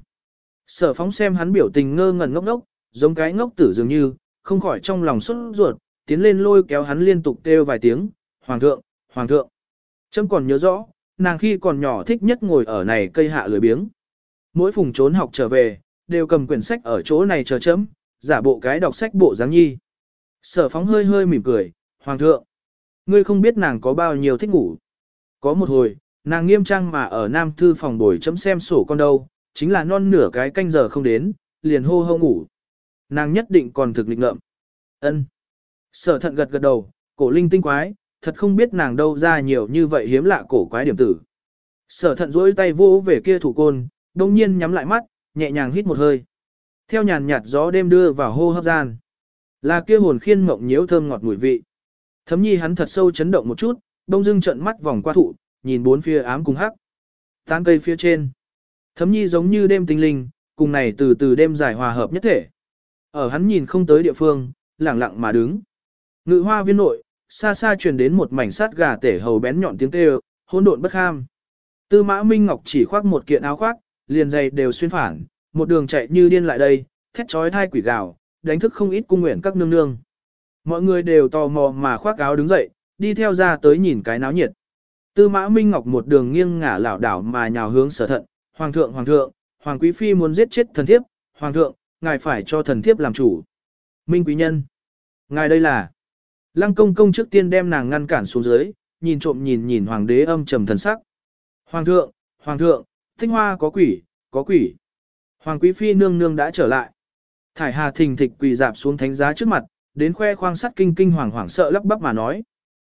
Sở phóng xem hắn biểu tình ngơ ngẩn ngốc ngốc, giống cái ngốc tử dường như, không khỏi trong lòng sốt ruột, tiến lên lôi kéo hắn liên tục kêu vài tiếng, Hoàng thượng, Hoàng thượng. Chấm còn nhớ rõ, nàng khi còn nhỏ thích nhất ngồi ở này cây hạ lười biếng. Mỗi phùng trốn học trở về, đều cầm quyển sách ở chỗ này chờ chấm, giả bộ cái đọc sách bộ dáng nhi. Sở phóng hơi hơi mỉm cười, Hoàng thượng, ngươi không biết nàng có bao nhiêu thích ngủ. Có một hồi, nàng nghiêm trang mà ở Nam Thư phòng bồi chấm xem sổ con đâu, chính là non nửa cái canh giờ không đến, liền hô hô ngủ. Nàng nhất định còn thực lịch ngợm. Ân. Sở thận gật gật đầu, cổ linh tinh quái, thật không biết nàng đâu ra nhiều như vậy hiếm lạ cổ quái điểm tử. Sở thận duỗi tay vô về kia thủ côn, đông nhiên nhắm lại mắt, nhẹ nhàng hít một hơi. Theo nhàn nhạt gió đêm đưa vào hô hấp gian. Là kia hồn khiên mộng nhiễu thơm ngọt mùi vị. Thấm nhi hắn thật sâu chấn động một chút, đông dưng trợn mắt vòng qua thụ, nhìn bốn phía ám cùng hắc. Tán cây phía trên. Thấm nhi giống như đêm tinh linh, cùng này từ từ đêm dài hòa hợp nhất thể. Ở hắn nhìn không tới địa phương, lẳng lặng mà đứng. Ngự hoa viên nội, xa xa truyền đến một mảnh sát gà tể hầu bén nhọn tiếng kêu, hỗn độn bất kham. Tư Mã Minh Ngọc chỉ khoác một kiện áo khoác, liền giày đều xuyên phản, một đường chạy như điên lại đây, thét chói tai quỷ gào, đánh thức không ít cung nguyện các nương nương. Mọi người đều tò mò mà khoác áo đứng dậy, đi theo ra tới nhìn cái náo nhiệt. Tư Mã Minh Ngọc một đường nghiêng ngả lảo đảo mà nhào hướng Sở Thận, "Hoàng thượng, hoàng thượng, hoàng quý phi muốn giết chết thần thiếp, hoàng thượng, ngài phải cho thần thiếp làm chủ." "Minh quý nhân, ngài đây là?" Lăng Công công trước tiên đem nàng ngăn cản xuống dưới, nhìn trộm nhìn nhìn hoàng đế âm trầm thần sắc. "Hoàng thượng, hoàng thượng, Tích Hoa có quỷ, có quỷ." Hoàng quý phi nương nương đã trở lại. Thải Hà thình thịch quỳ dạp xuống thánh giá trước mặt, đến khoe khoang sắt kinh kinh hoàng hoảng sợ lắp bắp mà nói.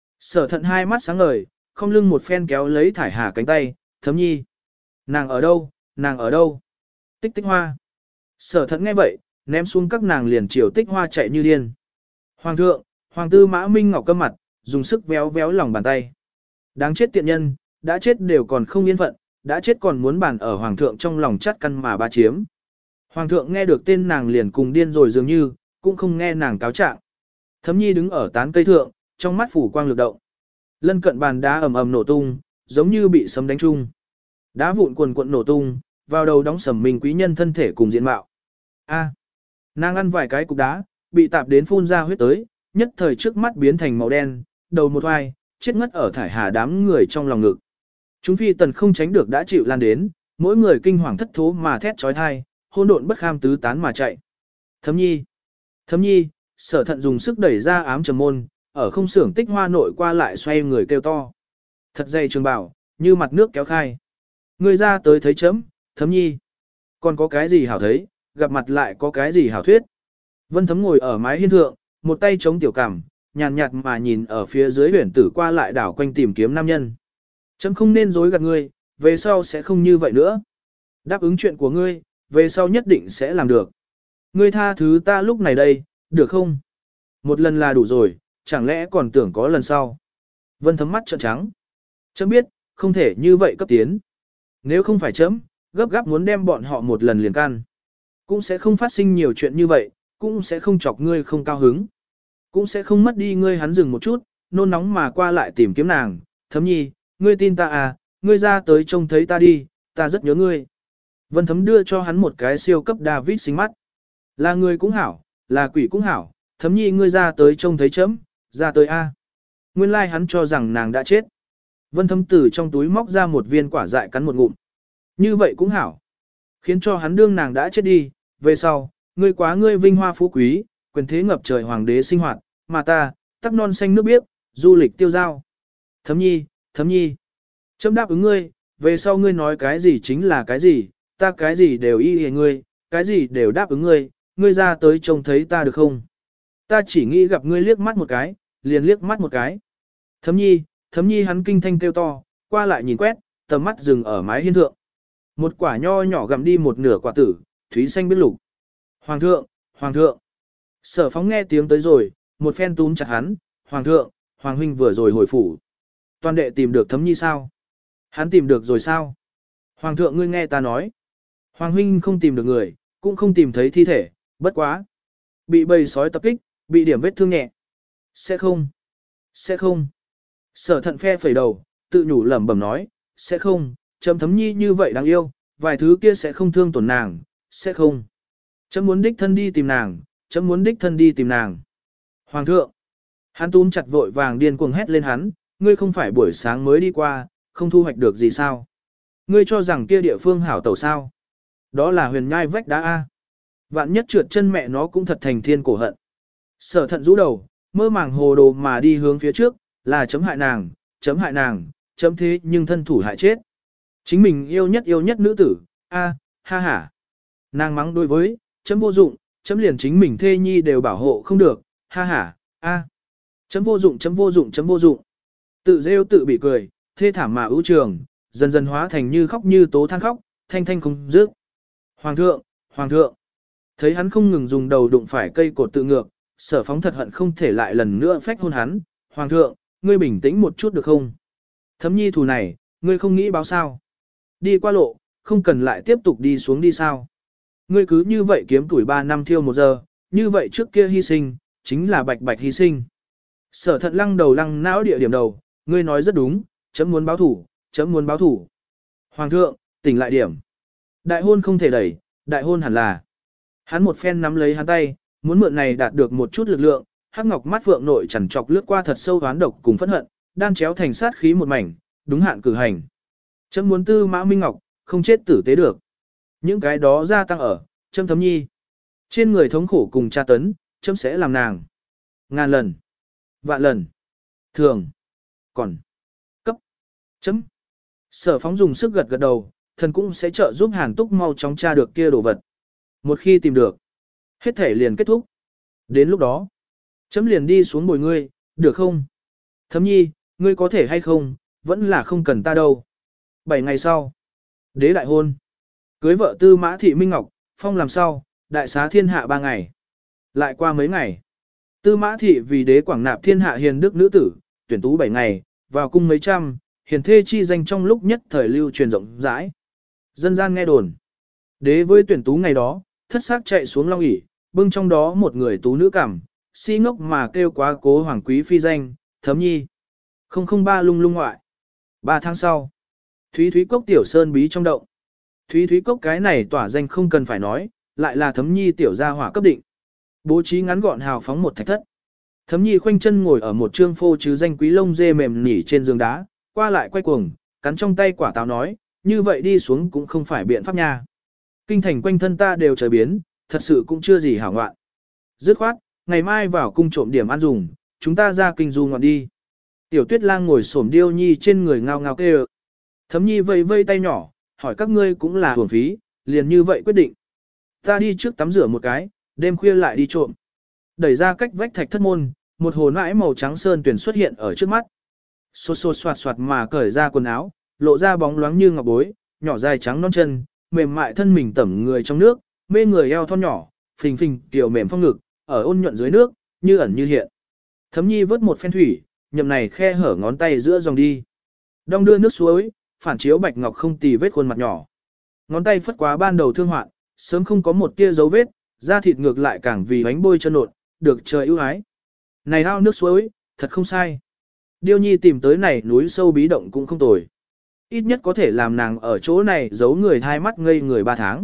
Sở Thận hai mắt sáng ngời, không lưng một phen kéo lấy Thải Hà cánh tay, "Thấm nhi, nàng ở đâu, nàng ở đâu?" "Tích Tích Hoa." Sở Thận nghe vậy, ném xuống các nàng liền chiều Tích Hoa chạy như điên. "Hoàng thượng, hoàng tư Mã Minh Ngọc căm mặt, dùng sức véo véo lòng bàn tay. Đáng chết tiện nhân, đã chết đều còn không yên phận, đã chết còn muốn bàn ở hoàng thượng trong lòng chắt căn mà ba chiếm." Hoàng thượng nghe được tên nàng liền cùng điên rồi dường như, cũng không nghe nàng cáo trạng. Thấm nhi đứng ở tán cây thượng, trong mắt phủ quang lực động. Lân cận bàn đá ầm ầm nổ tung, giống như bị sấm đánh trúng. Đá vụn quần quận nổ tung, vào đầu đóng sầm mình quý nhân thân thể cùng diện mạo. A, nàng ăn vài cái cục đá, bị tạp đến phun ra huyết tới, nhất thời trước mắt biến thành màu đen, đầu một oai, chết ngất ở Thải Hà đám người trong lòng ngực. Chúng phi tần không tránh được đã chịu lan đến, mỗi người kinh hoàng thất thố mà thét trói thai, hỗn độn bất kham tứ tán mà chạy. "Thấm nhi, Thấm nhi." Sở Thận dùng sức đẩy ra ám trầm môn, ở không xưởng Tích Hoa nội qua lại xoay người kêu to. Thật dày trường bảo, như mặt nước kéo khai. "Người ra tới thấy chấm, Thấm nhi. Còn có cái gì hảo thấy, gặp mặt lại có cái gì hảo thuyết." Vân Thấm ngồi ở mái hiên thượng, một tay chống tiểu cằm, nhàn nhạt mà nhìn ở phía dưới huyển tử qua lại đảo quanh tìm kiếm nam nhân. "Chấm không nên dối gạt ngươi, về sau sẽ không như vậy nữa. Đáp ứng chuyện của ngươi, về sau nhất định sẽ làm được. Ngươi tha thứ ta lúc này đây, được không? Một lần là đủ rồi, chẳng lẽ còn tưởng có lần sau?" Vân Thấm mắt trợn trắng. "Chấm biết, không thể như vậy cấp tiến. Nếu không phải chấm, gấp gáp muốn đem bọn họ một lần liền can. Cũng sẽ không phát sinh nhiều chuyện như vậy, cũng sẽ không chọc ngươi không cao hứng. Cũng sẽ không mất đi ngươi." Hắn dừng một chút, nôn nóng mà qua lại tìm kiếm nàng. "Thấm nhi, ngươi tin ta à, ngươi ra tới trông thấy ta đi, ta rất nhớ ngươi." Vân Thấm đưa cho hắn một cái siêu cấp David xinh mắt. "Là người cũng hảo, là quỷ cũng hảo, Thấm nhi ngươi ra tới trông thấy chấm, ra tới a." Nguyên lai like hắn cho rằng nàng đã chết. Vân Thấm từ trong túi móc ra một viên quả dại cắn một ngụm. "Như vậy cũng hảo. Khiến cho hắn đương nàng đã chết đi, về sau, ngươi quá ngươi vinh hoa phú quý, quyền thế ngập trời hoàng đế sinh hoạt, mà ta, tắc non xanh nước biếc, du lịch tiêu dao. Thấm nhi, Thấm nhi. Chấm đáp ứng ngươi, về sau ngươi nói cái gì chính là cái gì, ta cái gì đều y hề ngươi, cái gì đều đáp ứng ngươi, ngươi ra tới trông thấy ta được không? Ta chỉ nghĩ gặp ngươi liếc mắt một cái, liền liếc mắt một cái." "Thấm nhi, Thấm nhi." Hắn kinh thanh kêu to, qua lại nhìn quét, tầm mắt dừng ở mái hiên thượng. Một quả nho nhỏ gặm đi một nửa quả tử, thúy xanh biết lục. "Hoàng thượng, hoàng thượng." Sở Phóng nghe tiếng tới rồi, một phen túm chặt hắn, "Hoàng thượng, hoàng huynh vừa rồi hồi phủ. Toàn đệ tìm được Thấm nhi sao?" "Hắn tìm được rồi sao?" "Hoàng thượng ngươi nghe ta nói. Hoàng huynh không tìm được người, cũng không tìm thấy thi thể, bất quá. Bị bầy sói tập kích, bị điểm vết thương nhẹ. Sẽ không. Sẽ không." Sở Thận phe phẩy đầu, tự nhủ lẩm bẩm nói, "Sẽ không, chấm Thấm nhi như vậy đáng yêu, vài thứ kia sẽ không thương tổn nàng, sẽ không. Chấm muốn đích thân đi tìm nàng, chấm muốn đích thân đi tìm nàng." "Hoàng thượng." Hắn túm chặt vội vàng điên cuồng hét lên hắn, "Ngươi không phải buổi sáng mới đi qua, không thu hoạch được gì sao? Ngươi cho rằng kia địa phương hảo tẩu sao? Đó là huyền nhai vách đá A. Vạn nhất trượt chân mẹ nó cũng thật thành thiên cổ hận." Sở Thận rũ đầu, mơ màng hồ đồ mà đi hướng phía trước, là chấm hại nàng, chấm hại nàng, chấm thế nhưng thân thủ hại chết. Chính mình yêu nhất yêu nhất nữ tử, a, ha ha. Nàng mắng đối với, chấm vô dụng, chấm liền chính mình thê nhi đều bảo hộ không được, ha ha, a. Chấm vô dụng, chấm vô dụng, chấm vô dụng. Tự rêu tự bị cười, thê thảm mà ưu trường, dần dần hóa thành như khóc như tố than khóc, thanh thanh không dứt. Hoàng thượng, hoàng thượng. Thấy hắn không ngừng dùng đầu đụng phải cây cột tự ngược, Sở Phóng thật hận không thể lại lần nữa phách hôn hắn. Hoàng thượng, ngươi bình tĩnh một chút được không? Thấm nhi thù này, ngươi không nghĩ báo sao? Đi qua lộ, không cần lại tiếp tục đi xuống đi sao? Ngươi cứ như vậy kiếm tuổi ba năm thiêu một giờ, như vậy trước kia hy sinh, chính là bạch bạch hy sinh. Sở Thận lăng đầu lăng não địa điểm đầu, ngươi nói rất đúng, chấm muốn báo thủ, chấm muốn báo thủ. Hoàng thượng, tỉnh lại điểm. Đại hôn không thể đẩy, đại hôn hẳn là. Hắn một phen nắm lấy hắn tay, muốn mượn này đạt được một chút lực lượng, hắc ngọc mắt phượng nội chằn trọc lướt qua thật sâu oán độc cùng phẫn hận, đan chéo thành sát khí một mảnh, đúng hạn cử hành. Chấm muốn tư mã minh ngọc, không chết tử tế được. Những cái đó gia tăng ở, chấm thấm nhi. Trên người thống khổ cùng tra tấn, chấm sẽ làm nàng. Ngàn lần, vạn lần, thường, còn, cấp, chấm. Sở Phóng dùng sức gật gật đầu, thần cũng sẽ trợ giúp Hàn Túc mau chóng tra được kia đồ vật. Một khi tìm được, hết thể liền kết thúc. Đến lúc đó, chấm liền đi xuống bồi ngươi, được không? Thấm nhi, ngươi có thể hay không, vẫn là không cần ta đâu. Bảy ngày sau, đế đại hôn. Cưới vợ tư mã thị Minh Ngọc, phong làm sau, đại xá thiên hạ ba ngày. Lại qua mấy ngày, tư mã thị vì đế quảng nạp thiên hạ hiền đức nữ tử, tuyển tú bảy ngày, vào cung mấy trăm, hiền thê chi danh trong lúc nhất thời lưu truyền rộng rãi. Dân gian nghe đồn, đế với tuyển tú ngày đó, thất xác chạy xuống long ỷ, bưng trong đó một người tú nữ cảm, si ngốc mà kêu quá cố hoàng quý phi danh, thấm nhi. không không ba lung lung ngoại. Ba tháng sau, Thúy Thúy Cốc tiểu sơn bí trong động. Thúy Thúy Cốc cái này tỏa danh không cần phải nói, lại là thấm nhi tiểu gia hỏa cấp định. Bố trí ngắn gọn hào phóng một thạch thất. Thấm nhi khoanh chân ngồi ở một trương phô chứ danh quý lông dê mềm nỉ trên giường đá, qua lại quay cuồng, cắn trong tay quả táo nói, như vậy đi xuống cũng không phải biện pháp nha. Kinh thành quanh thân ta đều trời biến, thật sự cũng chưa gì hảo ngoạn. Dứt khoát, ngày mai vào cung trộm điểm ăn dùng, chúng ta ra kinh du ngoạn đi. Tiểu Tuyết Lang ngồi xổm điêu nhi trên người ngao ngao kêu. Thấm nhi vây vây tay nhỏ, hỏi các ngươi cũng là hưởng phí, liền như vậy quyết định. Ta đi trước tắm rửa một cái, đêm khuya lại đi trộm. Đẩy ra cách vách thạch thất môn, một hồ nãi màu trắng sơn tuyển xuất hiện ở trước mắt. Xô xô xoạt xoạt mà cởi ra quần áo, lộ ra bóng loáng như ngọc bối, nhỏ dài trắng non chân, mềm mại thân mình tẩm người trong nước, mê người eo thon nhỏ, phình phình tiểu mềm phong ngực, ở ôn nhuận dưới nước, như ẩn như hiện. Thấm nhi vớt một phen thủy, nhậm này khe hở ngón tay giữa dòng đi. Đong đưa nước suối, phản chiếu bạch ngọc không tì vết khuôn mặt nhỏ. Ngón tay phất quá ban đầu thương hoạn, sớm không có một tia dấu vết, da thịt ngược lại càng vì bánh bôi chân nộn, được trời ưu ái. Này ao nước suối, thật không sai. Điêu nhi tìm tới này núi sâu bí động cũng không tồi. Ít nhất có thể làm nàng ở chỗ này giấu người thai mắt ngây người ba tháng.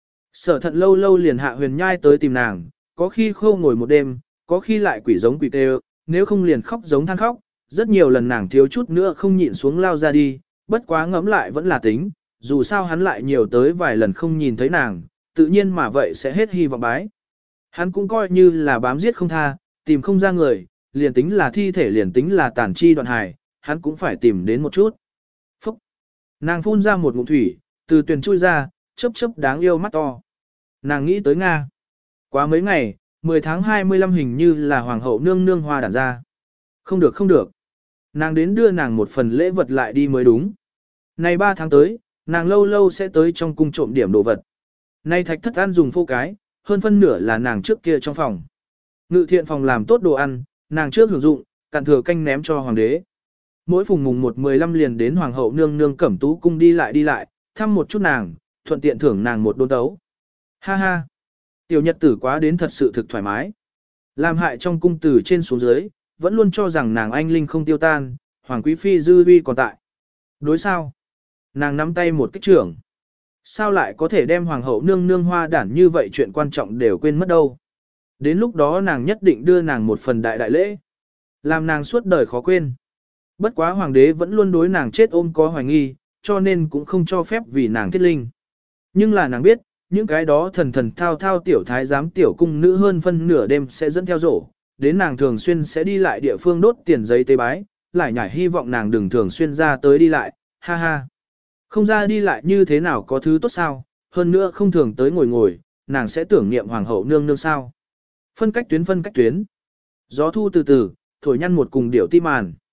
Sở Thận lâu lâu liền hạ huyền nhai tới tìm nàng, có khi khâu ngồi một đêm, có khi lại quỷ giống quỷ tê, nếu không liền khóc giống than khóc, rất nhiều lần nàng thiếu chút nữa không nhịn xuống lao ra đi, bất quá ngẫm lại vẫn là tính, dù sao hắn lại nhiều tới vài lần không nhìn thấy nàng, tự nhiên mà vậy sẽ hết hy vọng bái. Hắn cũng coi như là bám giết không tha, tìm không ra người, liền tính là thi thể liền tính là tàn chi đoạn hài, hắn cũng phải tìm đến một chút. Phúc! Nàng phun ra một ngụm thủy, từ tuyền chui ra, chớp chớp đáng yêu mắt to. Nàng nghĩ tới Nga. Quá mấy ngày, mười tháng hai mươi lăm hình như là hoàng hậu nương nương hoa đản ra. Không được không được. Nàng đến đưa nàng một phần lễ vật lại đi mới đúng. Này ba tháng tới, nàng lâu lâu sẽ tới trong cung trộm điểm đồ vật. Này thạch thất ăn dùng phô cái, hơn phân nửa là nàng trước kia trong phòng. Ngự thiện phòng làm tốt đồ ăn, nàng trước hưởng dụng, cạn thừa canh ném cho hoàng đế. Mỗi phùng mùng một mười lăm liền đến hoàng hậu nương nương cẩm tú cung đi lại đi lại, thăm một chút nàng, thuận tiện thưởng nàng một đôn tấu. Ha ha! Tiểu nhật tử quá đến thật sự thực thoải mái. Làm hại trong cung từ trên xuống dưới, vẫn luôn cho rằng nàng anh linh không tiêu tan, hoàng quý phi dư uy còn tại. Đối sao? Nàng nắm tay một kích trưởng. Sao lại có thể đem hoàng hậu nương nương hoa đản như vậy chuyện quan trọng đều quên mất đâu. Đến lúc đó nàng nhất định đưa nàng một phần đại đại lễ. Làm nàng suốt đời khó quên. Bất quá hoàng đế vẫn luôn đối nàng chết ôm có hoài nghi, cho nên cũng không cho phép vì nàng thiết linh. Nhưng là nàng biết, những cái đó thần thần thao thao tiểu thái giám tiểu cung nữ hơn phân nửa đêm sẽ dẫn theo rổ, đến nàng thường xuyên sẽ đi lại địa phương đốt tiền giấy tế bái, lại nhảy hy vọng nàng đừng thường xuyên ra tới đi lại, ha ha. Không ra đi lại như thế nào có thứ tốt sao, hơn nữa không thường tới ngồi ngồi, nàng sẽ tưởng niệm hoàng hậu nương nương sao. Phân cách tuyến phân cách tuyến. Gió thu từ từ, thổi nhăn một cùng điểu ti màn.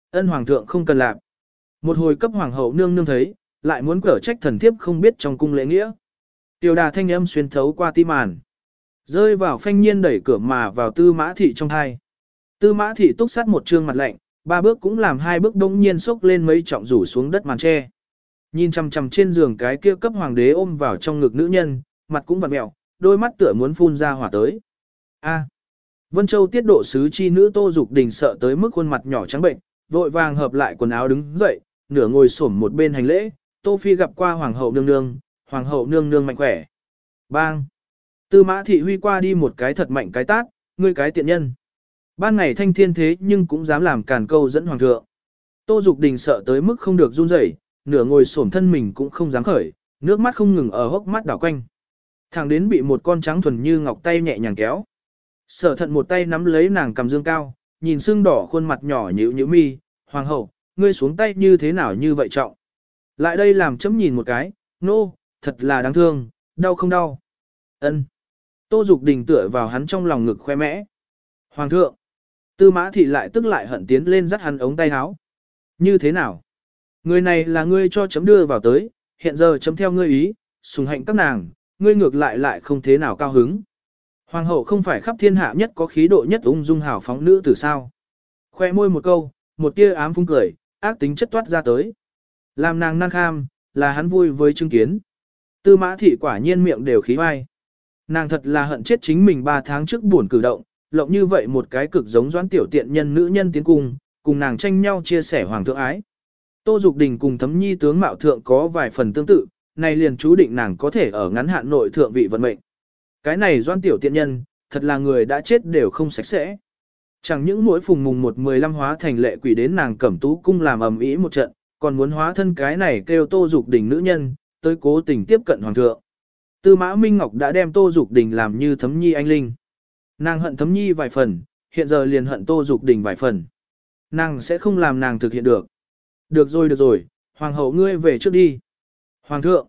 Ân hoàng thượng không cần làm. Một hồi cấp hoàng hậu nương nương thấy, lại muốn cở trách thần thiếp không biết trong cung lễ nghĩa. Tiểu đà thanh âm xuyên thấu qua tim màn. Rơi vào phanh nhiên đẩy cửa mà vào tư mã thị trong hai. Tư mã thị túc sát một trương mặt lạnh, ba bước cũng làm hai bước đông nhiên xốc lên mấy trọng rủ xuống đất màn tre. Nhìn chằm chằm trên giường cái kia cấp hoàng đế ôm vào trong ngực nữ nhân, mặt cũng vặn mẹo, đôi mắt tựa muốn phun ra hỏa tới. A. Vân Châu tiết độ sứ chi nữ Tô Dục Đình sợ tới mức khuôn mặt nhỏ trắng bệnh, vội vàng hợp lại quần áo đứng dậy, nửa ngồi xổm một bên hành lễ, Tô Phi gặp qua hoàng hậu nương nương, hoàng hậu nương nương mạnh khỏe. Bang! Tư mã thị huy qua đi một cái thật mạnh cái tát, ngươi cái tiện nhân. Ban ngày thanh thiên thế nhưng cũng dám làm càn câu dẫn hoàng thượng. Tô Dục Đình sợ tới mức không được run rẩy, nửa ngồi xổm thân mình cũng không dám khởi, nước mắt không ngừng ở hốc mắt đảo quanh. Thẳng đến bị một con trắng thuần như ngọc tay nhẹ nhàng kéo. Sở thận một tay nắm lấy nàng cầm dương cao, nhìn sưng đỏ khuôn mặt nhỏ nhíu nhíu mi, hoàng hậu, ngươi xuống tay như thế nào như vậy trọng. Lại đây làm chấm nhìn một cái, nô, no, thật là đáng thương, đau không đau. Ân. Tô Dục Đình tựa vào hắn trong lòng ngực khoe mẽ. Hoàng thượng. Tư mã thị lại tức lại hận tiến lên dắt hắn ống tay áo. Như thế nào? Người này là ngươi cho chấm đưa vào tới, hiện giờ chấm theo ngươi ý, sùng hạnh các nàng, ngươi ngược lại lại không thế nào cao hứng. Hoàng hậu không phải khắp thiên hạ nhất có khí độ nhất ung dung hào phóng nữ tử sao? Khoe môi một câu, một tia ám phung cười, ác tính chất toát ra tới. Làm nàng năng kham, là hắn vui với chứng kiến. Tư mã thị quả nhiên miệng đều khí vai. Nàng thật là hận chết chính mình ba tháng trước buồn cử động, lộng như vậy một cái cực giống doãn tiểu tiện nhân nữ nhân tiến cung, cùng nàng tranh nhau chia sẻ hoàng thượng ái. Tô Dục Đình cùng Thấm Nhi tướng mạo thượng có vài phần tương tự, này liền chú định nàng có thể ở ngắn hạn nội thượng vị vận mệnh. Cái này doãn tiểu tiện nhân, thật là người đã chết đều không sạch sẽ. Chẳng những mỗi phùng mùng một mười lăm hóa thành lệ quỷ đến nàng Cẩm Tú cung làm ầm ĩ một trận, còn muốn hóa thân cái này kêu Tô Dục Đình nữ nhân, tới cố tình tiếp cận hoàng thượng. Tư Mã Minh Ngọc đã đem Tô Dục Đình làm như Thấm Nhi anh linh. Nàng hận Thấm Nhi vài phần, hiện giờ liền hận Tô Dục Đình vài phần. Nàng sẽ không làm nàng thực hiện được. Được rồi được rồi, hoàng hậu ngươi về trước đi. Hoàng thượng.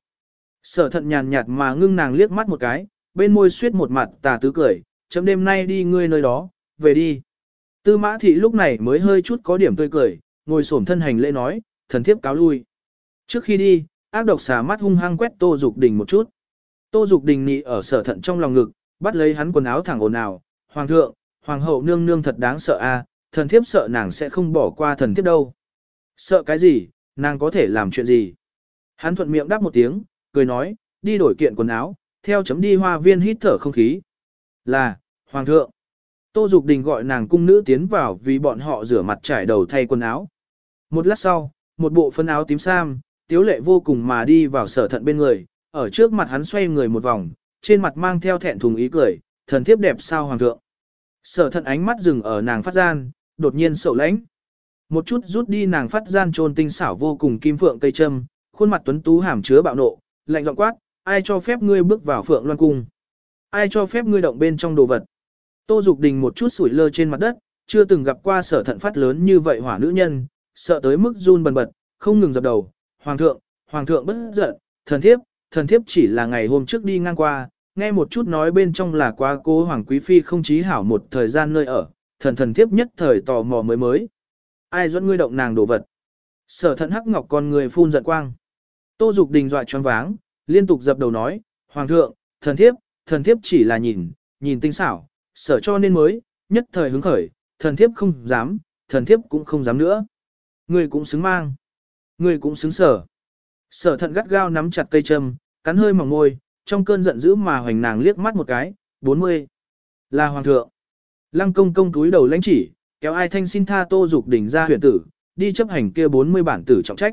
Sở thận nhàn nhạt mà ngưng nàng liếc mắt một cái, bên môi suyết một mặt tà tứ cười, chấm đêm nay đi ngươi nơi đó, về đi. Tư mã thị lúc này mới hơi chút có điểm tươi cười, ngồi xổm thân hành lễ nói, thần thiếp cáo lui. Trước khi đi, ác độc xà mắt hung hăng quét Tô Dục Đình một chút. Tô Dục Đình nị ở sở thận trong lòng ngực, bắt lấy hắn quần áo thẳng ồn ào, hoàng thượng, hoàng hậu nương nương thật đáng sợ a, thần thiếp sợ nàng sẽ không bỏ qua thần thiếp đâu. Sợ cái gì, nàng có thể làm chuyện gì? Hắn thuận miệng đáp một tiếng, cười nói, đi đổi kiện quần áo, theo chấm đi hoa viên hít thở không khí. Là, hoàng thượng. Tô Dục Đình gọi nàng cung nữ tiến vào vì bọn họ rửa mặt trải đầu thay quần áo. Một lát sau, một bộ phân áo tím sam, tiếu lệ vô cùng mà đi vào sở thận bên người, ở trước mặt hắn xoay người một vòng, trên mặt mang theo thẹn thùng ý cười, thần thiếp đẹp sao hoàng thượng. Sở thận ánh mắt dừng ở nàng phát gian, đột nhiên sầu lãnh. Một chút rút đi nàng phát gian trôn tinh xảo vô cùng kim phượng cây châm, khuôn mặt tuấn tú hàm chứa bạo nộ, lạnh giọng quát, ai cho phép ngươi bước vào phượng loan cung? Ai cho phép ngươi động bên trong đồ vật? Tô Dục Đình một chút sủi lơ trên mặt đất, chưa từng gặp qua sở thận phát lớn như vậy hỏa nữ nhân, sợ tới mức run bần bật, không ngừng dập đầu. Hoàng thượng, hoàng thượng bất giận, thần thiếp, thần thiếp chỉ là ngày hôm trước đi ngang qua, nghe một chút nói bên trong là quá cố hoàng quý phi không chí hảo một thời gian nơi ở, thần thần thiếp nhất thời tò mò mới mới. Ai dẫn ngươi động nàng đồ vật? Sở thận hắc ngọc con người phun giận quang. Tô Dục Đình dọa choáng váng, liên tục dập đầu nói, hoàng thượng, thần thiếp, thần thiếp chỉ là nhìn, nhìn tinh xảo, sở cho nên mới, nhất thời hứng khởi, thần thiếp không dám, thần thiếp cũng không dám nữa. Ngươi cũng xứng mang, ngươi cũng xứng sở. Sở thận gắt gao nắm chặt cây châm, cắn hơi mỏng môi, trong cơn giận dữ mà hoành nàng liếc mắt một cái, bốn mươi. Là hoàng thượng. Lăng công công túi đầu lãnh chỉ, kéo ai thanh xin tha Tô Dục Đình ra huyền tử, đi chấp hành kia bốn mươi bản tử trọng trách.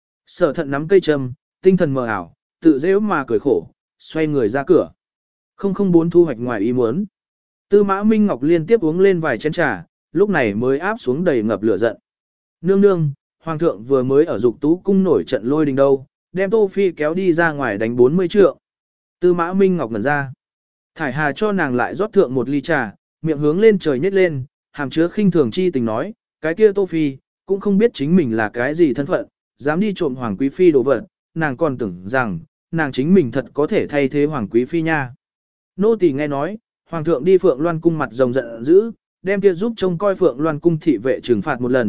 Sở thận nắm cây châm, tinh thần mờ ảo, tự dễ mà cười khổ, xoay người ra cửa. Không không bốn thu hoạch ngoài ý muốn. Tư Mã Minh Ngọc liên tiếp uống lên vài chén trà, lúc này mới áp xuống đầy ngập lửa giận. Nương nương, hoàng thượng vừa mới ở dục tú cung nổi trận lôi đình đâu, đem Tô Phi kéo đi ra ngoài đánh bốn mươi trượng. Tư Mã Minh Ngọc ngẩn ra. Thải Hà cho nàng lại rót thượng một ly trà, miệng hướng lên trời nhếch lên, hàm chứa khinh thường chi tình nói, cái kia Tô Phi, cũng không biết chính mình là cái gì thân phận, dám đi trộm hoàng quý phi đồ vật, nàng còn tưởng rằng, nàng chính mình thật có thể thay thế hoàng quý phi nha. Nô tỳ nghe nói, hoàng thượng đi Phượng Loan cung mặt rồng giận dữ, đem kia giúp trông coi Phượng Loan cung thị vệ trừng phạt một lần,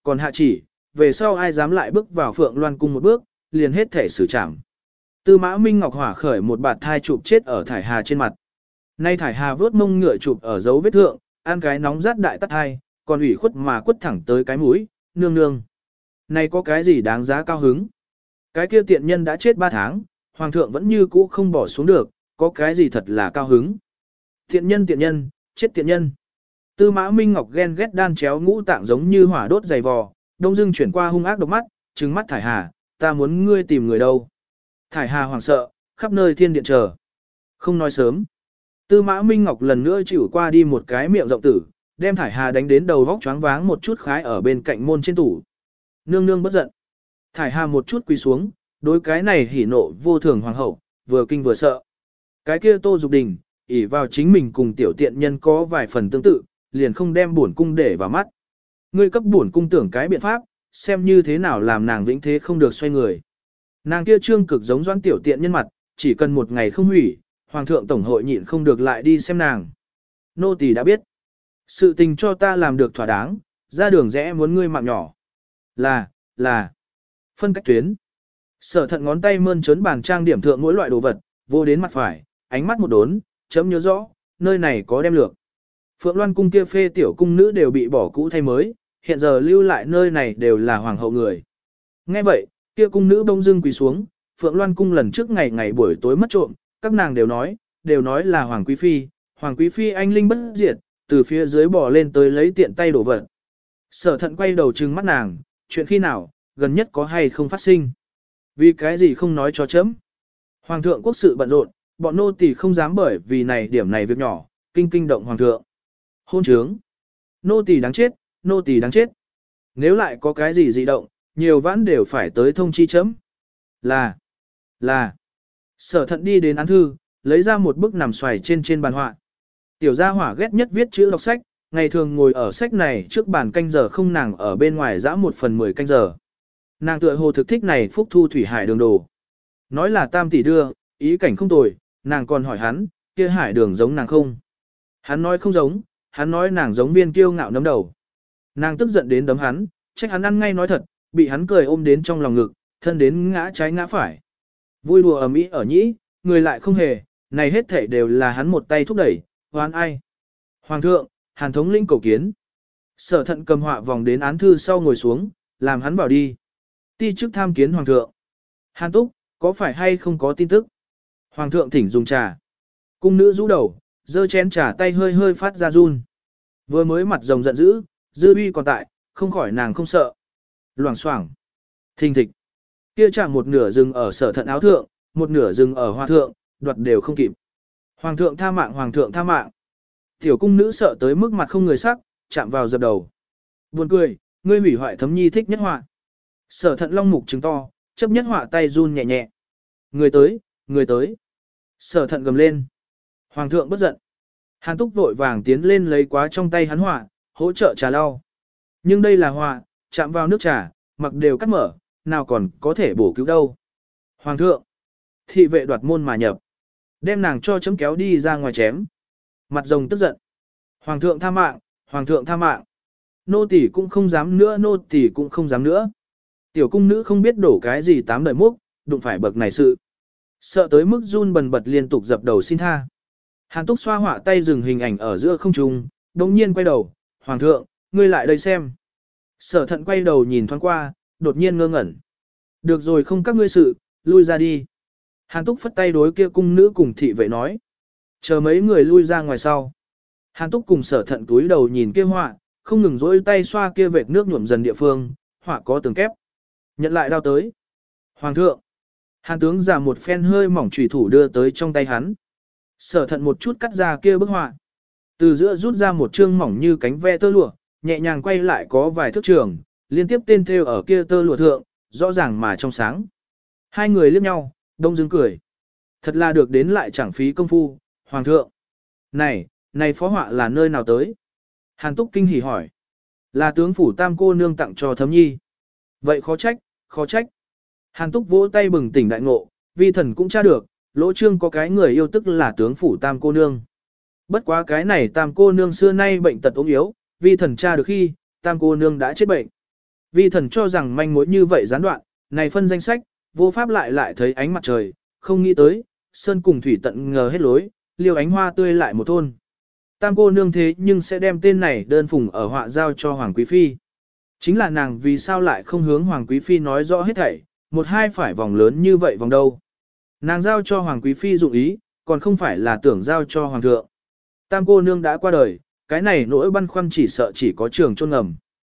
còn hạ chỉ, về sau ai dám lại bước vào Phượng Loan cung một bước, liền hết thể xử trảm. Tư Mã Minh Ngọc hỏa khởi một bạt thai chụp chết ở Thải Hà trên mặt. Nay Thải Hà vớt mông ngựa chụp ở dấu vết thượng, ăn cái nóng rát đại tắt hai, còn ủy khuất mà quất thẳng tới cái mũi, nương nương. Này có cái gì đáng giá cao hứng? Cái kia tiện nhân đã chết ba tháng, hoàng thượng vẫn như cũ không bỏ xuống được, có cái gì thật là cao hứng? Tiện nhân tiện nhân, chết tiện nhân. Tư Mã Minh Ngọc ghen ghét đan chéo ngũ tạng giống như hỏa đốt dày vò, đông dưng chuyển qua hung ác độc mắt, trừng mắt Thải Hà, ta muốn ngươi tìm người đâu. Thải Hà hoảng sợ, khắp nơi thiên điện chờ. Không nói sớm. Tư Mã Minh Ngọc lần nữa chịu qua đi một cái miệng rộng tử, đem Thải Hà đánh đến đầu vóc choáng váng một chút khái ở bên cạnh môn trên tủ. Nương nương bất giận. Thải Hà một chút quỳ xuống, đối cái này hỉ nộ vô thường hoàng hậu, vừa kinh vừa sợ. Cái kia Tô Dục Đình, ỷ vào chính mình cùng tiểu tiện nhân có vài phần tương tự, liền không đem bổn cung để vào mắt. Ngươi cấp bổn cung tưởng cái biện pháp, xem như thế nào làm nàng vĩnh thế không được xoay người. Nàng kia trương cực giống doãn tiểu tiện nhân mặt, chỉ cần một ngày không hủy, hoàng thượng tổng hội nhịn không được lại đi xem nàng. Nô tỳ đã biết. Sự tình cho ta làm được thỏa đáng, ra đường rẽ muốn ngươi mạng nhỏ. Là, là. Phân cách tuyến. Sở thận ngón tay mơn trớn bàn trang điểm thượng mỗi loại đồ vật, vô đến mặt phải, ánh mắt một đốn, chấm nhớ rõ, nơi này có đem lược. Phượng Loan cung kia phê tiểu cung nữ đều bị bỏ cũ thay mới, hiện giờ lưu lại nơi này đều là hoàng hậu người. Nghe vậy, kia cung nữ bông dưng quỳ xuống, Phượng Loan cung lần trước ngày ngày buổi tối mất trộm, các nàng đều nói, đều nói là hoàng quý phi, hoàng quý phi anh linh bất diệt, từ phía dưới bỏ lên tới lấy tiện tay đổ vật. Sở thận quay đầu trừng mắt nàng, chuyện khi nào, gần nhất có hay không phát sinh. Vì cái gì không nói cho chấm. Hoàng thượng quốc sự bận rộn, bọn nô tỳ không dám bởi vì này điểm này việc nhỏ, kinh kinh động hoàng thượng. Hôn trướng. Nô tỳ đáng chết, nô tỳ đáng chết. Nếu lại có cái gì dị động, nhiều vãn đều phải tới thông chi chấm. Là, là. Sở thận đi đến án thư, lấy ra một bức nằm xoài trên trên bàn họa. Tiểu gia hỏa ghét nhất viết chữ đọc sách, ngày thường ngồi ở sách này trước bàn canh giờ không nàng ở bên ngoài dã một phần mười canh giờ. Nàng tựa hồ thực thích này phúc thu thủy hải đường đồ. Nói là tam tỷ đưa, ý cảnh không tồi, nàng còn hỏi hắn, kia hải đường giống nàng không? Hắn nói không giống, hắn nói nàng giống viên kiêu ngạo nấm đầu. Nàng tức giận đến đấm hắn, trách hắn ăn ngay nói thật, bị hắn cười ôm đến trong lòng ngực, thân đến ngã trái ngã phải. Vui đùa ầm ĩ ở nhĩ, người lại không hề, này hết thảy đều là hắn một tay thúc đẩy, hoan ai. Hoàng thượng, Hàn thống lĩnh cầu kiến. Sở thận cầm họa vòng đến án thư sau ngồi xuống, làm hắn vào đi. Ti chức tham kiến hoàng thượng. Hàn túc, có phải hay không có tin tức? Hoàng thượng thỉnh dùng trà. Cung nữ rũ đầu, giơ chén trà tay hơi hơi phát ra run. Vừa mới mặt rồng giận dữ, dư uy còn tại, không khỏi nàng không sợ. Loảng xoảng, thình thịch. Kia chạm một nửa dừng ở sở thận áo thượng, một nửa dừng ở hoa thượng, đoạt đều không kịp. Hoàng thượng tha mạng, hoàng thượng tha mạng. Tiểu cung nữ sợ tới mức mặt không người sắc, chạm vào dập đầu. Buồn cười, ngươi hủy hoại thấm nhi thích nhất họa. Sở thận long mục trừng to, chấp nhất họa tay run nhẹ nhẹ. Người tới, người tới. Sở thận gầm lên. Hoàng thượng bất giận. Hàn túc vội vàng tiến lên lấy quá trong tay hắn họa, hỗ trợ trà lau. Nhưng đây là họa, chạm vào nước trà, mặc đều cắt mở, nào còn có thể bổ cứu đâu. Hoàng thượng. Thị vệ đoạt môn mà nhập. Đem nàng cho chấm kéo đi ra ngoài chém. Mặt rồng tức giận. Hoàng thượng tha mạng, hoàng thượng tha mạng. Nô tỳ cũng không dám nữa, nô tỳ cũng không dám nữa. Tiểu cung nữ không biết đổ cái gì tám đời múc, đụng phải bậc này sự. Sợ tới mức run bần bật liên tục dập đầu xin tha. Hàn túc xoa họa tay dừng hình ảnh ở giữa không trung, đồng nhiên quay đầu. Hoàng thượng, ngươi lại đây xem. Sở thận quay đầu nhìn thoáng qua, đột nhiên ngơ ngẩn. Được rồi không các ngươi sự, lui ra đi. Hàn túc phất tay đối kia cung nữ cùng thị vệ nói. Chờ mấy người lui ra ngoài sau. Hàn túc cùng sở thận túi đầu nhìn kia họa, không ngừng dỗi tay xoa kia vệt nước nhuộm dần địa phương, họa có tường kép. Nhận lại đao tới. Hoàng thượng. Hàn tướng giả một phen hơi mỏng chủy thủ đưa tới trong tay hắn. Sở thận một chút cắt ra kia bức họa. Từ giữa rút ra một chương mỏng như cánh ve tơ lụa, nhẹ nhàng quay lại có vài thước trường, liên tiếp tên thêu ở kia tơ lụa thượng, rõ ràng mà trong sáng. Hai người liếc nhau, đông dưng cười. Thật là được đến lại chẳng phí công phu, hoàng thượng. Này, này phó họa là nơi nào tới? Hàn túc kinh hỉ hỏi. Là tướng phủ tam cô nương tặng cho thấm nhi. Vậy khó trách, khó trách. Hàn túc vỗ tay bừng tỉnh đại ngộ, vi thần cũng tra được, lỗ trương có cái người yêu tức là tướng phủ tam cô nương. Bất quá cái này tam cô nương xưa nay bệnh tật ốm yếu, vi thần tra được khi, tam cô nương đã chết bệnh. Vi thần cho rằng manh mối như vậy gián đoạn, này phân danh sách, vô pháp lại lại thấy ánh mặt trời, không nghĩ tới, sơn cùng thủy tận ngờ hết lối, liêu ánh hoa tươi lại một thôn. Tam cô nương thế nhưng sẽ đem tên này đơn phùng ở họa giao cho Hoàng Quý Phi. Chính là nàng vì sao lại không hướng Hoàng Quý Phi nói rõ hết thảy, một hai phải vòng lớn như vậy vòng đâu. Nàng giao cho Hoàng Quý Phi dụng ý, còn không phải là tưởng giao cho Hoàng thượng. Tam cô nương đã qua đời, cái này nỗi băn khoăn chỉ sợ chỉ có trường chôn ngầm.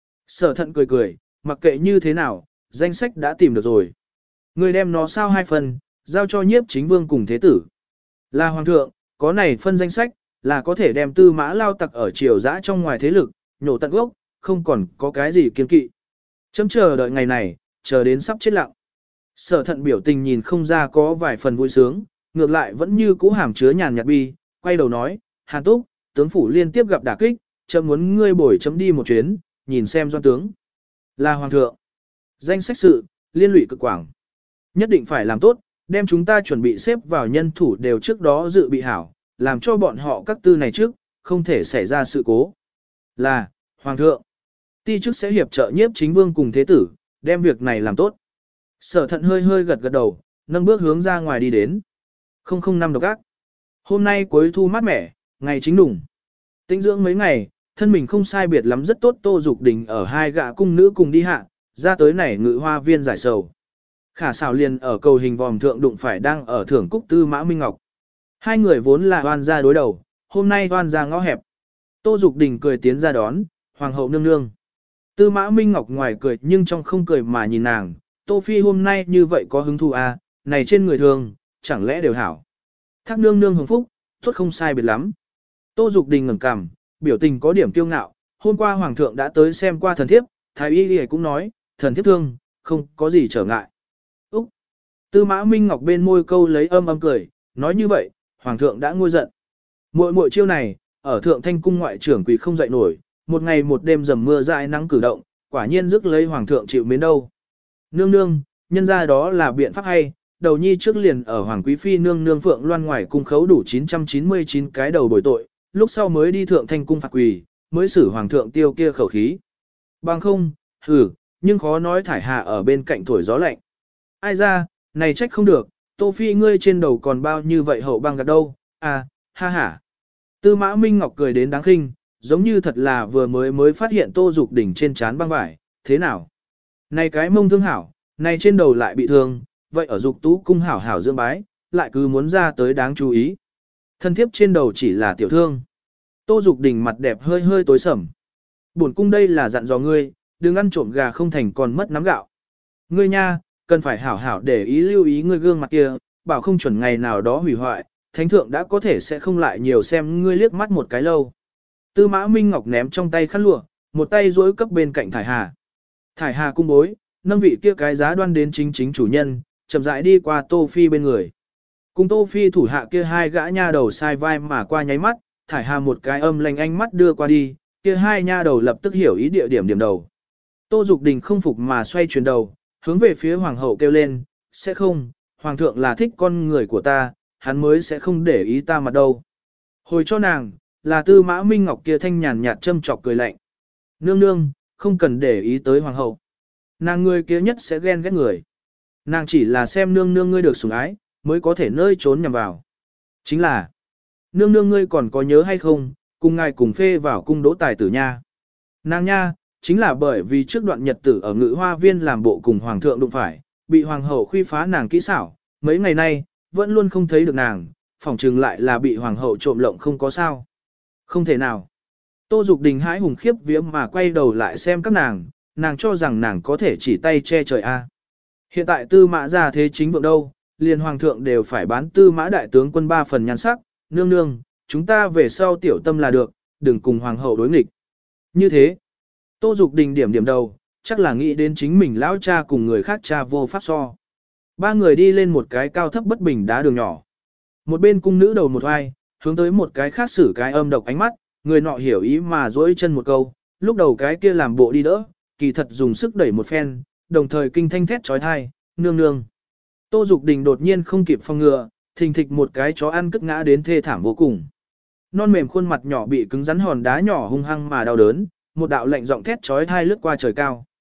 Sở thận cười cười, mặc kệ như thế nào, danh sách đã tìm được rồi. Người đem nó sao hai phần, giao cho nhiếp chính vương cùng thế tử. Là Hoàng thượng, có này phân danh sách, là có thể đem tư mã lao tặc ở triều dã trong ngoài thế lực, nhổ tận gốc, không còn có cái gì kiên kỵ. Chấm chờ đợi ngày này, chờ đến sắp chết lặng. Sở thận biểu tình nhìn không ra có vài phần vui sướng, ngược lại vẫn như cũ hàm chứa nhàn nhạt bi, quay đầu nói, Hàn Túc, tướng phủ liên tiếp gặp đả kích, chấm muốn ngươi bồi chấm đi một chuyến, nhìn xem doan tướng. Là Hoàng thượng. Danh sách sự, liên lụy cực quảng. Nhất định phải làm tốt, đem chúng ta chuẩn bị xếp vào nhân thủ đều trước đó dự bị hảo, làm cho bọn họ các tư này trước, không thể xảy ra sự cố. Là, Hoàng thượng. Ti chức sẽ hiệp trợ nhiếp chính vương cùng thế tử, đem việc này làm tốt. Sở thận hơi hơi gật gật đầu, nâng bước hướng ra ngoài đi đến. Không không năm độc ác. Hôm nay cuối thu mát mẻ, ngày chính đủng. Tĩnh dưỡng mấy ngày, thân mình không sai biệt lắm rất tốt. Tô Dục Đình ở hai gã cung nữ cùng đi hạ, ra tới này ngự hoa viên giải sầu. Khả xảo liền ở cầu hình vòm thượng đụng phải đang ở thưởng cúc tư Mã Minh Ngọc. Hai người vốn là oan gia đối đầu, hôm nay oan gia ngõ hẹp. Tô Dục Đình cười tiến ra đón, Hoàng hậu nương nương. Tư Mã Minh Ngọc ngoài cười nhưng trong không cười mà nhìn nàng, Tô Phi hôm nay như vậy có hứng thú à, này trên người thường, chẳng lẽ đều hảo. Thác nương nương hưởng phúc, tốt không sai biệt lắm. Tô Dục Đình ngẩng cằm, biểu tình có điểm kiêu ngạo, hôm qua Hoàng thượng đã tới xem qua thần thiếp, Thái y y cũng nói, thần thiếp thương, không có gì trở ngại. Úc! Tư Mã Minh Ngọc bên môi câu lấy âm âm cười, nói như vậy, Hoàng thượng đã nguôi giận. Muội muội chiêu này, ở thượng thanh cung ngoại trưởng quỷ không dậy nổi, một ngày một đêm dầm mưa dãi nắng cử động, quả nhiên rước lấy Hoàng thượng chịu mến đâu. Nương nương, nhân ra đó là biện pháp hay, đầu nhi trước liền ở Hoàng Quý Phi nương nương Phượng Loan ngoài cung khấu đủ chín trăm chín mươi chín cái đầu bồi tội, lúc sau mới đi thượng thanh cung phạt quỳ, mới xử Hoàng thượng tiêu kia khẩu khí. Bằng không, hừ, nhưng khó nói thải hạ ở bên cạnh thổi gió lạnh. Ai ra, này trách không được, Tô Phi ngươi trên đầu còn bao như vậy hậu băng gạt đâu, à, ha ha. Tư Mã Minh Ngọc cười đến đáng khinh, giống như thật là vừa mới mới phát hiện Tô Dục Đỉnh trên trán băng vải, thế nào? Này cái mông thương hảo, này trên đầu lại bị thương, vậy ở Dục Tú cung hảo hảo dưỡng bái, lại cứ muốn ra tới đáng chú ý. Thân thiếp trên đầu chỉ là tiểu thương. Tô Dục Đình mặt đẹp hơi hơi tối sầm. Bổn cung đây là dặn dò ngươi, đừng ăn trộm gà không thành còn mất nắm gạo. Ngươi nha, cần phải hảo hảo để ý lưu ý ngươi gương mặt kia, bảo không chuẩn ngày nào đó hủy hoại, thánh thượng đã có thể sẽ không lại nhiều xem ngươi liếc mắt một cái lâu. Tư Mã Minh Ngọc ném trong tay khăn lụa, một tay duỗi cấp bên cạnh Thải Hà. Thải Hà cung bối, nâng vị kia cái giá đoan đến chính chính chủ nhân, chậm rãi đi qua Tô Phi bên người. Cùng Tô Phi thủ hạ kia hai gã nha đầu sai vai mà qua nháy mắt, Thải Hà một cái âm lành ánh mắt đưa qua đi, kia hai nha đầu lập tức hiểu ý địa điểm điểm đầu. Tô Dục Đình không phục mà xoay chuyển đầu, hướng về phía hoàng hậu kêu lên, sẽ không, hoàng thượng là thích con người của ta, hắn mới sẽ không để ý ta mặt đâu. Hồi cho nàng, là Tư Mã Minh Ngọc kia thanh nhàn nhạt châm chọc cười lạnh. Nương nương, không cần để ý tới hoàng hậu. Nàng người kia nhất sẽ ghen ghét người. Nàng chỉ là xem nương nương ngươi được sủng ái, mới có thể nơi trốn nhằm vào. Chính là, nương nương ngươi còn có nhớ hay không, cùng ngài cùng phê vào cung đỗ tài tử nha. Nàng nha, chính là bởi vì trước đoạn nhật tử ở ngự hoa viên làm bộ cùng hoàng thượng đụng phải, bị hoàng hậu khuy phá nàng kỹ xảo, mấy ngày nay, vẫn luôn không thấy được nàng, phỏng chừng lại là bị hoàng hậu trộm lộng không có sao. Không thể nào. Tô Dục Đình hãi hùng khiếp vía mà quay đầu lại xem các nàng, nàng cho rằng nàng có thể chỉ tay che trời a. Hiện tại tư mã ra thế chính vượng đâu, liền hoàng thượng đều phải bán tư mã đại tướng quân ba phần nhan sắc, nương nương, chúng ta về sau tiểu tâm là được, đừng cùng hoàng hậu đối nghịch. Như thế, Tô Dục Đình điểm điểm đầu, chắc là nghĩ đến chính mình lão cha cùng người khác cha vô pháp so. Ba người đi lên một cái cao thấp bất bình đá đường nhỏ. Một bên cung nữ đầu một vai, hướng tới một cái khác xử cái âm độc ánh mắt, người nọ hiểu ý mà dỗi chân một câu, lúc đầu cái kia làm bộ đi đỡ, kỳ thật dùng sức đẩy một phen, đồng thời kinh thanh thét trói thai, nương nương. Tô Dục Đình đột nhiên không kịp phòng ngừa, thình thịch một cái chó ăn cất ngã đến thê thảm vô cùng. Non mềm khuôn mặt nhỏ bị cứng rắn hòn đá nhỏ hung hăng mà đau đớn, một đạo lạnh giọng thét trói thai lướt qua trời cao.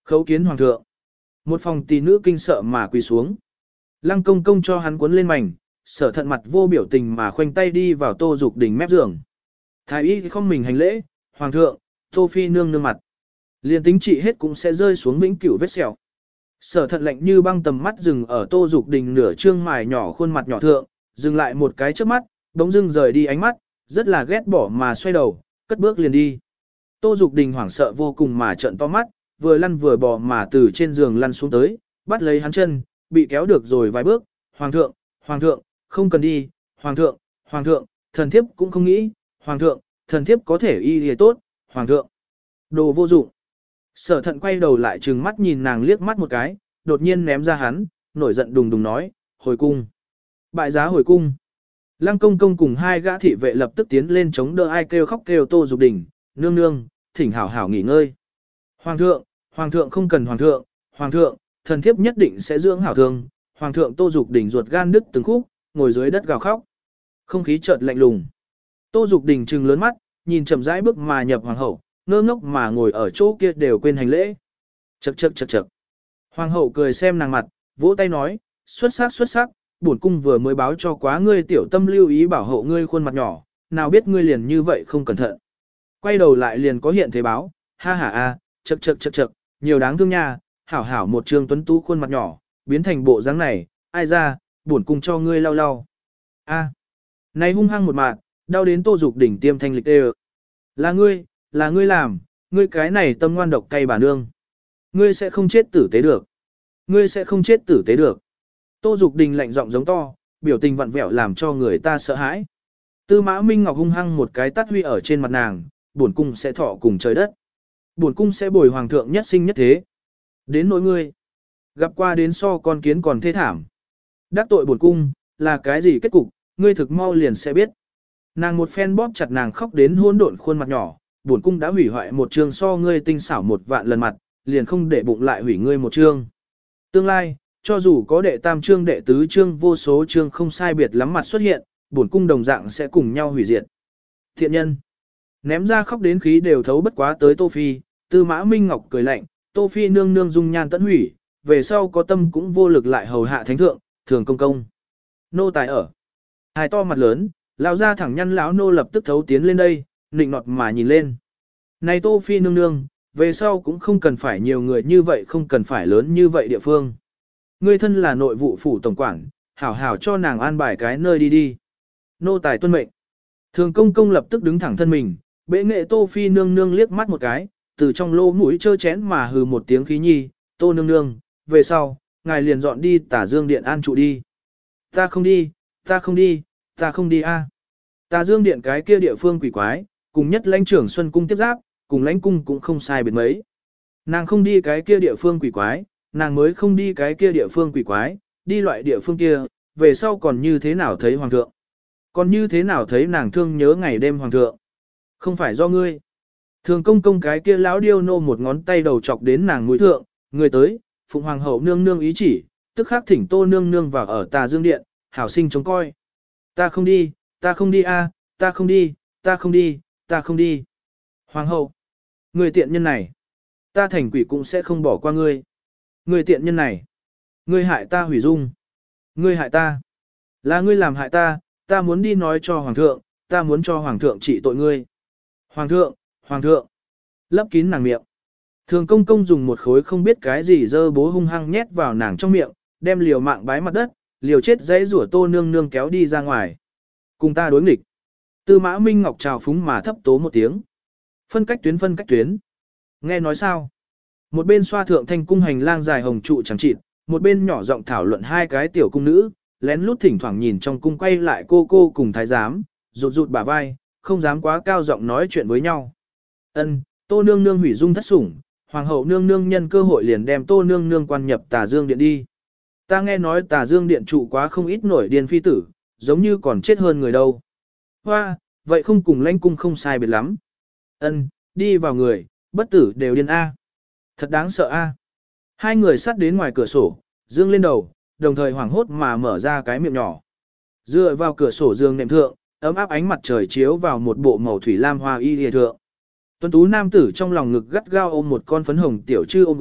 Khấu kiến hoàng thượng. Một phòng tỷ nữ kinh sợ mà quỳ xuống. Lăng công công cho hắn cuốn lên mảnh, sở thận mặt vô biểu tình mà khoanh tay đi vào Tô Dục Đình mép giường. Thái y không mình hành lễ, hoàng thượng, Tô Phi nương nương mặt. Liền tính trị hết cũng sẽ rơi xuống vĩnh cửu vết sẹo. Sở thận lạnh như băng tầm mắt dừng ở Tô Dục Đình nửa trương mài nhỏ khuôn mặt nhỏ thượng, dừng lại một cái trước mắt, bỗng dưng rời đi ánh mắt, rất là ghét bỏ mà xoay đầu, cất bước liền đi. Tô Dục Đình hoảng sợ vô cùng mà trợn to mắt, vừa lăn vừa bò mà từ trên giường lăn xuống tới, bắt lấy hắn chân, bị kéo được rồi vài bước, hoàng thượng, hoàng thượng, không cần đi, hoàng thượng, hoàng thượng, thần thiếp cũng không nghĩ, hoàng thượng, thần thiếp có thể y y tốt, hoàng thượng. Đồ vô dụng. Sở thận quay đầu lại trừng mắt nhìn nàng liếc mắt một cái, đột nhiên ném ra hắn, nổi giận đùng đùng nói, hồi cung. Bại giá hồi cung. Lăng công công cùng hai gã thị vệ lập tức tiến lên chống đỡ ai kêu khóc kêu Tô Dục Đình, nương nương, thỉnh hảo hảo nghỉ ngơi. Hoàng thượng, hoàng thượng không cần hoàng thượng, hoàng thượng, thần thiếp nhất định sẽ dưỡng hảo thương. Hoàng thượng Tô Dục Đình ruột gan đứt từng khúc, ngồi dưới đất gào khóc. Không khí chợt lạnh lùng. Tô Dục Đình trừng lớn mắt, nhìn chậm rãi bước mà nhập hoàng hậu, ngơ ngốc mà ngồi ở chỗ kia đều quên hành lễ. Chậc chậc chậc chậc. Hoàng hậu cười xem nàng mặt, vỗ tay nói, xuất sắc xuất sắc, bổn cung vừa mới báo cho quá ngươi tiểu tâm lưu ý bảo hộ ngươi khuôn mặt nhỏ, nào biết ngươi liền như vậy không cẩn thận. Quay đầu lại liền có hiện thế báo, ha ha a, chậc chậc chậc chậc, nhiều đáng thương nha, hảo hảo một trương tuấn tú khuôn mặt nhỏ, biến thành bộ dáng này, ai ra, bổn cung cho ngươi lau lau. A. Này hung hăng một mạng, đau đến Tô Dục Đình tiêm thanh lịch đều. Là ngươi, là ngươi làm, ngươi cái này tâm ngoan độc cay bà nương. Ngươi sẽ không chết tử tế được. Ngươi sẽ không chết tử tế được. Tô Dục Đình lạnh giọng giống to, biểu tình vặn vẹo làm cho người ta sợ hãi. Tư Mã Minh Ngọc hung hăng một cái tát huy ở trên mặt nàng, bổn cung sẽ thọ cùng trời đất. Bổn cung sẽ bồi hoàng thượng nhất sinh nhất thế. Đến nỗi ngươi, gặp qua đến so con kiến còn thê thảm. Đắc tội bổn cung, là cái gì kết cục, ngươi thực mau liền sẽ biết. Nàng một phen bóp chặt nàng khóc đến hỗn độn khuôn mặt nhỏ, bổn cung đã hủy hoại một chương so ngươi tinh xảo một vạn lần mặt, liền không để bụng lại hủy ngươi một chương. Tương lai, cho dù có đệ tam chương đệ tứ chương vô số chương không sai biệt lắm mặt xuất hiện, bổn cung đồng dạng sẽ cùng nhau hủy diệt. Thiện nhân, ném ra khóc đến khí đều thấu bất quá tới Tô Phi, Tư Mã Minh Ngọc cười lạnh, Tô Phi nương nương dung nhan tận hủy, về sau có tâm cũng vô lực lại hầu hạ thánh thượng, thường công công. Nô tài ở. Hai to mặt lớn, lão ra thẳng nhăn lão nô lập tức thấu tiến lên đây, nịnh nọt mà nhìn lên. Này Tô Phi nương nương, về sau cũng không cần phải nhiều người như vậy, không cần phải lớn như vậy địa phương. Ngươi thân là nội vụ phủ tổng quản, hảo hảo cho nàng an bài cái nơi đi đi. Nô tài tuân mệnh. Thường công công lập tức đứng thẳng thân mình, bệ nghệ Tô Phi nương nương liếc mắt một cái, từ trong lô mũi chơ chén mà hừ một tiếng khí nhi, Tô nương nương, về sau, ngài liền dọn đi Tả Dương Điện an trụ đi. Ta không đi, ta không đi, ta không đi a. Tà Dương Điện cái kia địa phương quỷ quái, cùng nhất lãnh trưởng Xuân Cung tiếp giáp, cùng lãnh cung cũng không sai biệt mấy. Nàng không đi cái kia địa phương quỷ quái, nàng mới không đi cái kia địa phương quỷ quái, đi loại địa phương kia, về sau còn như thế nào thấy hoàng thượng. Còn như thế nào thấy nàng thương nhớ ngày đêm hoàng thượng. Không phải do ngươi. Thường công công cái kia lão điêu nô một ngón tay đầu chọc đến nàng mũi thượng, người tới, phụng hoàng hậu nương nương ý chỉ, tức khắc thỉnh Tô nương nương vào ở Tà Dương Điện, hảo sinh chống coi. Ta không đi, ta không đi a, ta không đi, ta không đi, ta không đi. Hoàng hậu, người tiện nhân này, ta thành quỷ cũng sẽ không bỏ qua ngươi. Người tiện nhân này, ngươi hại ta hủy dung. Ngươi hại ta, là ngươi làm hại ta, ta muốn đi nói cho hoàng thượng, ta muốn cho hoàng thượng trị tội ngươi. Hoàng thượng, hoàng thượng, lấp kín nàng miệng. Thường công công dùng một khối không biết cái gì dơ bố hung hăng nhét vào nàng trong miệng, đem liều mạng bái mặt đất, liều chết dãy rủa Tô nương nương kéo đi ra ngoài. Cùng ta đối nghịch. Tư Mã Minh Ngọc trào phúng mà thấp tố một tiếng. Phân cách tuyến phân cách tuyến. Nghe nói sao? Một bên xoa thượng thanh cung hành lang dài hồng trụ chẳng chịt, một bên nhỏ giọng thảo luận hai cái tiểu cung nữ, lén lút thỉnh thoảng nhìn trong cung quay lại cô cô cùng thái giám, rụt rụt bả vai, không dám quá cao giọng nói chuyện với nhau. Ân, Tô nương nương hủy dung thất sủng, hoàng hậu nương nương nhân cơ hội liền đem Tô nương nương quan nhập Tà Dương Điện đi. Ta nghe nói Tà Dương Điện trụ quá không ít nổi điên phi tử, giống như còn chết hơn người đâu. Hoa, vậy không cùng lãnh cung không sai biệt lắm. Ân, đi vào người, bất tử đều điên A. Thật đáng sợ A. Hai người sát đến ngoài cửa sổ, dương lên đầu, đồng thời hoảng hốt mà mở ra cái miệng nhỏ. Dựa vào cửa sổ giường nệm thượng, ấm áp ánh mặt trời chiếu vào một bộ màu thủy lam hoa y lìa thượng. Tuấn tú nam tử trong lòng ngực gắt gao ôm một con phấn hồng tiểu chư ôm gối,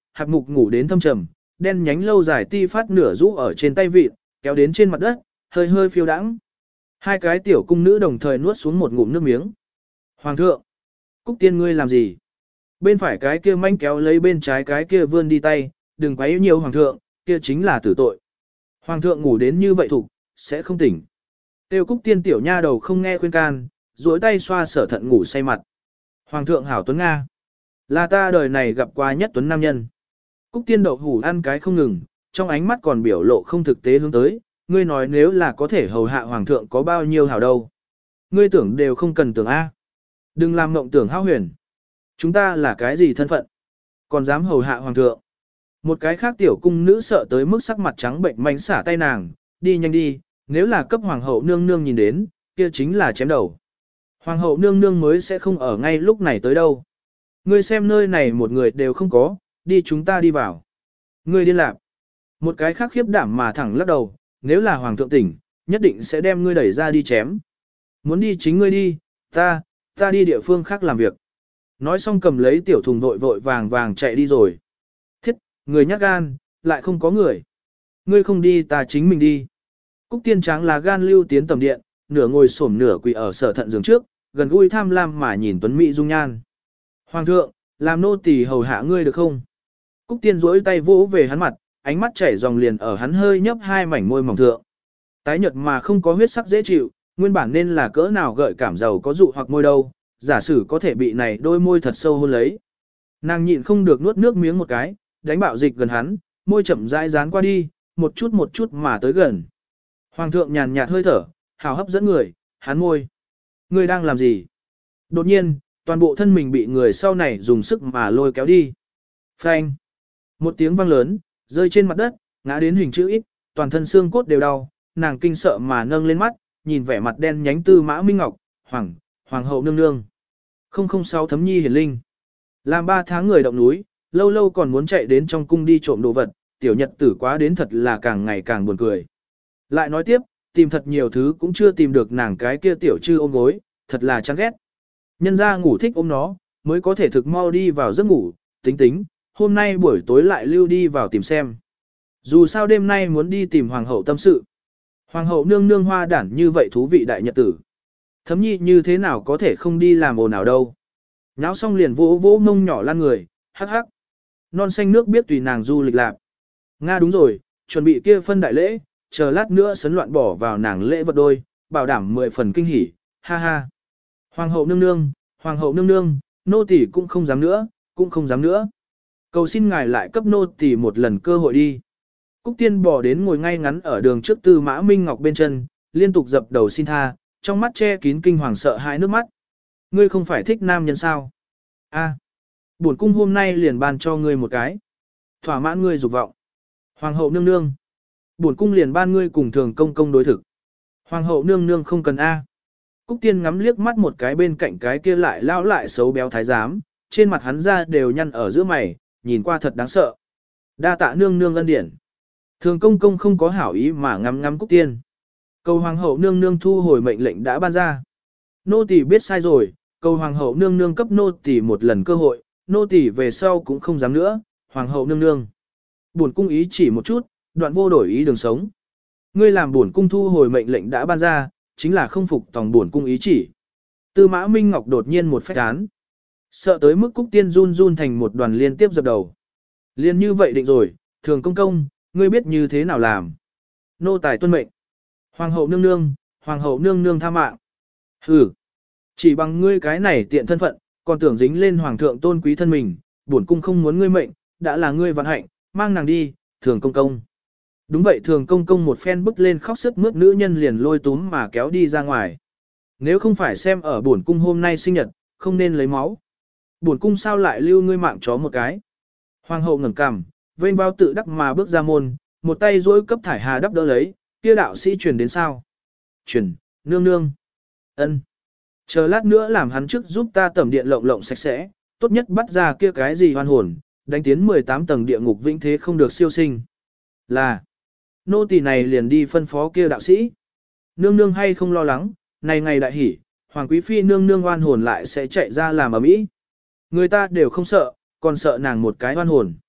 hạc mục ngủ đến thâm trầm, đen nhánh lâu dài ti phát nửa rũ ở trên tay vịt, kéo đến trên mặt đất, hơi hơi phiêu đãng. Hai cái tiểu cung nữ đồng thời nuốt xuống một ngụm nước miếng. Hoàng thượng, Cúc Tiên ngươi làm gì? Bên phải cái kia manh kéo lấy bên trái cái kia vươn đi tay, đừng quấy nhiều hoàng thượng, kia chính là tử tội. Hoàng thượng ngủ đến như vậy thục, sẽ không tỉnh. Tiêu Cúc Tiên tiểu nha đầu không nghe khuyên can, duỗi tay xoa sở thận ngủ say mặt. Hoàng thượng hảo tuấn Nga. Là ta đời này gặp qua nhất tuấn nam nhân. Cúc Tiên đậu hủ ăn cái không ngừng, trong ánh mắt còn biểu lộ không thực tế hướng tới, ngươi nói nếu là có thể hầu hạ hoàng thượng có bao nhiêu hảo đâu. Ngươi tưởng đều không cần tưởng A. Đừng làm mộng tưởng hão huyền. Chúng ta là cái gì thân phận? Còn dám hầu hạ hoàng thượng. Một cái khác tiểu cung nữ sợ tới mức sắc mặt trắng bệnh mánh xả tay nàng, đi nhanh đi, nếu là cấp hoàng hậu nương nương nhìn đến, kia chính là chém đầu. Hoàng hậu nương nương mới sẽ không ở ngay lúc này tới đâu. Ngươi xem nơi này một người đều không có, đi chúng ta đi vào. Ngươi điên lạc. Một cái khác khiếp đảm mà thẳng lắc đầu, nếu là hoàng thượng tỉnh, nhất định sẽ đem ngươi đẩy ra đi chém. Muốn đi chính ngươi đi, ta, ta đi địa phương khác làm việc. Nói xong cầm lấy tiểu thùng vội vội vàng vàng chạy đi rồi. Thiết, người nhát gan, lại không có người. Ngươi không đi ta chính mình đi. Cúc Tiên Tráng là gan lưu tiến tầm điện, nửa ngồi xổm nửa quỳ ở sở thận giường trước, gần gũi tham lam mà nhìn Tuấn Mỹ dung nhan. Hoàng thượng, làm nô tỳ hầu hạ ngươi được không? Cúc Tiên duỗi tay vỗ về hắn mặt, ánh mắt chảy dòng liền ở hắn hơi nhấp hai mảnh môi mỏng thượng. Tái nhợt mà không có huyết sắc dễ chịu, nguyên bản nên là cỡ nào gợi cảm giàu có dụ hoặc môi đâu, giả sử có thể bị này đôi môi thật sâu hôn lấy. Nàng nhịn không được nuốt nước miếng một cái, đánh bạo dịch gần hắn, môi chậm rãi dán qua đi, một chút một chút mà tới gần. Hoàng thượng nhàn nhạt hơi thở, hào hấp dẫn người, hắn môi. Ngươi đang làm gì? Đột nhiên, toàn bộ thân mình bị người sau này dùng sức mà lôi kéo đi. Phanh! Một tiếng vang lớn, rơi trên mặt đất, ngã đến hình chữ ít, toàn thân xương cốt đều đau, nàng kinh sợ mà nâng lên mắt, nhìn vẻ mặt đen nhánh Tư Mã Minh Ngọc, hoàng, hoàng hậu nương nương. không không sáu Thấm Nhi hiển linh. Làm ba tháng người động núi, lâu lâu còn muốn chạy đến trong cung đi trộm đồ vật, tiểu nhật tử quá đến thật là càng ngày càng buồn cười. Lại nói tiếp, tìm thật nhiều thứ cũng chưa tìm được nàng cái kia tiểu chư ôm gối, thật là chán ghét. Nhân ra ngủ thích ôm nó, mới có thể thực mau đi vào giấc ngủ, tính tính, hôm nay buổi tối lại lưu đi vào tìm xem. Dù sao đêm nay muốn đi tìm hoàng hậu tâm sự. Hoàng hậu nương nương hoa đản như vậy thú vị đại nhật tử. Thấm Nhi như thế nào có thể không đi làm ồn nào đâu. Nháo xong liền vỗ vỗ mông nhỏ lan người, hắc hắc. Non xanh nước biết tùy nàng du lịch lạc. Nga đúng rồi, chuẩn bị kia phân đại lễ, chờ lát nữa sấn loạn bỏ vào nàng lễ vật đôi, bảo đảm mười phần kinh hỉ, ha ha. Hoàng hậu nương nương, hoàng hậu nương nương, nô tỳ cũng không dám nữa, cũng không dám nữa. Cầu xin ngài lại cấp nô tỳ một lần cơ hội đi. Cúc Tiên bỏ đến ngồi ngay ngắn ở đường trước Tư Mã Minh Ngọc bên chân, liên tục dập đầu xin tha, trong mắt che kín kinh hoàng sợ hãi nước mắt. Ngươi không phải thích nam nhân sao? A, bổn cung hôm nay liền ban cho ngươi một cái. Thỏa mãn ngươi dục vọng. Hoàng hậu nương nương. Bổn cung liền ban ngươi cùng thường công công đối thực. Hoàng hậu nương nương không cần A. Cúc Tiên ngắm liếc mắt một cái bên cạnh cái kia lại lão lại xấu béo thái giám, trên mặt hắn ra đều nhăn ở giữa mày, nhìn qua thật đáng sợ. Đa tạ nương nương ân điển. Thường công công không có hảo ý mà ngắm ngắm Cúc Tiên. Cầu hoàng hậu nương nương thu hồi mệnh lệnh đã ban ra. Nô tỳ biết sai rồi, cầu hoàng hậu nương nương cấp nô tỳ một lần cơ hội, nô tỳ về sau cũng không dám nữa, hoàng hậu nương nương. Bổn cung ý chỉ một chút, đoạn vô đổi ý đường sống. Ngươi làm bổn cung thu hồi mệnh lệnh đã ban ra, chính là không phục tòng bổn cung ý chỉ. Tư Mã Minh Ngọc đột nhiên một phách án. Sợ tới mức Cúc Tiên run run thành một đoàn liên tiếp dập đầu. Liên như vậy định rồi, thường công công, ngươi biết như thế nào làm. Nô tài tuân mệnh. Hoàng hậu nương nương, hoàng hậu nương nương tha mạng. Hừ, chỉ bằng ngươi cái này tiện thân phận, còn tưởng dính lên hoàng thượng tôn quý thân mình, bổn cung không muốn ngươi mệnh, đã là ngươi vạn hạnh, mang nàng đi, thường công công. Đúng vậy, thường công công một phen bức lên khóc sức mướt nữ nhân liền lôi túm mà kéo đi ra ngoài. Nếu không phải xem ở bổn cung hôm nay sinh nhật, không nên lấy máu. Bổn cung sao lại lưu ngươi mạng chó một cái. Hoàng hậu ngẩng cằm, vênh vào tự đắc mà bước ra môn, một tay duỗi cấp thải hà đắp đỡ lấy, kia đạo sĩ truyền đến sao? Truyền, nương nương. Ân. Chờ lát nữa làm hắn trước giúp ta tẩm điện lộng lộng sạch sẽ, tốt nhất bắt ra kia cái gì hoan hồn, đánh tiến mười tám tầng địa ngục vĩnh thế không được siêu sinh. Là, nô tỳ này liền đi phân phó kia đạo sĩ. Nương nương hay không lo lắng, này ngày đại hỉ, hoàng quý phi nương nương oan hồn lại sẽ chạy ra làm ở mỹ. Người ta đều không sợ, còn sợ nàng một cái oan hồn.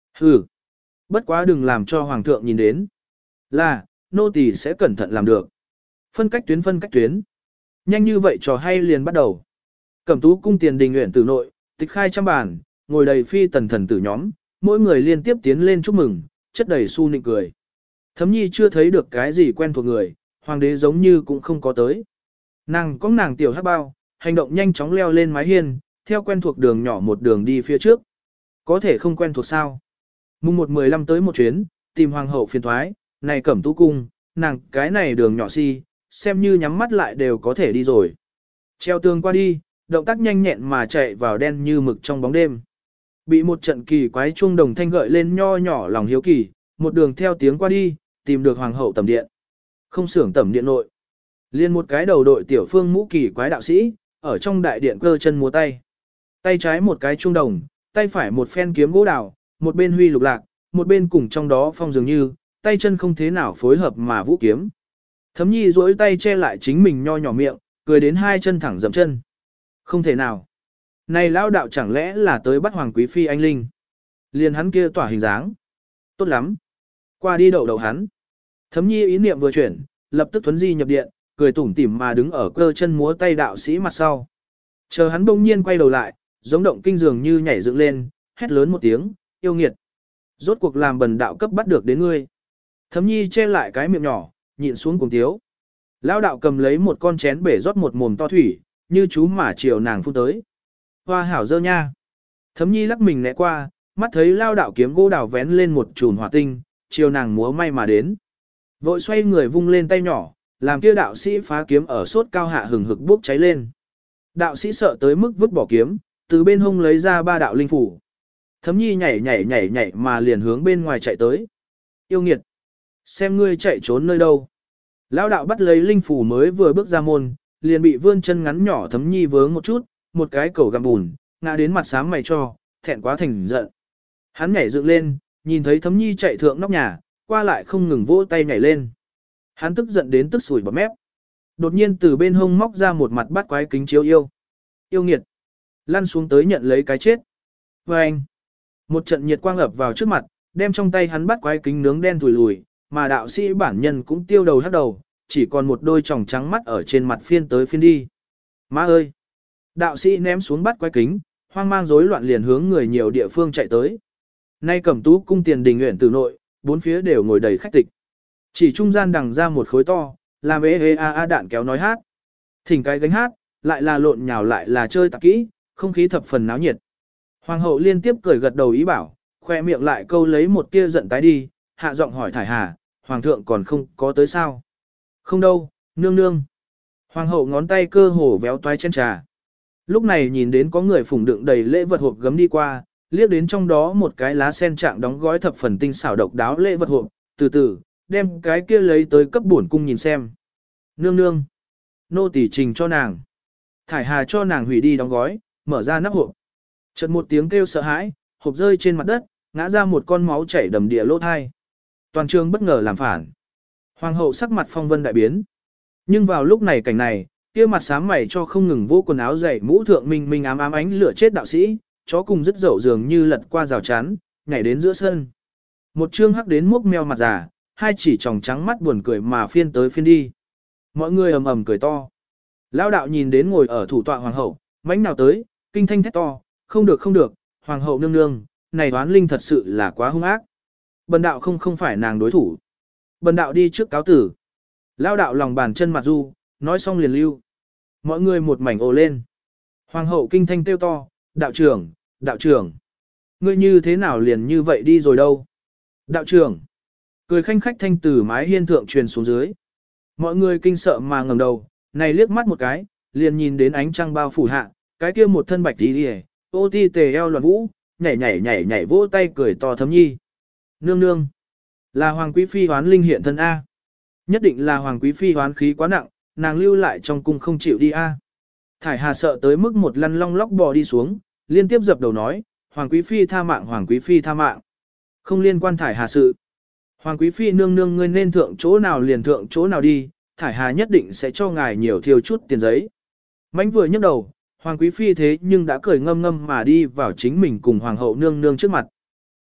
Hừ, bất quá đừng làm cho hoàng thượng nhìn đến. Là, nô tỳ sẽ cẩn thận làm được. Phân cách tuyến phân cách tuyến. Nhanh như vậy trò hay liền bắt đầu. Cẩm tú cung tiền đình nguyện tử nội, tịch khai trăm bàn, ngồi đầy phi tần thần tử nhóm, mỗi người liên tiếp tiến lên chúc mừng, chất đầy su nịnh cười. Thấm nhi chưa thấy được cái gì quen thuộc người, hoàng đế giống như cũng không có tới. Nàng có nàng tiểu hát bao, hành động nhanh chóng leo lên mái hiên, theo quen thuộc đường nhỏ một đường đi phía trước. Có thể không quen thuộc sao? Mùng một mười lăm tới một chuyến, tìm hoàng hậu phiền thoái, này cẩm tú cung, nàng cái này đường nhỏ si, xem như nhắm mắt lại đều có thể đi rồi. Treo tường qua đi, động tác nhanh nhẹn mà chạy vào đen như mực trong bóng đêm. Bị một trận kỳ quái chuông đồng thanh gợi lên nho nhỏ lòng hiếu kỳ, một đường theo tiếng qua đi, tìm được hoàng hậu tẩm điện. Không xưởng tẩm điện nội. Liên một cái đầu đội tiểu phương mũ kỳ quái đạo sĩ, ở trong đại điện cơ chân múa tay. Tay trái một cái chuông đồng, tay phải một phen kiếm gỗ đào, một bên huy lục lạc, một bên cùng trong đó phong dường như, tay chân không thế nào phối hợp mà vũ kiếm. Thấm nhi duỗi tay che lại chính mình nho nhỏ miệng, cười đến hai chân thẳng dậm chân. Không thể nào. Này lão đạo chẳng lẽ là tới bắt hoàng quý phi anh linh. Liền hắn kia tỏa hình dáng. Tốt lắm. Qua đi đậu đậu hắn. Thấm nhi ý niệm vừa chuyển, lập tức thuấn di nhập điện, cười tủm tỉm mà đứng ở cơ chân múa tay đạo sĩ mặt sau. Chờ hắn bỗng nhiên quay đầu lại, giống động kinh dường như nhảy dựng lên, hét lớn một tiếng, yêu nghiệt. Rốt cuộc làm bần đạo cấp bắt được đến ngươi. Thấm nhi che lại cái miệng nhỏ, nhịn xuống cùng tiếu. Lão đạo cầm lấy một con chén bể rót một mồm to thủy, như chú mà chiều nàng phun tới. Hoa hảo dơ nha. Thấm nhi lắc mình né qua, mắt thấy lao đạo kiếm gỗ đào vén lên một chùm hỏa tinh, chiều nàng múa may mà đến. Vội xoay người vung lên tay nhỏ, làm kia đạo sĩ phá kiếm ở sốt cao hạ hừng hực bốc cháy lên. Đạo sĩ sợ tới mức vứt bỏ kiếm, từ bên hông lấy ra ba đạo linh phủ. Thấm nhi nhảy nhảy nhảy nhảy mà liền hướng bên ngoài chạy tới. Yêu nghiệt! Xem ngươi chạy trốn nơi đâu. Lão đạo bắt lấy linh phủ mới vừa bước ra môn, liền bị vươn chân ngắn nhỏ thấm nhi vướng một chút, một cái cầu găm bùn, ngã đến mặt xám mày cho, thẹn quá thành giận. Hắn nhảy dựng lên, nhìn thấy thấm nhi chạy thượng nóc nhà, qua lại không ngừng vỗ tay nhảy lên. Hắn tức giận đến tức sủi bọt mép. Đột nhiên từ bên hông móc ra một mặt bắt quái kính chiếu yêu. Yêu nghiệt. Lăn xuống tới nhận lấy cái chết. Và anh. Một trận nhiệt quang ập vào trước mặt, đem trong tay hắn bắt quái kính nướng đen thùi lùi, mà đạo sĩ bản nhân cũng tiêu đầu hắt đầu, chỉ còn một đôi tròng trắng mắt ở trên mặt phiên tới phiên đi. Má ơi! Đạo sĩ ném xuống bắt quái kính, hoang mang rối loạn liền hướng người nhiều địa phương chạy tới. Nay cẩm tú cung tiền đình nguyện từ nội, bốn phía đều ngồi đầy khách tịch. Chỉ trung gian đằng ra một khối to, làm ê ê a a đạn kéo nói hát. Thỉnh cái gánh hát, lại là lộn nhào lại là chơi tạp kỹ, không khí thập phần náo nhiệt. Hoàng hậu liên tiếp cười gật đầu ý bảo, khoe miệng lại câu lấy một tia giận tái đi, hạ giọng hỏi thải hà, hoàng thượng còn không có tới sao? Không đâu, nương nương. Hoàng hậu ngón tay cơ hồ véo toái chân trà. Lúc này nhìn đến có người phủng đựng đầy lễ vật hộp gấm đi qua, liếc đến trong đó một cái lá sen trạng đóng gói thập phần tinh xảo độc đáo lễ vật hộp, từ từ, đem cái kia lấy tới cấp bổn cung nhìn xem. Nương nương. Nô tỳ trình cho nàng. Thải hà cho nàng hủy đi đóng gói, mở ra nắp hộp. Chợt một tiếng kêu sợ hãi, hộp rơi trên mặt đất, ngã ra một con máu chảy đầm địa lỗ thai. Toàn trường bất ngờ làm phản. Hoàng hậu sắc mặt phong vân đại biến. Nhưng vào lúc này cảnh này, kia mặt xám mày cho không ngừng vô quần áo dày mũ thượng minh minh ám ám ánh lửa chết đạo sĩ, chó cùng dứt dậu dường như lật qua rào chắn, nhảy đến giữa sân. Một trương hắc đến mốc meo mặt già, hai chỉ tròng trắng mắt buồn cười mà phiên tới phiên đi. Mọi người ầm ầm cười to. Lão đạo nhìn đến ngồi ở thủ tọa hoàng hậu, mánh nào tới, kinh thanh thét to, không được không được, hoàng hậu nương nương, này đoán linh thật sự là quá hung ác. Bần đạo không không phải nàng đối thủ. Bần đạo đi trước cáo tử. Lão đạo lòng bàn chân mặt du, nói xong liền lưu. Mọi người một mảnh ồ lên. Hoàng hậu kinh thanh kêu to, đạo trưởng, đạo trưởng. Ngươi như thế nào liền như vậy đi rồi đâu? Đạo trưởng. Cười khanh khách thanh từ mái hiên thượng truyền xuống dưới. Mọi người kinh sợ mà ngẩng đầu, này liếc mắt một cái, liền nhìn đến ánh trăng bao phủ hạ, cái kia một thân bạch tí đi, ô ti tề eo loạn vũ, nhảy nhảy nhảy nhảy vỗ tay cười to thấm nhi. Nương nương. Là hoàng quý phi hoán linh hiện thân A. Nhất định là hoàng quý phi hoán khí quá nặng, nàng lưu lại trong cung không chịu đi A. Thải hà sợ tới mức một lăn long lóc bò đi xuống, liên tiếp dập đầu nói, hoàng quý phi tha mạng hoàng quý phi tha mạng. Không liên quan thải hà sự. Hoàng quý phi nương nương ngươi nên thượng chỗ nào liền thượng chỗ nào đi, thải hà nhất định sẽ cho ngài nhiều thiêu chút tiền giấy. Mãnh vừa nhấc đầu, hoàng quý phi thế nhưng đã cười ngâm ngâm mà đi vào chính mình cùng hoàng hậu nương nương trước mặt.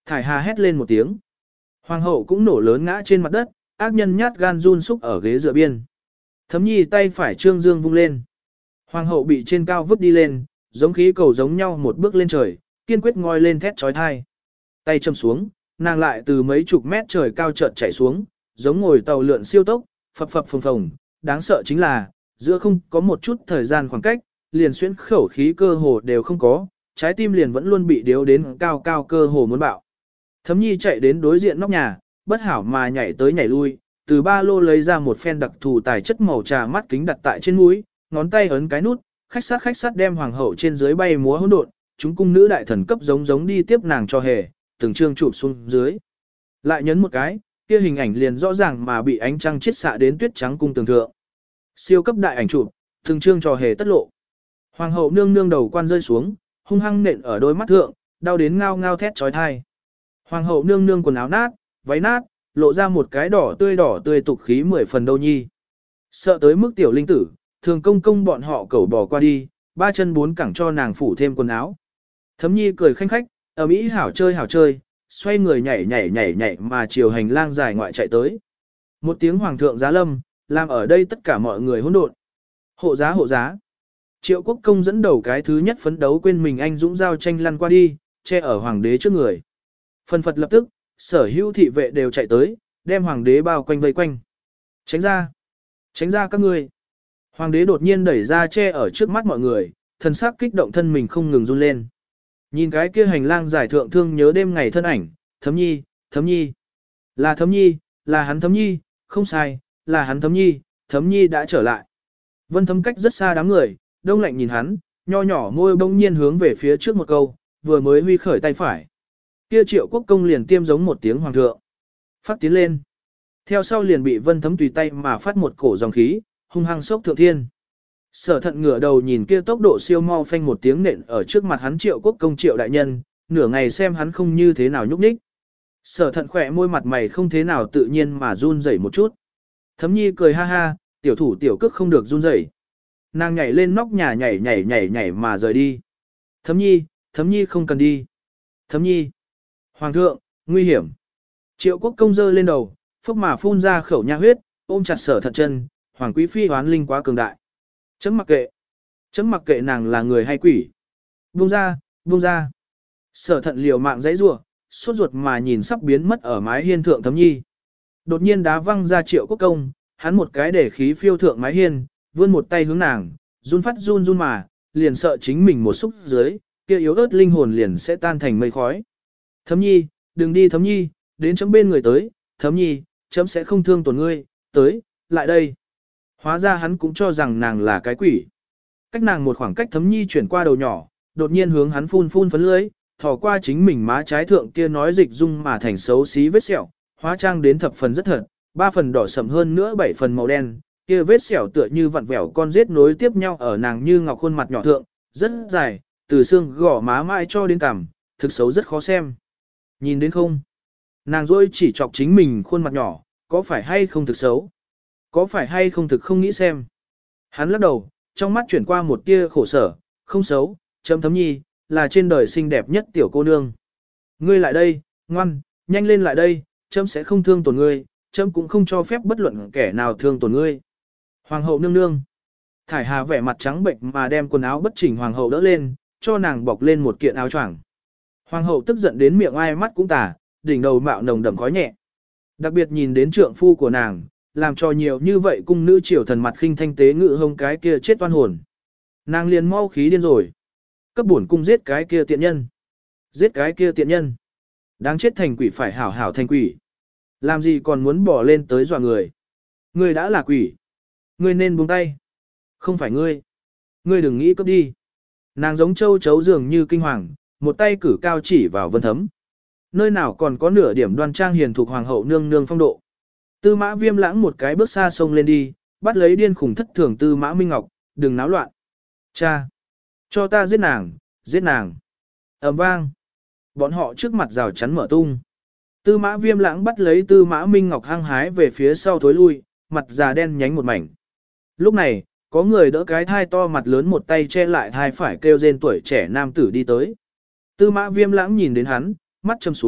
Thải Hà hét lên một tiếng. Hoàng hậu cũng nổ lớn ngã trên mặt đất, ác nhân nhát gan run xúc ở ghế dựa biên. Thấm nhi tay phải trương dương vung lên. Hoàng hậu bị trên cao vứt đi lên, giống khí cầu giống nhau một bước lên trời, kiên quyết ngoi lên thét trói thai. Tay châm xuống, nàng lại từ mấy chục mét trời cao chợt chạy xuống, giống ngồi tàu lượn siêu tốc, phập phập phồng phồng. Đáng sợ chính là, giữa không có một chút thời gian khoảng cách, liền xuyên khẩu khí cơ hồ đều không có, trái tim liền vẫn luôn bị điếu đến cao cao cơ hồ muốn bạo. Thấm nhi chạy đến đối diện nóc nhà, bất hảo mà nhảy tới nhảy lui, từ ba lô lấy ra một phen đặc thù tài chất màu trà mắt kính đặt tại trên mũi, ngón tay ấn cái nút, khách sát khách sát đem hoàng hậu trên dưới bay múa hỗn độn, chúng cung nữ đại thần cấp giống giống đi tiếp nàng cho hề, từng chương chụp xuống dưới. Lại nhấn một cái, kia hình ảnh liền rõ ràng mà bị ánh trăng chiết xạ đến tuyết trắng cung tường thượng. Siêu cấp đại ảnh chụp, từng chương cho hề tất lộ. Hoàng hậu nương nương đầu quan rơi xuống, hung hăng nện ở đôi mắt thượng, đau đến ngao ngao thét chói tai. Hoàng hậu nương nương quần áo nát, váy nát, lộ ra một cái đỏ tươi đỏ tươi tục khí mười phần đâu nhi. Sợ tới mức tiểu linh tử, thường công công bọn họ cẩu bò qua đi, ba chân bốn cẳng cho nàng phủ thêm quần áo. Thấm nhi cười khanh khách, ở Mỹ hảo chơi hảo chơi, xoay người nhảy nhảy nhảy nhảy mà chiều hành lang dài ngoại chạy tới. Một tiếng hoàng thượng giá lâm, làm ở đây tất cả mọi người hỗn độn. Hộ giá hộ giá. Triệu quốc công dẫn đầu cái thứ nhất phấn đấu quên mình anh dũng giao tranh lăn qua đi, che ở hoàng đế trước người. Phần phật lập tức, sở hữu thị vệ đều chạy tới, đem hoàng đế bao quanh vây quanh. Tránh ra! Tránh ra các ngươi! Hoàng đế đột nhiên đẩy ra che ở trước mắt mọi người, thần sắc kích động thân mình không ngừng run lên. Nhìn cái kia hành lang giải thượng thương nhớ đêm ngày thân ảnh, Thấm nhi, Thấm nhi. Là Thấm nhi, là hắn Thấm nhi, không sai, là hắn Thấm nhi, Thấm nhi đã trở lại. Vân Thấm cách rất xa đám người, đông lạnh nhìn hắn, nho nhỏ môi bỗng nhiên hướng về phía trước một câu, vừa mới huy khởi tay phải. Kia Triệu quốc công liền tiêm giống một tiếng hoàng thượng. Phát tiến lên. Theo sau liền bị Vân Thấm tùy tay mà phát một cổ dòng khí, hung hăng sốc thượng thiên. Sở Thận ngửa đầu nhìn kia tốc độ siêu mau phanh một tiếng nện ở trước mặt hắn Triệu quốc công Triệu đại nhân, nửa ngày xem hắn không như thế nào nhúc nhích. Sở Thận khỏe môi mặt mày không thế nào tự nhiên mà run rẩy một chút. Thấm nhi cười ha ha, tiểu thủ tiểu cước không được run rẩy. Nàng nhảy lên nóc nhà nhảy nhảy nhảy nhảy mà rời đi. Thấm nhi, Thấm nhi không cần đi. Thấm nhi. Hoàng thượng, nguy hiểm. Triệu quốc công giơ lên đầu, phốc mà phun ra khẩu nha huyết, ôm chặt Sở Thận chân, hoàng quý phi hoán linh quá cường đại. Chấm mặc kệ. Chấm mặc kệ nàng là người hay quỷ. Buông ra, buông ra. Sở Thận liều mạng giãy giụa, sốt ruột mà nhìn sắp biến mất ở mái hiên thượng Thấm nhi. Đột nhiên đá văng ra Triệu quốc công, hắn một cái để khí phiêu thượng mái hiên, vươn một tay hướng nàng, run phát run run mà, liền sợ chính mình một xúc dưới, kia yếu ớt linh hồn liền sẽ tan thành mây khói. Thấm nhi, đừng đi Thấm nhi, đến chấm bên người tới, Thấm nhi, chấm sẽ không thương tổn ngươi, tới, lại đây. Hóa ra hắn cũng cho rằng nàng là cái quỷ. Cách nàng một khoảng cách Thấm nhi chuyển qua đầu nhỏ, đột nhiên hướng hắn phun phun phấn lưới, thò qua chính mình má trái thượng kia nói dịch dung mà thành xấu xí vết sẹo, hóa trang đến thập phần rất thật, ba phần đỏ sậm hơn nữa bảy phần màu đen, kia vết sẹo tựa như vặn vẹo con rết nối tiếp nhau ở nàng như ngọc khuôn mặt nhỏ thượng, rất dài, từ xương gò má mãi cho đến cằm, thực xấu rất khó xem. Nhìn đến không? Nàng rồi chỉ chọc chính mình khuôn mặt nhỏ, có phải hay không thực xấu? Có phải hay không thực không nghĩ xem? Hắn lắc đầu, trong mắt chuyển qua một tia khổ sở, không xấu, chấm Thấm nhi, là trên đời xinh đẹp nhất tiểu cô nương. Ngươi lại đây, ngoan, nhanh lên lại đây, chấm sẽ không thương tổn ngươi, chấm cũng không cho phép bất luận kẻ nào thương tổn ngươi. Hoàng hậu nương nương. Thải Hà vẻ mặt trắng bệnh mà đem quần áo bất chỉnh hoàng hậu đỡ lên, cho nàng bọc lên một kiện áo choàng. Hoàng hậu tức giận đến miệng ai mắt cũng tả, đỉnh đầu mạo nồng đậm khói nhẹ. Đặc biệt nhìn đến trượng phu của nàng, làm cho nhiều như vậy cung nữ triều thần mặt khinh thanh tế ngự hông cái kia chết toan hồn. Nàng liền mau khí điên rồi. Cấp bổn cung giết cái kia tiện nhân. Giết cái kia tiện nhân. Đáng chết thành quỷ phải hảo hảo thành quỷ. Làm gì còn muốn bỏ lên tới dọa người. Ngươi đã là quỷ. Ngươi nên buông tay. Không phải ngươi. Ngươi đừng nghĩ cấp đi. Nàng giống châu chấu dường như kinh hoàng, một tay cử cao chỉ vào Vân Thấm. Nơi nào còn có nửa điểm đoan trang hiền thuộc hoàng hậu nương nương phong độ. Tư Mã Viêm lãng một cái bước xa sông lên đi, bắt lấy điên khủng thất thường Tư Mã Minh Ngọc, đừng náo loạn. Cha! Cho ta giết nàng, giết nàng. Ầm vang. Bọn họ trước mặt rào chắn mở tung. Tư Mã Viêm lãng bắt lấy Tư Mã Minh Ngọc hăng hái về phía sau thối lui, mặt già đen nhánh một mảnh. Lúc này, có người đỡ cái thai to mặt lớn một tay che lại thai phải kêu rên tuổi trẻ nam tử đi tới. Tư Mã Viêm lãng nhìn đến hắn, mắt châm xuống,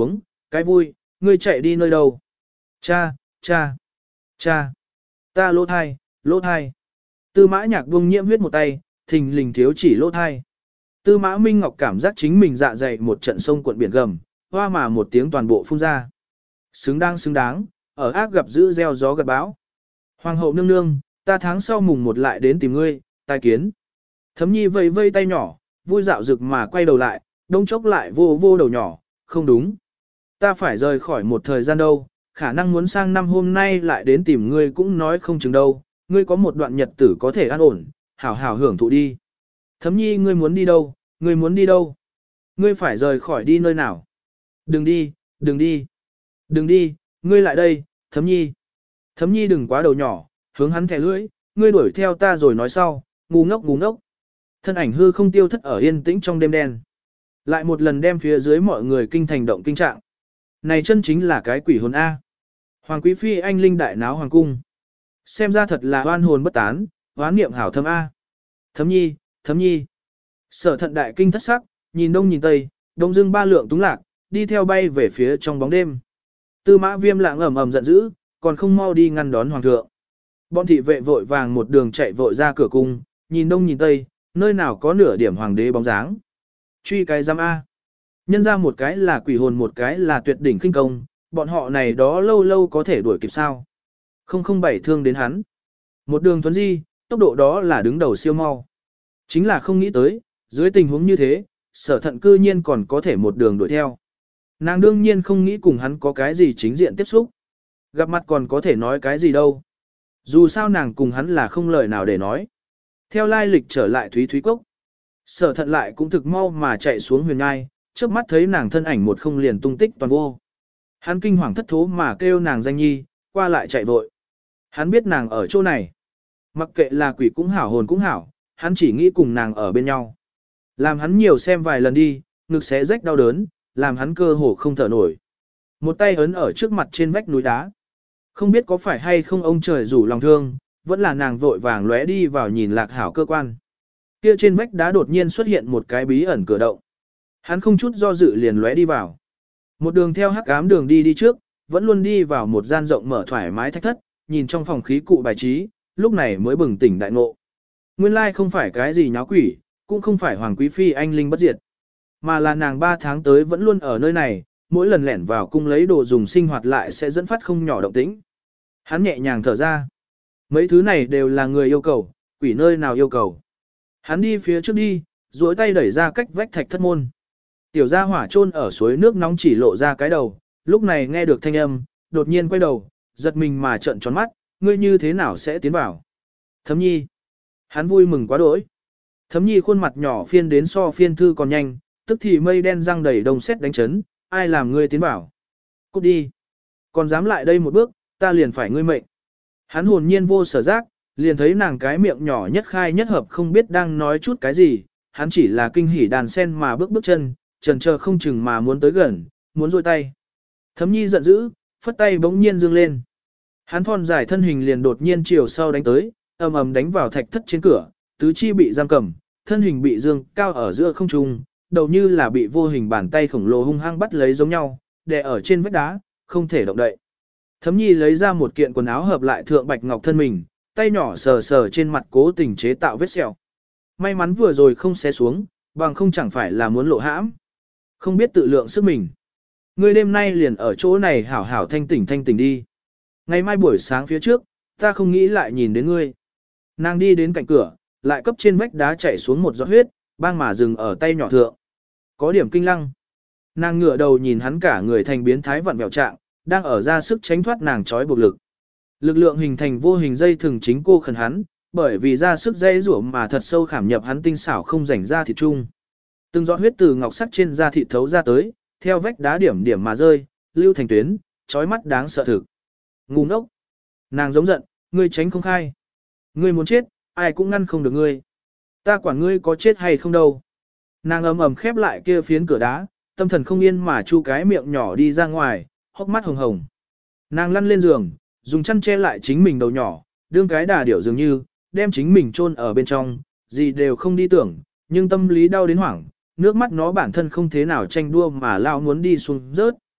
cái vui, ngươi chạy đi nơi đâu? Cha, cha, cha, ta lỗ thai, lỗ thai. Tư mã nhạc buông nhiễm huyết một tay, thình lình thiếu chỉ lỗ thai. Tư mã Minh Ngọc cảm giác chính mình dạ dày một trận sông cuộn biển gầm, hoa mà một tiếng toàn bộ phun ra. Xứng đáng xứng đáng, ở ác gặp dữ gieo gió gặt bão. Hoàng hậu nương nương, ta tháng sau mùng một lại đến tìm ngươi, tai kiến. Thấm nhi vây vây tay nhỏ, vui dạo rực mà quay đầu lại, đông chốc lại vô vô đầu nhỏ, không đúng. Ta phải rời khỏi một thời gian đâu, khả năng muốn sang năm hôm nay lại đến tìm ngươi cũng nói không chừng đâu, ngươi có một đoạn nhật tử có thể an ổn, hảo hảo hưởng thụ đi. Thấm nhi ngươi muốn đi đâu, ngươi muốn đi đâu? Ngươi phải rời khỏi đi nơi nào? Đừng đi, đừng đi, đừng đi, ngươi lại đây, thấm nhi. Thấm nhi đừng quá đầu nhỏ, hướng hắn thẻ lưỡi, ngươi đuổi theo ta rồi nói sau, ngu ngốc ngu ngốc. Thân ảnh hư không tiêu thất ở yên tĩnh trong đêm đen. Lại một lần đem phía dưới mọi người kinh thành động kinh trạng. Này chân chính là cái quỷ hồn A. Hoàng quý phi anh linh đại náo hoàng cung. Xem ra thật là oan hồn bất tán, oán niệm hảo thâm A. Thấm nhi, thấm nhi. Sở thận đại kinh thất sắc, nhìn đông nhìn tây, đông dưng ba lượng túng lạc, đi theo bay về phía trong bóng đêm. Tư mã viêm lạng ầm ầm giận dữ, còn không mau đi ngăn đón hoàng thượng. Bọn thị vệ vội vàng một đường chạy vội ra cửa cung, nhìn đông nhìn tây, nơi nào có nửa điểm hoàng đế bóng dáng. Truy cái giam A. Nhân ra một cái là quỷ hồn một cái là tuyệt đỉnh khinh công, bọn họ này đó lâu lâu có thể đuổi kịp sao. Không không bảy thương đến hắn. Một đường thuấn di, tốc độ đó là đứng đầu siêu mau. Chính là không nghĩ tới, dưới tình huống như thế, sở thận cư nhiên còn có thể một đường đuổi theo. Nàng đương nhiên không nghĩ cùng hắn có cái gì chính diện tiếp xúc. Gặp mặt còn có thể nói cái gì đâu. Dù sao nàng cùng hắn là không lời nào để nói. Theo lai lịch trở lại Thúy Thúy Cốc. Sở thận lại cũng thực mau mà chạy xuống huyền ngai, trước mắt thấy nàng thân ảnh một không liền tung tích toàn vô. Hắn kinh hoàng thất thố mà kêu nàng danh nhi, qua lại chạy vội. Hắn biết nàng ở chỗ này. Mặc kệ là quỷ cũng hảo hồn cũng hảo, hắn chỉ nghĩ cùng nàng ở bên nhau. Làm hắn nhiều xem vài lần đi, ngực xé rách đau đớn, làm hắn cơ hồ không thở nổi. Một tay ấn ở trước mặt trên vách núi đá. Không biết có phải hay không ông trời rủ lòng thương, vẫn là nàng vội vàng lóe đi vào nhìn lạc hảo cơ quan. Kia trên vách đá đột nhiên xuất hiện một cái bí ẩn cửa động. Hắn không chút do dự liền lóe đi vào. Một đường theo hắc ám đường đi đi trước, vẫn luôn đi vào một gian rộng mở thoải mái thách thất, nhìn trong phòng khí cụ bài trí, lúc này mới bừng tỉnh đại ngộ. Nguyên lai không phải cái gì nháo quỷ, cũng không phải hoàng quý phi anh linh bất diệt, mà là nàng ba tháng tới vẫn luôn ở nơi này, mỗi lần lẻn vào cung lấy đồ dùng sinh hoạt lại sẽ dẫn phát không nhỏ động tĩnh. Hắn nhẹ nhàng thở ra. Mấy thứ này đều là người yêu cầu, quỷ nơi nào yêu cầu. Hắn đi phía trước đi, duỗi tay đẩy ra cách vách thạch thất môn. Tiểu gia hỏa chôn ở suối nước nóng chỉ lộ ra cái đầu, lúc này nghe được thanh âm, đột nhiên quay đầu, giật mình mà trợn tròn mắt, ngươi như thế nào sẽ tiến vào? Thấm nhi. Hắn vui mừng quá đỗi. Thấm nhi khuôn mặt nhỏ phiên đến so phiên thư còn nhanh, tức thì mây đen răng đầy đông xét đánh chấn, ai làm ngươi tiến vào? Cút đi. Còn dám lại đây một bước, ta liền phải ngươi mệnh. Hắn hồn nhiên vô sở giác, liền thấy nàng cái miệng nhỏ nhất khai nhất hợp không biết đang nói chút cái gì, hắn chỉ là kinh hỉ đàn sen mà bước bước chân, chần chờ không chừng mà muốn tới gần, muốn rôi tay. Thấm nhi giận dữ, phất tay bỗng nhiên dương lên. Hắn thon dài thân hình liền đột nhiên chiều sau đánh tới, ầm ầm đánh vào thạch thất trên cửa, tứ chi bị giam cầm, thân hình bị dương cao ở giữa không trung, đầu như là bị vô hình bàn tay khổng lồ hung hăng bắt lấy giống nhau, đè ở trên vách đá, không thể động đậy. Thấm nhi lấy ra một kiện quần áo hợp lại thượng bạch ngọc thân mình, tay nhỏ sờ sờ trên mặt cố tình chế tạo vết sẹo. May mắn vừa rồi không xé xuống, bằng không chẳng phải là muốn lộ hãm. Không biết tự lượng sức mình. Ngươi đêm nay liền ở chỗ này hảo hảo thanh tỉnh thanh tỉnh đi. Ngày mai buổi sáng phía trước, ta không nghĩ lại nhìn đến ngươi. Nàng đi đến cạnh cửa, lại cấp trên vách đá chảy xuống một giọt huyết, bang mà dừng ở tay nhỏ thượng. Có điểm kinh lăng. Nàng ngửa đầu nhìn hắn cả người thành biến thái vặn vẹo trạng, đang ở ra sức tránh thoát nàng trói buộc lực. Lực lượng hình thành vô hình dây thường chính cô khẩn hắn, bởi vì ra sức dây rủa mà thật sâu khảm nhập hắn tinh xảo không rảnh ra thịt chung. Từng giọt huyết từ ngọc sắc trên da thịt thấu ra tới, theo vách đá điểm điểm mà rơi, lưu thành tuyến, trói mắt đáng sợ thực. Ngu ngốc. Nàng giống giận, ngươi tránh không khai. Ngươi muốn chết, ai cũng ngăn không được ngươi. Ta quản ngươi có chết hay không đâu. Nàng ầm ầm khép lại kia phiến cửa đá, tâm thần không yên mà chu cái miệng nhỏ đi ra ngoài, hốc mắt hồng hồng. Nàng lăn lên giường, dùng chăn che lại chính mình đầu nhỏ, đương cái đà điểu dường như, đem chính mình chôn ở bên trong, gì đều không đi tưởng, nhưng tâm lý đau đến hoảng, nước mắt nó bản thân không thế nào tranh đua mà lao muốn đi xuống rớt.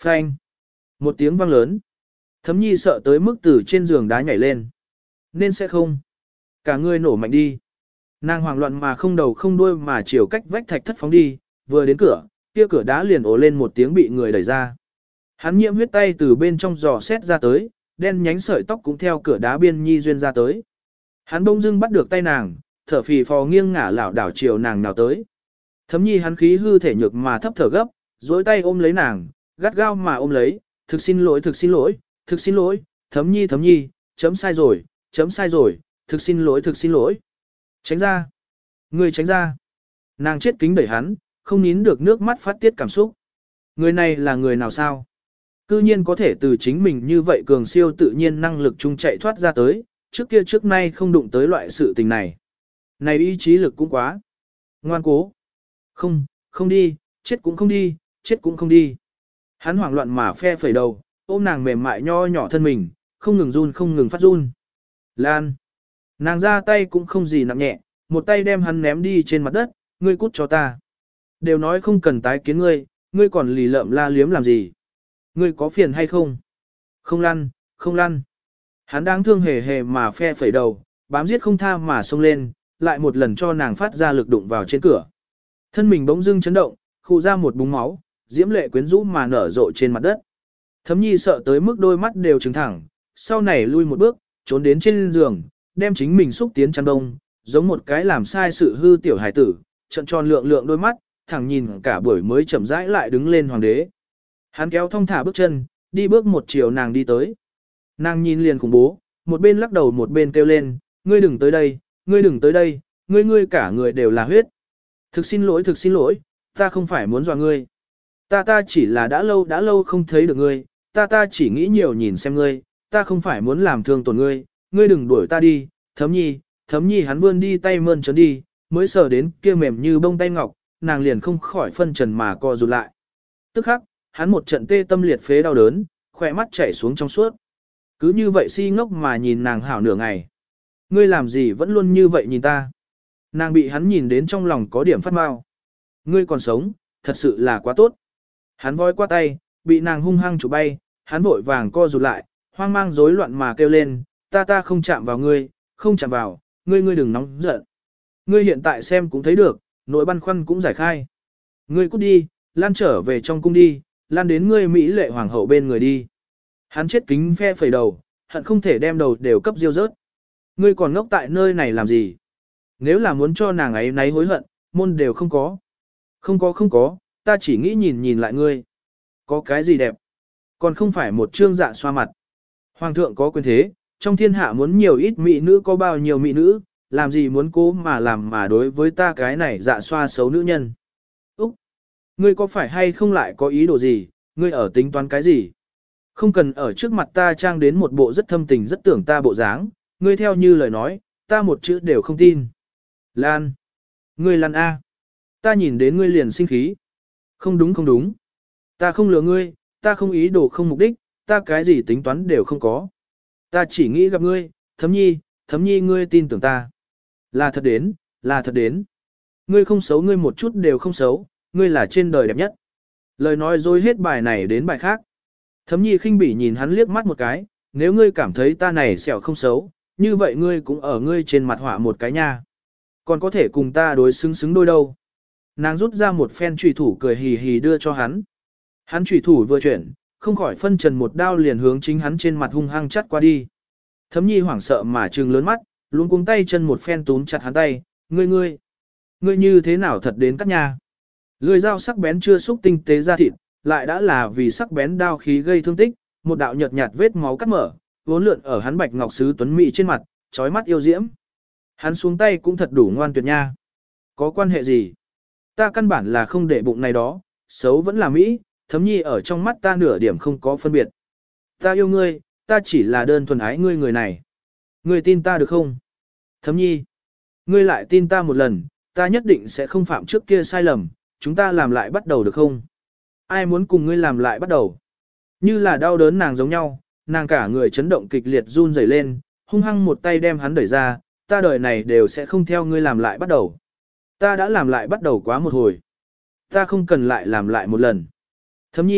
Phanh. Một tiếng vang lớn. Thấm nhi sợ tới mức từ trên giường đá nhảy lên. Nên sẽ không. Cả người nổ mạnh đi. Nàng hoảng loạn mà không đầu không đuôi mà chiều cách vách thạch thất phóng đi, vừa đến cửa, kia cửa đá liền ồ lên một tiếng bị người đẩy ra. Hắn nhiễm huyết tay từ bên trong giò xét ra tới, đen nhánh sợi tóc cũng theo cửa đá biên nhi duyên ra tới. Hắn bỗng dưng bắt được tay nàng, thở phì phò nghiêng ngả lảo đảo chiều nàng nào tới. Thấm nhi hắn khí hư thể nhược mà thấp thở gấp, dối tay ôm lấy nàng, gắt gao mà ôm lấy, thực xin lỗi thực xin lỗi, thực xin lỗi, thấm nhi thấm nhi, chấm sai rồi, chấm sai rồi, thực xin lỗi thực xin lỗi. Tránh ra. Người tránh ra. Nàng chết kính đẩy hắn, không nín được nước mắt phát tiết cảm xúc. Người này là người nào sao? Cư nhiên có thể từ chính mình như vậy cường siêu tự nhiên năng lực chung chạy thoát ra tới, trước kia trước nay không đụng tới loại sự tình này. Này ý chí lực cũng quá. Ngoan cố. Không, không đi, chết cũng không đi, chết cũng không đi. Hắn hoảng loạn mà phe phẩy đầu, ôm nàng mềm mại nho nhỏ thân mình, không ngừng run không ngừng phát run. Lan. Nàng ra tay cũng không gì nặng nhẹ, một tay đem hắn ném đi trên mặt đất, ngươi cút cho ta. Đều nói không cần tái kiến ngươi, ngươi còn lì lợm la liếm làm gì? Ngươi có phiền hay không? Không lăn, không lăn. Hắn đáng thương hề hề mà phe phẩy đầu, bám giết không tha mà xông lên, lại một lần cho nàng phát ra lực đụng vào trên cửa. Thân mình bỗng dưng chấn động, khụ ra một búng máu, diễm lệ quyến rũ mà nở rộ trên mặt đất. Thấm nhi sợ tới mức đôi mắt đều trừng thẳng, sau này lui một bước, trốn đến trên giường, đem chính mình xúc tiến chăn đông, giống một cái làm sai sự hư tiểu hải tử, trận tròn lượng lượng đôi mắt, thẳng nhìn cả buổi mới chậm rãi lại đứng lên hoàng đế. Hắn kéo thong thả bước chân, đi bước một chiều nàng đi tới. Nàng nhìn liền khủng bố, một bên lắc đầu một bên kêu lên, ngươi đừng tới đây, ngươi đừng tới đây, ngươi ngươi cả người đều là huyết. Thực xin lỗi thực xin lỗi, ta không phải muốn dọa ngươi. Ta ta chỉ là đã lâu đã lâu không thấy được ngươi, ta ta chỉ nghĩ nhiều nhìn xem ngươi, ta không phải muốn làm thương tổn ngươi, ngươi đừng đuổi ta đi, thấm nhi, thấm nhi hắn vươn đi tay mơn trớn đi, mới sờ đến kia mềm như bông tay ngọc, nàng liền không khỏi phân trần mà co rụt lại. Tức khắc, hắn một trận tê tâm liệt phế đau đớn, khỏe mắt chảy xuống trong suốt. Cứ như vậy si ngốc mà nhìn nàng hảo nửa ngày. Ngươi làm gì vẫn luôn như vậy nhìn ta. Nàng bị hắn nhìn đến trong lòng có điểm phát mau. Ngươi còn sống, thật sự là quá tốt. Hắn voi qua tay, bị nàng hung hăng chụp bay, hắn vội vàng co rụt lại, hoang mang rối loạn mà kêu lên, ta ta không chạm vào ngươi, không chạm vào, ngươi ngươi đừng nóng giận. Ngươi hiện tại xem cũng thấy được, nỗi băn khoăn cũng giải khai. Ngươi cút đi, lan trở về trong cung đi, lan đến ngươi Mỹ lệ hoàng hậu bên người đi. Hắn chết kính phe phẩy đầu, hận không thể đem đầu đều cấp diêu rớt. Ngươi còn ngốc tại nơi này làm gì? Nếu là muốn cho nàng ấy náy hối hận, môn đều không có. Không có không có, ta chỉ nghĩ nhìn nhìn lại ngươi. Có cái gì đẹp? Còn không phải một trương dạ xoa mặt. Hoàng thượng có quyền thế, trong thiên hạ muốn nhiều ít mỹ nữ có bao nhiêu mỹ nữ, làm gì muốn cố mà làm mà đối với ta cái này dạ xoa xấu nữ nhân. Úc! Ngươi có phải hay không lại có ý đồ gì, ngươi ở tính toán cái gì? Không cần ở trước mặt ta trang đến một bộ rất thâm tình rất tưởng ta bộ dáng, ngươi theo như lời nói, ta một chữ đều không tin. Lan! Ngươi Lan A! Ta nhìn đến ngươi liền sinh khí. Không đúng không đúng. Ta không lừa ngươi, ta không ý đồ không mục đích, ta cái gì tính toán đều không có. Ta chỉ nghĩ gặp ngươi, thấm nhi, thấm nhi ngươi tin tưởng ta. Là thật đến, là thật đến. Ngươi không xấu ngươi một chút đều không xấu, ngươi là trên đời đẹp nhất. Lời nói dối hết bài này đến bài khác. Thấm nhi khinh bỉ nhìn hắn liếc mắt một cái, nếu ngươi cảm thấy ta này xẻo không xấu, như vậy ngươi cũng ở ngươi trên mặt họa một cái nha. Còn có thể cùng ta đối xứng xứng đôi đâu. Nàng rút ra một phen trùy thủ cười hì hì đưa cho hắn. Hắn trùy thủ vừa chuyển, không khỏi phân trần một đao liền hướng chính hắn trên mặt hung hăng chắt qua đi. Thấm nhi hoảng sợ mà trừng lớn mắt, luôn cuống tay chân một phen túm chặt hắn tay, ngươi ngươi, ngươi như thế nào thật đến cắt nha. Lưỡi dao sắc bén chưa xúc tinh tế ra thịt, lại đã là vì sắc bén đao khí gây thương tích, một đạo nhợt nhạt vết máu cắt mở, vốn lượn ở hắn bạch ngọc sứ tuấn mỹ trên mặt, chói mắt yêu diễm. Hắn xuống tay cũng thật đủ ngoan tuyệt nha. Có quan hệ gì? Ta căn bản là không để bụng này đó, xấu vẫn là mỹ, thấm nhi ở trong mắt ta nửa điểm không có phân biệt. Ta yêu ngươi, ta chỉ là đơn thuần ái ngươi người này. Ngươi tin ta được không? Thấm nhi, ngươi lại tin ta một lần, ta nhất định sẽ không phạm trước kia sai lầm, chúng ta làm lại bắt đầu được không? Ai muốn cùng ngươi làm lại bắt đầu? Như là đau đớn nàng giống nhau, nàng cả người chấn động kịch liệt run rẩy lên, hung hăng một tay đem hắn đẩy ra, ta đời này đều sẽ không theo ngươi làm lại bắt đầu. Ta đã làm lại bắt đầu quá một hồi. Ta không cần lại làm lại một lần. Thấm nhi,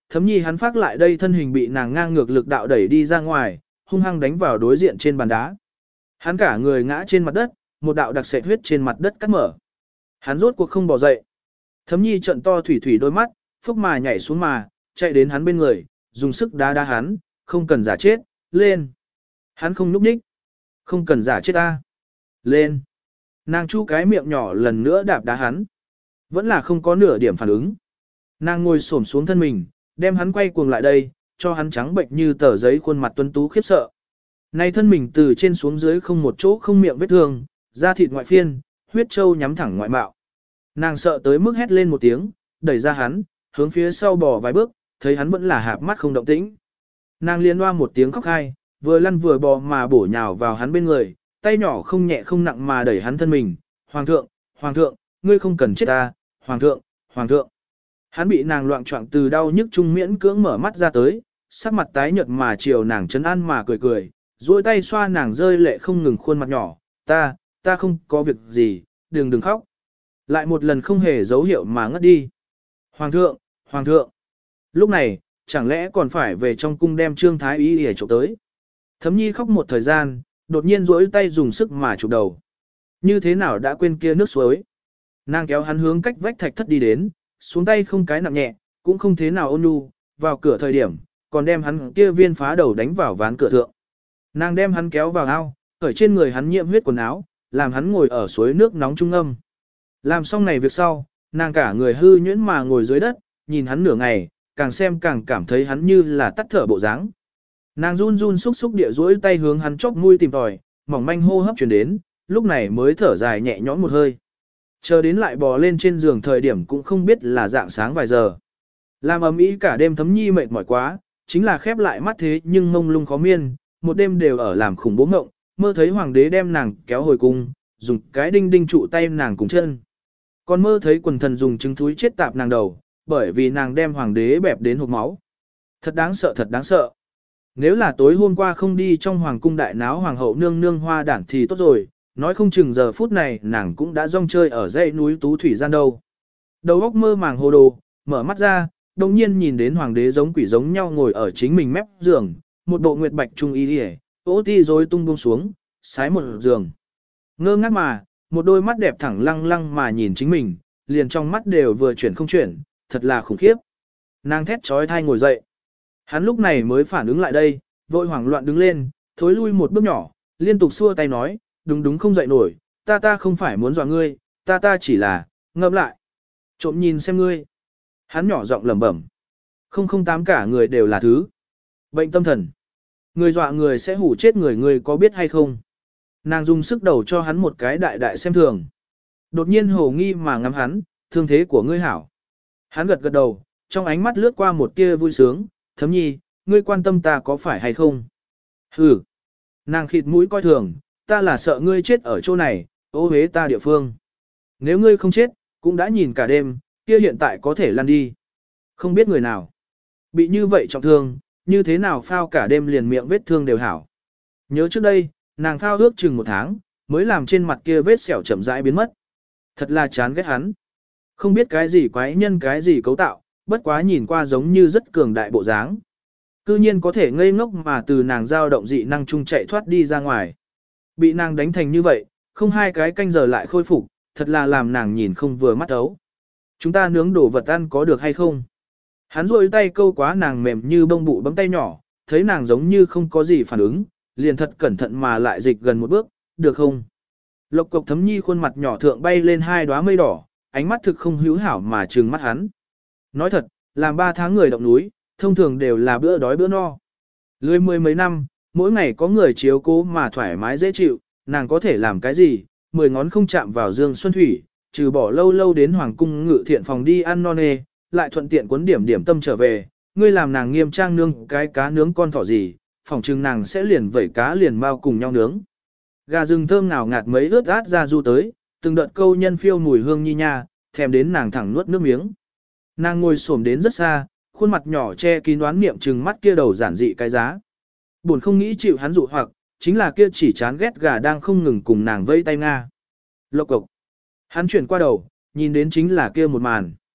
Thấm nhi hắn phát lại đây thân hình bị nàng ngang ngược lực đạo đẩy đi ra ngoài, hung hăng đánh vào đối diện trên bàn đá. Hắn cả người ngã trên mặt đất, một đạo đặc sệt huyết trên mặt đất cắt mở. Hắn rốt cuộc không bỏ dậy. Thấm nhi trận to thủy thủy đôi mắt, phốc mà nhảy xuống mà, chạy đến hắn bên người, dùng sức đá đá hắn, không cần giả chết, lên. Hắn không núp nhích. Không cần giả chết ta. Lên. Nàng chu cái miệng nhỏ lần nữa đạp đá hắn. Vẫn là không có nửa điểm phản ứng. Nàng ngồi xổm xuống thân mình, đem hắn quay cuồng lại đây, cho hắn trắng bệnh như tờ giấy khuôn mặt tuấn tú khiếp sợ. Nay thân mình từ trên xuống dưới không một chỗ không miệng vết thương, da thịt ngoại phiên, huyết châu nhắm thẳng ngoại mạo. Nàng sợ tới mức hét lên một tiếng, đẩy ra hắn, hướng phía sau bò vài bước, thấy hắn vẫn là hạp mắt không động tĩnh. Nàng liên hoa một tiếng khóc hai, vừa lăn vừa bò mà bổ nhào vào hắn bên người, tay nhỏ không nhẹ không nặng mà đẩy hắn thân mình. Hoàng thượng, hoàng thượng, ngươi không cần chết ta, hoàng thượng, hoàng thượng. Hắn bị nàng loạn trọng từ đau nhức trung miễn cưỡng mở mắt ra tới, sắc mặt tái nhợt mà chiều nàng trấn an mà cười cười, duỗi tay xoa nàng rơi lệ không ngừng khuôn mặt nhỏ, ta, ta không có việc gì, đừng đừng khóc. Lại một lần không hề dấu hiệu mà ngất đi. Hoàng thượng, hoàng thượng. Lúc này, chẳng lẽ còn phải về trong cung đem Trương Thái Y để chụp tới. Thấm nhi khóc một thời gian, đột nhiên duỗi tay dùng sức mà chụp đầu. Như thế nào đã quên kia nước suối. Nàng kéo hắn hướng cách vách thạch thất đi đến, xuống tay không cái nặng nhẹ, cũng không thế nào ôn nhu, vào cửa thời điểm, còn đem hắn kia viên phá đầu đánh vào ván cửa thượng. Nàng đem hắn kéo vào ao, cởi trên người hắn nhiễm huyết quần áo, làm hắn ngồi ở suối nước nóng trung âm. Làm xong này việc sau, nàng cả người hư nhuyễn mà ngồi dưới đất, nhìn hắn nửa ngày, càng xem càng cảm thấy hắn như là tắt thở bộ dáng. Nàng run run xúc xúc địa duỗi tay hướng hắn chóp mũi tìm tòi, mỏng manh hô hấp truyền đến, lúc này mới thở dài nhẹ nhõm một hơi. Chờ đến lại bò lên trên giường thời điểm cũng không biết là dạng sáng vài giờ. Làm ầm ĩ cả đêm Thấm nhi mệt mỏi quá, chính là khép lại mắt thế nhưng mông lung khó miên, một đêm đều ở làm khủng bố mộng, mơ thấy hoàng đế đem nàng kéo hồi cung, dùng cái đinh đinh trụ tay nàng cùng chân. Còn mơ thấy quần thần dùng trứng thúi chết tạp nàng đầu, bởi vì nàng đem hoàng đế bẹp đến hộc máu. Thật đáng sợ thật đáng sợ. Nếu là tối hôm qua không đi trong hoàng cung đại náo hoàng hậu nương nương hoa đản thì tốt rồi, nói không chừng giờ phút này nàng cũng đã rong chơi ở dãy núi Tú Thủy Gian đâu. Đầu óc mơ màng hồ đồ, mở mắt ra, đồng nhiên nhìn đến hoàng đế giống quỷ giống nhau ngồi ở chính mình mép giường, một bộ nguyệt bạch trung y hề, ố ti rối tung buông xuống, sái một giường. Ngơ ngác mà, một đôi mắt đẹp thẳng lăng lăng mà nhìn chính mình, liền trong mắt đều vừa chuyển không chuyển, thật là khủng khiếp. Nàng thét trói thai ngồi dậy. Hắn lúc này mới phản ứng lại đây, vội hoảng loạn đứng lên, thối lui một bước nhỏ, liên tục xua tay nói, đúng đúng không dậy nổi, ta ta không phải muốn dọa ngươi, ta ta chỉ là, ngậm lại. Trộm nhìn xem ngươi. Hắn nhỏ giọng lẩm bẩm. Không không tám cả người đều là thứ. Bệnh tâm thần. Người dọa người sẽ hủ chết người, người có biết hay không? Nàng dùng sức đầu cho hắn một cái đại đại xem thường. Đột nhiên hồ nghi mà ngắm hắn, thương thế của ngươi hảo. Hắn gật gật đầu, trong ánh mắt lướt qua một tia vui sướng, Thấm nhi, ngươi quan tâm ta có phải hay không? Hừ. Nàng khịt mũi coi thường, ta là sợ ngươi chết ở chỗ này, ô hế ta địa phương. Nếu ngươi không chết, cũng đã nhìn cả đêm, kia hiện tại có thể lăn đi. Không biết người nào. Bị như vậy trọng thương, như thế nào phao cả đêm liền miệng vết thương đều hảo. Nhớ trước đây, nàng phao ước chừng một tháng, mới làm trên mặt kia vết sẹo chậm rãi biến mất. Thật là chán ghét hắn. Không biết cái gì quái nhân cái gì cấu tạo, bất quá nhìn qua giống như rất cường đại bộ dáng. Cư nhiên có thể ngây ngốc mà từ nàng dao động dị năng chung chạy thoát đi ra ngoài. Bị nàng đánh thành như vậy, không hai cái canh giờ lại khôi phục, thật là làm nàng nhìn không vừa mắt ấu. Chúng ta nướng đồ vật ăn có được hay không? Hắn rôi tay câu quá nàng mềm như bông bụ bấm tay nhỏ, thấy nàng giống như không có gì phản ứng, liền thật cẩn thận mà lại dịch gần một bước, được không? Lộc cộc Thấm nhi khuôn mặt nhỏ thượng bay lên hai đóa mây đỏ, ánh mắt thực không hữu hảo mà trừng mắt hắn. Nói thật, làm ba tháng người động núi, thông thường đều là bữa đói bữa no. Lười mười mấy năm, mỗi ngày có người chiếu cố mà thoải mái dễ chịu, nàng có thể làm cái gì, mười ngón không chạm vào dương xuân thủy, trừ bỏ lâu lâu đến hoàng cung ngự thiện phòng đi ăn non nê, lại thuận tiện cuốn điểm điểm tâm trở về, ngươi làm nàng nghiêm trang nương cái cá nướng con thỏ gì, phòng trừng nàng sẽ liền vẩy cá liền bao cùng nhau nướng. Gà rừng thơm nào ngạt mấy ướt át ra du tới, từng đợt câu nhân phiêu mùi hương nhi nha, thèm đến nàng thẳng nuốt nước miếng. Nàng ngồi xổm đến rất xa, khuôn mặt nhỏ che kín đoán niệm trừng mắt kia đầu giản dị cái giá. Buồn không nghĩ chịu hắn dụ hoặc, chính là kia chỉ chán ghét gà đang không ngừng cùng nàng vây tay nga. Lộc cộc. Hắn chuyển qua đầu, nhìn đến chính là kia một màn.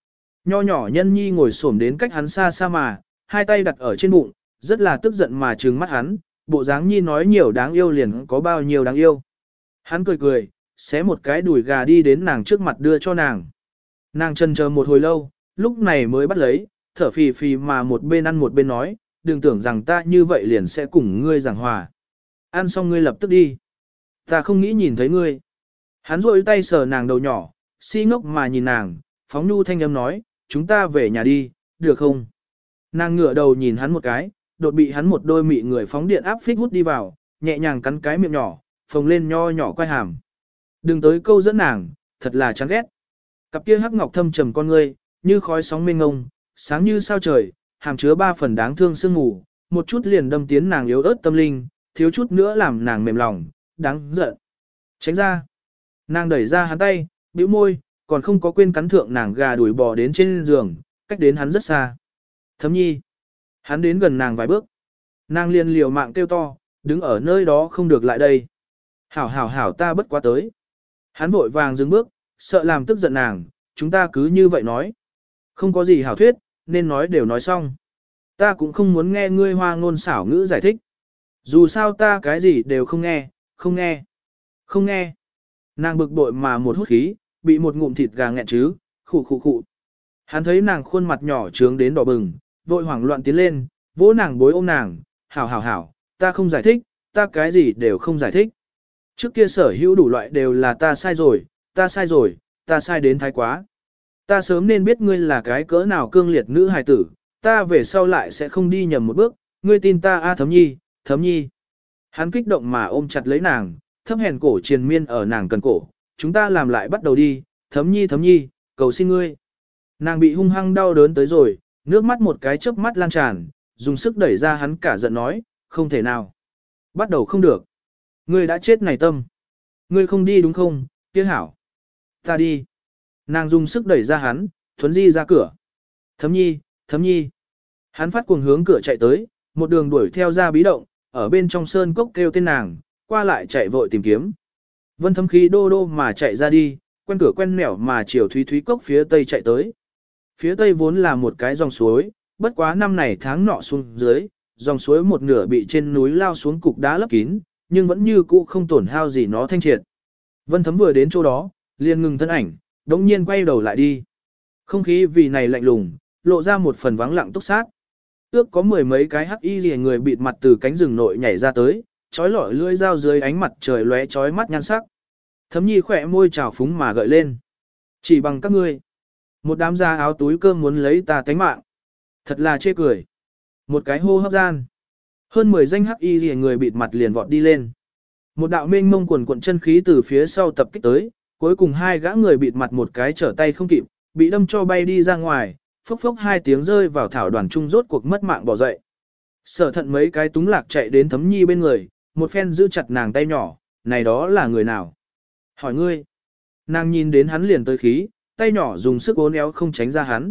Nho nhỏ nhân nhi ngồi xổm đến cách hắn xa xa mà, hai tay đặt ở trên bụng, rất là tức giận mà trừng mắt hắn, bộ dáng nhi nói nhiều đáng yêu liền có bao nhiêu đáng yêu. Hắn cười cười, xé một cái đùi gà đi đến nàng trước mặt đưa cho nàng. Nàng chần chờ một hồi lâu, lúc này mới bắt lấy, thở phì phì mà một bên ăn một bên nói, đừng tưởng rằng ta như vậy liền sẽ cùng ngươi giảng hòa. Ăn xong ngươi lập tức đi. Ta không nghĩ nhìn thấy ngươi. Hắn rôi tay sờ nàng đầu nhỏ, si ngốc mà nhìn nàng, phóng nhu thanh âm nói, chúng ta về nhà đi, được không? Nàng ngửa đầu nhìn hắn một cái, đột bị hắn một đôi mị người phóng điện áp phích hút đi vào, nhẹ nhàng cắn cái miệng nhỏ, phồng lên nho nhỏ quay hàm. Đừng tới câu dẫn nàng, thật là chán ghét. Cặp kia hắc ngọc thâm trầm con ngươi, như khói sóng mênh ngông, sáng như sao trời, hàm chứa ba phần đáng thương sương mù, một chút liền đâm tiến nàng yếu ớt tâm linh, thiếu chút nữa làm nàng mềm lòng, đáng giận. Tránh ra. Nàng đẩy ra hắn tay, bĩu môi, còn không có quên cắn thượng nàng gà đuổi bò đến trên giường, cách đến hắn rất xa. Thấm nhi. Hắn đến gần nàng vài bước. Nàng liền liều mạng kêu to, đứng ở nơi đó không được lại đây. Hảo hảo hảo ta bất quá tới. Hắn vội vàng dừng bước, sợ làm tức giận nàng, chúng ta cứ như vậy nói. Không có gì hảo thuyết, nên nói đều nói xong. Ta cũng không muốn nghe ngươi hoa ngôn xảo ngữ giải thích. Dù sao ta cái gì đều không nghe, không nghe, không nghe. Nàng bực bội mà một hút khí, bị một ngụm thịt gà nghẹn chứ, khụ khụ khụ. Hắn thấy nàng khuôn mặt nhỏ trướng đến đỏ bừng, vội hoảng loạn tiến lên, vỗ nàng bối ôm nàng, hảo hảo hảo, ta không giải thích, ta cái gì đều không giải thích. Trước kia sở hữu đủ loại đều là ta sai rồi, ta sai rồi, ta sai đến thái quá. Ta sớm nên biết ngươi là cái cỡ nào cương liệt nữ hài tử, ta về sau lại sẽ không đi nhầm một bước, ngươi tin ta a Thấm nhi, Thấm nhi. Hắn kích động mà ôm chặt lấy nàng, thấp hèn cổ triền miên ở nàng cần cổ, chúng ta làm lại bắt đầu đi, Thấm nhi Thấm nhi, cầu xin ngươi. Nàng bị hung hăng đau đớn tới rồi, nước mắt một cái chớp mắt lan tràn, dùng sức đẩy ra hắn cả giận nói, không thể nào. Bắt đầu không được. Ngươi đã chết này tâm. Ngươi không đi đúng không, kia hảo. Ta đi. Nàng dùng sức đẩy ra hắn, thuấn di ra cửa. Thấm nhi, Thấm nhi. Hắn phát cuồng hướng cửa chạy tới, một đường đuổi theo ra bí động, ở bên trong sơn cốc kêu tên nàng, qua lại chạy vội tìm kiếm. Vân Thấm khí đô đô mà chạy ra đi, quen cửa quen nẻo mà chiều thúy thúy cốc phía tây chạy tới. Phía tây vốn là một cái dòng suối, bất quá năm này tháng nọ xuống dưới, dòng suối một nửa bị trên núi lao xuống cục đá lấp kín, nhưng vẫn như cũ không tổn hao gì nó thanh triệt. Vân Thấm vừa đến chỗ đó, liền ngừng thân ảnh, đống nhiên quay đầu lại đi. Không khí vì này lạnh lùng, lộ ra một phần vắng lặng túc sát. Ước có mười mấy cái hắc y rìa người bịt mặt từ cánh rừng nội nhảy ra tới, trói lọi lưỡi dao dưới ánh mặt trời lóe chói mắt nhan sắc. Thấm nhi khỏe môi trào phúng mà gợi lên. Chỉ bằng các ngươi. Một đám da áo túi cơm muốn lấy ta tánh mạng. Thật là chê cười. Một cái hô hấp gian. Hơn mười danh hắc y rìa người bịt mặt liền vọt đi lên. Một đạo mênh mông quần cuộn chân khí từ phía sau tập kích tới, cuối cùng hai gã người bịt mặt một cái trở tay không kịp, bị đâm cho bay đi ra ngoài, phốc phốc hai tiếng rơi vào thảo đoàn trung rốt cuộc mất mạng bỏ dậy. Sở Thận mấy cái túng lạc chạy đến Thấm nhi bên người, một phen giữ chặt nàng tay nhỏ, này đó là người nào? Hỏi ngươi. Nàng nhìn đến hắn liền tới khí, tay nhỏ dùng sức uốn éo không tránh ra hắn.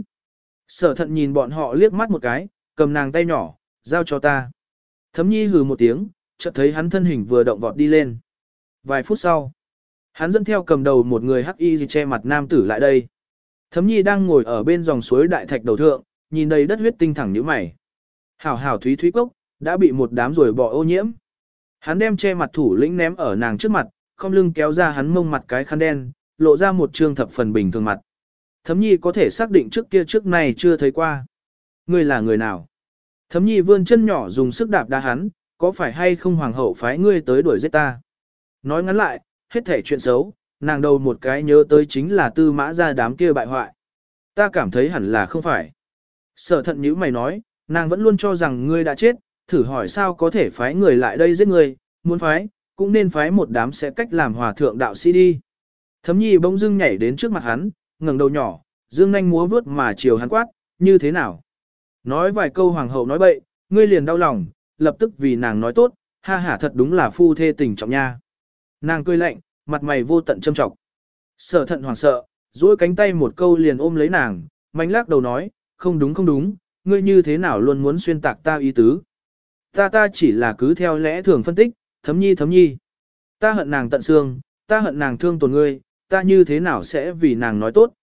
Sở Thận nhìn bọn họ liếc mắt một cái, cầm nàng tay nhỏ, giao cho ta. Thấm nhi hừ một tiếng, chợt thấy hắn thân hình vừa động vọt đi lên. Vài phút sau, hắn dẫn theo cầm đầu một người hắc y che mặt nam tử lại đây. Thấm nhi đang ngồi ở bên dòng suối đại thạch đầu thượng, nhìn đầy đất huyết tinh thẳng nhíu mày. Hảo hảo thúy thúy cốc, đã bị một đám rồi bỏ ô nhiễm. Hắn đem che mặt thủ lĩnh ném ở nàng trước mặt, không lưng kéo ra hắn mông mặt cái khăn đen, lộ ra một trương thập phần bình thường mặt. Thấm nhi có thể xác định trước kia trước này chưa thấy qua. Ngươi là người nào? Thấm nhi vươn chân nhỏ dùng sức đạp đá hắn, có phải hay không hoàng hậu phái ngươi tới đuổi giết ta? Nói ngắn lại, hết thể chuyện xấu, nàng đầu một cái nhớ tới chính là tư mã ra đám kia bại hoại. Ta cảm thấy hẳn là không phải. Sở Thận nhíu mày nói, nàng vẫn luôn cho rằng ngươi đã chết, thử hỏi sao có thể phái người lại đây giết ngươi, muốn phái, cũng nên phái một đám sẽ cách làm hòa thượng đạo sĩ đi. Thấm nhi bỗng dưng nhảy đến trước mặt hắn, ngẩng đầu nhỏ, dương nhanh múa vướt mà chiều hắn quát, như thế nào? Nói vài câu hoàng hậu nói bậy, ngươi liền đau lòng, lập tức vì nàng nói tốt, ha ha thật đúng là phu thê tình trọng nha. Nàng cười lạnh, mặt mày vô tận châm trọng. Sở Thận hoảng sợ, duỗi cánh tay một câu liền ôm lấy nàng, mạnh lắc đầu nói, không đúng không đúng, ngươi như thế nào luôn muốn xuyên tạc ta ý tứ. Ta ta chỉ là cứ theo lẽ thường phân tích, Thấm nhi Thấm nhi. Ta hận nàng tận xương, ta hận nàng thương tổn ngươi, ta như thế nào sẽ vì nàng nói tốt.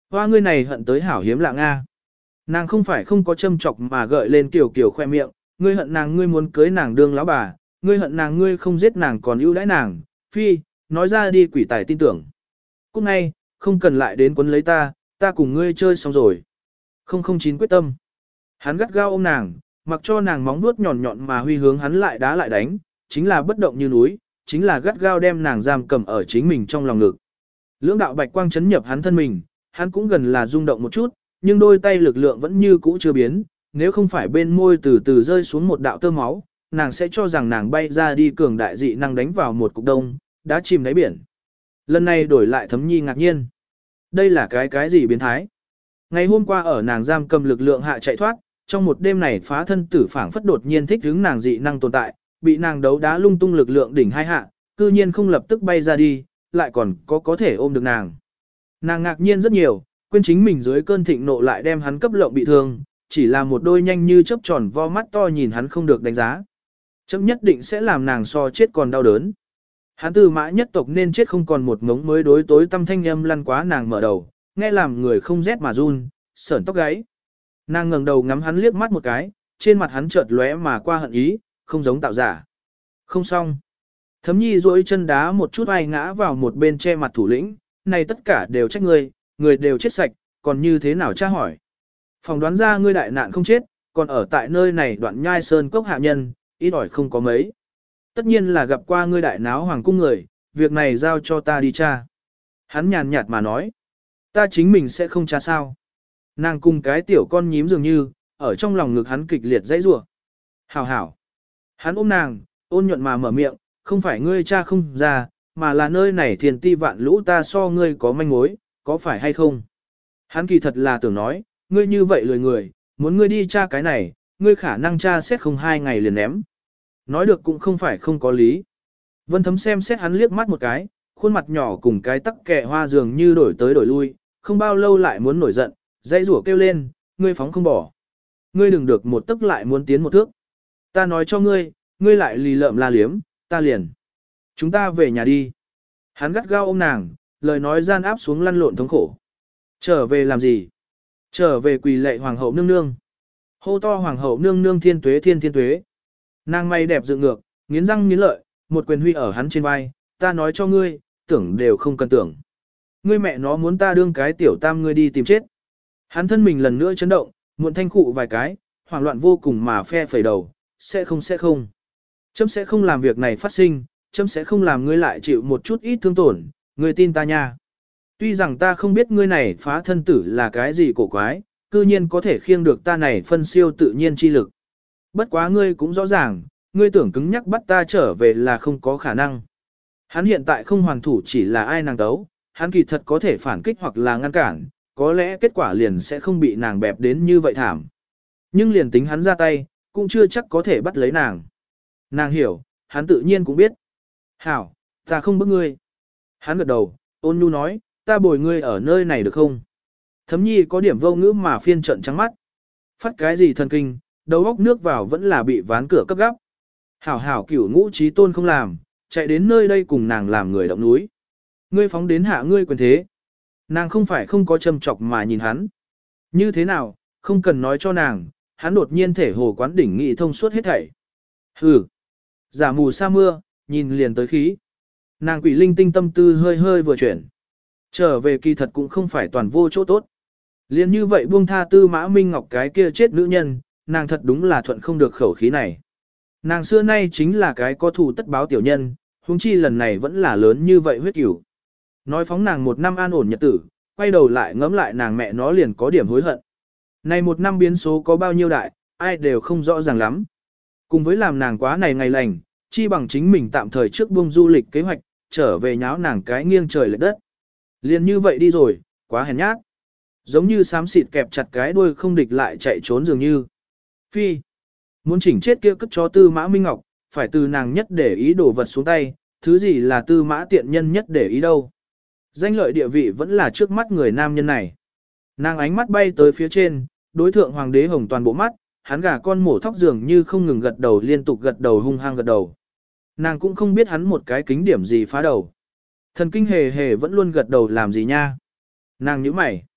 Hoa ngươi này hận tới hảo hiếm lạ Nga. Nàng không phải không có châm chọc mà gợi lên kiểu kiểu khoe miệng, ngươi hận nàng ngươi muốn cưới nàng đương lão bà, ngươi hận nàng ngươi không giết nàng còn ưu đãi nàng, phi, nói ra đi quỷ tài tin tưởng. Cúc ngay, không cần lại đến quấn lấy ta, ta cùng ngươi chơi xong rồi. Không không chín quyết tâm. Hắn gắt gao ôm nàng, mặc cho nàng móng vuốt nhọn nhọn mà huy hướng hắn lại đá lại đánh, chính là bất động như núi, chính là gắt gao đem nàng giam cầm ở chính mình trong lòng ngực. Lưỡng đạo bạch quang chấn nhập hắn thân mình, hắn cũng gần là rung động một chút, nhưng đôi tay lực lượng vẫn như cũ chưa biến, nếu không phải bên môi từ từ rơi xuống một đạo tơ máu, nàng sẽ cho rằng nàng bay ra đi cường đại dị năng đánh vào một cục đông, đã chìm đáy biển. Lần này đổi lại Thấm Nhi ngạc nhiên. Đây là cái cái gì biến thái? Ngày hôm qua ở nàng giam cầm lực lượng hạ chạy thoát, trong một đêm này phá thân tử phảng phất đột nhiên thích hứng nàng dị năng tồn tại, bị nàng đấu đá lung tung lực lượng đỉnh hai hạ, cư nhiên không lập tức bay ra đi, lại còn có có thể ôm được nàng. Nàng ngạc nhiên rất nhiều, quên chính mình dưới cơn thịnh nộ lại đem hắn cấp lộng bị thương, chỉ là một đôi nhanh như chớp tròn vo mắt to nhìn hắn không được đánh giá. Chấm nhất định sẽ làm nàng so chết còn đau đớn. Hắn Tư Mã nhất tộc nên chết không còn một ngống mới đối tối tâm thanh âm lăn quá nàng mở đầu, nghe làm người không rét mà run, sởn tóc gáy. Nàng ngẩng đầu ngắm hắn liếc mắt một cái, trên mặt hắn chợt lóe mà qua hận ý, không giống tạo giả. Không xong. Thấm Nhi duỗi chân đá một chút ai ngã vào một bên che mặt thủ lĩnh, này tất cả đều trách ngươi, người đều chết sạch, còn như thế nào tra hỏi. Phòng đoán ra ngươi đại nạn không chết, còn ở tại nơi này đoạn nhai sơn cốc hạ nhân, ít ỏi không có mấy. Tất nhiên là gặp qua ngươi đại náo hoàng cung người, việc này giao cho ta đi tra. Hắn nhàn nhạt mà nói, ta chính mình sẽ không tra sao. Nàng cùng cái tiểu con nhím dường như, ở trong lòng ngực hắn kịch liệt dãy rủa. Hảo hảo. Hắn ôm nàng, ôn nhuận mà mở miệng, không phải ngươi cha không ra, mà là nơi này thiền ti vạn lũ ta so ngươi có manh mối, có phải hay không? Hắn kỳ thật là tưởng nói, ngươi như vậy lười người, muốn ngươi đi tra cái này, ngươi khả năng tra xét không hai ngày liền ném. Nói được cũng không phải không có lý. Vân Thấm xem xét hắn liếc mắt một cái, khuôn mặt nhỏ cùng cái tắc kẹ hoa dường như đổi tới đổi lui, không bao lâu lại muốn nổi giận, dãy rủa kêu lên, ngươi phóng không bỏ. Ngươi đừng được một tức lại muốn tiến một thước. Ta nói cho ngươi, ngươi lại lì lợm la liếm, ta liền. Chúng ta về nhà đi. Hắn gắt gao ôm nàng, lời nói gian áp xuống lăn lộn thống khổ. Trở về làm gì? Trở về quỳ lệ hoàng hậu nương nương. Hô to hoàng hậu nương nương thiên tuế thiên thiên tuế. Nàng mày đẹp dựng ngược, nghiến răng nghiến lợi, một quyền huy ở hắn trên vai, ta nói cho ngươi, tưởng đều không cần tưởng. Ngươi mẹ nó muốn ta đương cái tiểu tam ngươi đi tìm chết. Hắn thân mình lần nữa chấn động, muộn thanh khụ vài cái, hoảng loạn vô cùng mà phe phẩy đầu, sẽ không sẽ không. Chấm sẽ không làm việc này phát sinh, chấm sẽ không làm ngươi lại chịu một chút ít thương tổn, ngươi tin ta nha. Tuy rằng ta không biết ngươi này phá thân tử là cái gì cổ quái, cư nhiên có thể khiêng được ta này phân siêu tự nhiên chi lực. Bất quá ngươi cũng rõ ràng, ngươi tưởng cứng nhắc bắt ta trở về là không có khả năng. Hắn hiện tại không hoàn thủ chỉ là ai nàng đấu, hắn kỳ thật có thể phản kích hoặc là ngăn cản, có lẽ kết quả liền sẽ không bị nàng bẹp đến như vậy thảm. Nhưng liền tính hắn ra tay, cũng chưa chắc có thể bắt lấy nàng. Nàng hiểu, hắn tự nhiên cũng biết. Hảo, ta không bức ngươi. Hắn gật đầu, ôn nhu nói, ta bồi ngươi ở nơi này được không? Thấm Nhi có điểm vô ngữ mà phiên trận trắng mắt. Phát cái gì thần kinh, đầu góc nước vào vẫn là bị ván cửa cấp gấp. Hảo hảo cửu ngũ trí tôn không làm, chạy đến nơi đây cùng nàng làm người động núi. Ngươi phóng đến hạ ngươi quyền thế. Nàng không phải không có châm chọc mà nhìn hắn. Như thế nào, không cần nói cho nàng, hắn đột nhiên thể hồ quán đỉnh nghị thông suốt hết thảy. Hừ, giả mù sa mưa, nhìn liền tới khí. Nàng quỷ linh tinh tâm tư hơi hơi vừa chuyển. Trở về kỳ thật cũng không phải toàn vô chỗ tốt. Liên như vậy buông tha Tư Mã Minh Ngọc cái kia chết nữ nhân, nàng thật đúng là thuận không được khẩu khí này. Nàng xưa nay chính là cái có thù tất báo tiểu nhân, huống chi lần này vẫn là lớn như vậy huyết cửu. Nói phóng nàng một năm an ổn nhật tử, quay đầu lại ngẫm lại nàng mẹ nó liền có điểm hối hận. Này một năm biến số có bao nhiêu đại, ai đều không rõ ràng lắm. Cùng với làm nàng quá này ngày lành, chi bằng chính mình tạm thời trước buông du lịch kế hoạch, trở về nháo nàng cái nghiêng trời lệch đất. Liền như vậy đi rồi, quá hèn nhát. Giống như xám xịt kẹp chặt cái đuôi không địch lại chạy trốn dường như. Phi, muốn chỉnh chết kia cất cho Tư Mã Minh Ngọc, phải từ nàng nhất để ý đổ vật xuống tay, thứ gì là Tư Mã tiện nhân nhất để ý đâu. Danh lợi địa vị vẫn là trước mắt người nam nhân này. Nàng ánh mắt bay tới phía trên, đối thượng hoàng đế hồng toàn bộ mắt, hắn gà con mổ thóc dường như không ngừng gật đầu liên tục gật đầu hung hăng gật đầu. Nàng cũng không biết hắn một cái kính điểm gì phá đầu. Thần kinh hề hề vẫn luôn gật đầu làm gì nha. Nàng nhíu mày.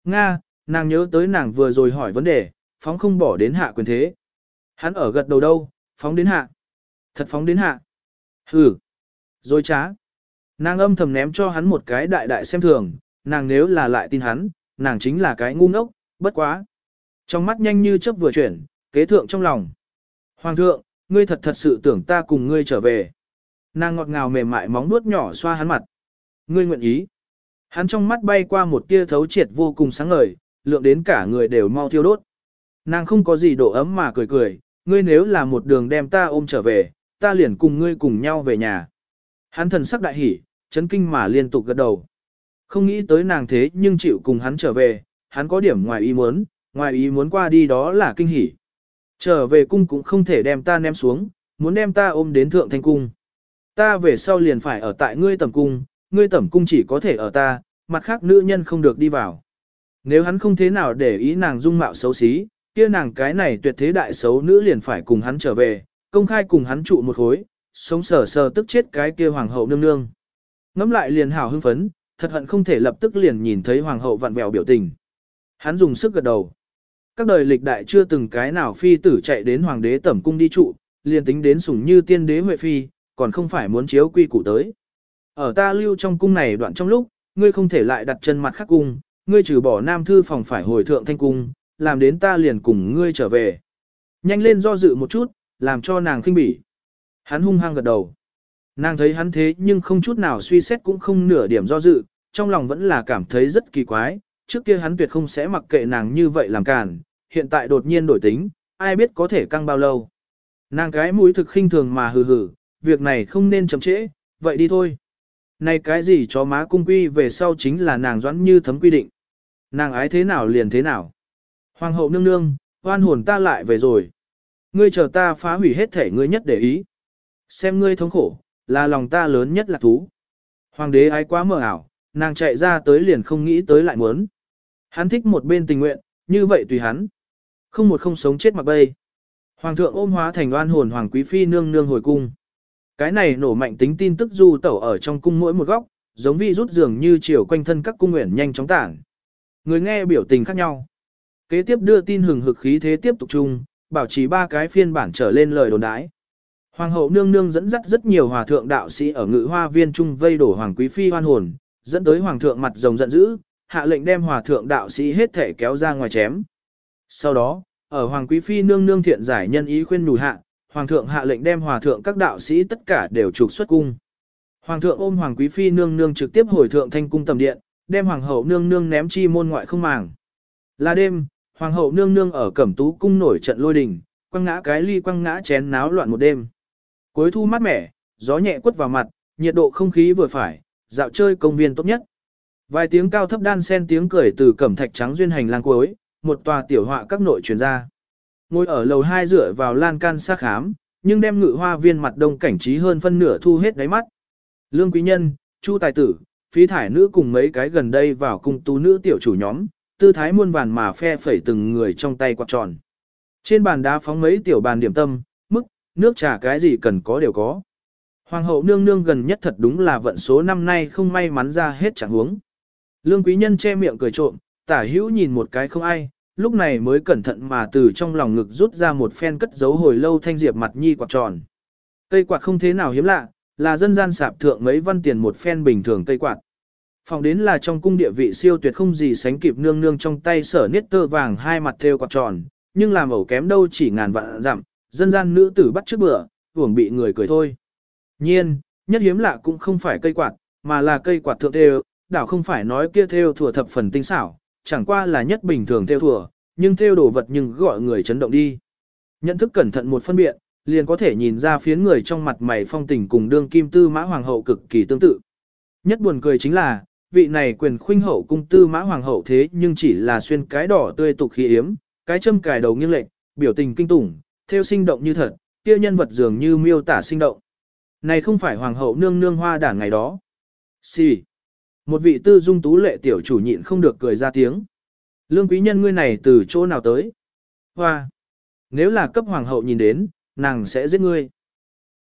Nga, nàng nhớ tới nàng vừa rồi hỏi vấn đề, phóng không bỏ đến hạ quyền thế. Hắn ở gật đầu đâu, phóng đến hạ. Thật phóng đến hạ. Hừ. Rồi trá. Nàng âm thầm ném cho hắn một cái đại đại xem thường, nàng nếu là lại tin hắn, nàng chính là cái ngu ngốc, bất quá. Trong mắt nhanh như chớp vừa chuyển, kế thượng trong lòng. Hoàng thượng, ngươi thật thật sự tưởng ta cùng ngươi trở về. Nàng ngọt ngào mềm mại móng nuốt nhỏ xoa hắn mặt. Ngươi nguyện ý. Hắn trong mắt bay qua một tia thấu triệt vô cùng sáng ngời, lượng đến cả người đều mau thiêu đốt. Nàng không có gì độ ấm mà cười cười, ngươi nếu là một đường đem ta ôm trở về, ta liền cùng ngươi cùng nhau về nhà. Hắn thần sắc đại hỉ, chấn kinh mà liên tục gật đầu. Không nghĩ tới nàng thế nhưng chịu cùng hắn trở về, hắn có điểm ngoài ý muốn, ngoài ý muốn qua đi đó là kinh hỉ. Trở về cung cũng không thể đem ta ném xuống, muốn đem ta ôm đến thượng thanh cung. Ta về sau liền phải ở tại ngươi tẩm cung, ngươi tẩm cung chỉ có thể ở ta, mặt khác nữ nhân không được đi vào. Nếu hắn không thế nào để ý nàng dung mạo xấu xí, kia nàng cái này tuyệt thế đại xấu nữ liền phải cùng hắn trở về, công khai cùng hắn trụ một khối, sống sờ sờ tức chết cái kia hoàng hậu nương nương. Ngắm lại liền hào hưng phấn, thật hận không thể lập tức liền nhìn thấy hoàng hậu vặn vẹo biểu tình. Hắn dùng sức gật đầu. Các đời lịch đại chưa từng cái nào phi tử chạy đến hoàng đế tẩm cung đi trụ, liền tính đến sủng như tiên đế huệ phi, còn không phải muốn chiếu quy củ tới. Ở ta lưu trong cung này đoạn trong lúc, ngươi không thể lại đặt chân mặt khác cung, ngươi trừ bỏ nam thư phòng phải hồi thượng thanh cung, làm đến ta liền cùng ngươi trở về. Nhanh lên do dự một chút, làm cho nàng khinh bỉ. Hắn hung hăng gật đầu. Nàng thấy hắn thế nhưng không chút nào suy xét cũng không nửa điểm do dự, trong lòng vẫn là cảm thấy rất kỳ quái, trước kia hắn tuyệt không sẽ mặc kệ nàng như vậy làm cản, hiện tại đột nhiên đổi tính, ai biết có thể căng bao lâu. Nàng cái mũi thực khinh thường mà hừ hừ, việc này không nên chậm trễ, vậy đi thôi. Này cái gì cho má cung quy về sau chính là nàng doãn như thấm quy định. Nàng ái thế nào liền thế nào. Hoàng hậu nương nương, oan hồn ta lại về rồi. Ngươi chờ ta phá hủy hết thể ngươi nhất để ý. Xem ngươi thống khổ, là lòng ta lớn nhất là thú. Hoàng đế ái quá mờ ảo, nàng chạy ra tới liền không nghĩ tới lại muốn. Hắn thích một bên tình nguyện, như vậy tùy hắn. Không một không sống chết mặc bay. Hoàng thượng ôm hóa thành oan hồn hoàng quý phi nương nương hồi cung. Cái này nổ mạnh tính tin tức du tẩu ở trong cung mỗi một góc, giống vi rút dường như chiều quanh thân các cung nguyện nhanh chóng tản. Người nghe biểu tình khác nhau. Kế tiếp đưa tin hừng hực khí thế tiếp tục chung, bảo trì ba cái phiên bản trở lên lời đồn đãi. Hoàng hậu nương nương dẫn dắt rất nhiều hòa thượng đạo sĩ ở ngự hoa viên trung vây đổ hoàng quý phi hoan hồn, dẫn tới hoàng thượng mặt rồng giận dữ, hạ lệnh đem hòa thượng đạo sĩ hết thể kéo ra ngoài chém. Sau đó, ở hoàng quý phi nương nương thiện giải nhân ý khuyên nhủ hạ, hoàng thượng hạ lệnh đem hòa thượng các đạo sĩ tất cả đều trục xuất cung. Hoàng thượng ôm hoàng quý phi nương nương trực tiếp hồi thượng thanh cung tầm điện, đem hoàng hậu nương nương ném chi môn ngoại không màng. Là đêm, hoàng hậu nương nương ở Cẩm Tú cung nổi trận lôi đình, quăng ngã cái ly quăng ngã chén náo loạn một đêm. Cuối thu mát mẻ, gió nhẹ quất vào mặt, nhiệt độ không khí vừa phải, dạo chơi công viên tốt nhất. Vài tiếng cao thấp đan sen tiếng cười từ cẩm thạch trắng duyên hành lang cuối, một tòa tiểu họa các nội truyền ra. Ngồi ở lầu hai dựa vào lan can xa khám, nhưng đem ngự hoa viên mặt đông cảnh trí hơn phân nửa thu hết đáy mắt. Lương quý nhân, Chu tài tử, phí thải nữ cùng mấy cái gần đây vào cung tú nữ tiểu chủ nhóm, tư thái muôn vàn mà phe phẩy từng người trong tay quạt tròn. Trên bàn đá phóng mấy tiểu bàn điểm tâm, mức, nước trà cái gì cần có đều có. Hoàng hậu nương nương gần nhất thật đúng là vận số năm nay không may mắn ra hết chẳng huống. Lương quý nhân che miệng cười trộm, tả hữu nhìn một cái không ai, lúc này mới cẩn thận mà từ trong lòng ngực rút ra một phen cất giấu hồi lâu thanh diệp mặt nhi quạt tròn. Cây quạt không thế nào hiếm lạ, là dân gian sạp thượng mấy văn tiền một phen bình thường cây quạt. Phòng đến là trong cung địa vị siêu tuyệt không gì sánh kịp nương nương trong tay sở niết tơ vàng hai mặt thêu quạt tròn, nhưng làm ẩu kém đâu chỉ ngàn vạn dặm, dân gian nữ tử bắt trước bữa, uổng bị người cười thôi. Nhiên, nhất hiếm lạ cũng không phải cây quạt, mà là cây quạt thượng thêu, đảo không phải nói kia thêu thùa thập phần tinh xảo, chẳng qua là nhất bình thường thêu thùa, nhưng thêu đồ vật nhưng gọi người chấn động đi. Nhận thức cẩn thận một phân biện, liền có thể nhìn ra phiến người trong mặt mày phong tình cùng đương kim tư mã hoàng hậu cực kỳ tương tự. Nhất buồn cười chính là, vị này quyền khuynh hậu cung tư mã hoàng hậu thế nhưng chỉ là xuyên cái đỏ tươi tục khí yếm, cái châm cài đầu nghiêng lệch, biểu tình kinh tủng, theo sinh động như thật, kia nhân vật dường như miêu tả sinh động. Này không phải hoàng hậu nương nương hoa đản ngày đó. Xì. Si. Một vị tư dung tú lệ tiểu chủ nhịn không được cười ra tiếng. Lương quý nhân ngươi này từ chỗ nào tới? Hoa. Nếu là cấp hoàng hậu nhìn đến, nàng sẽ giết ngươi.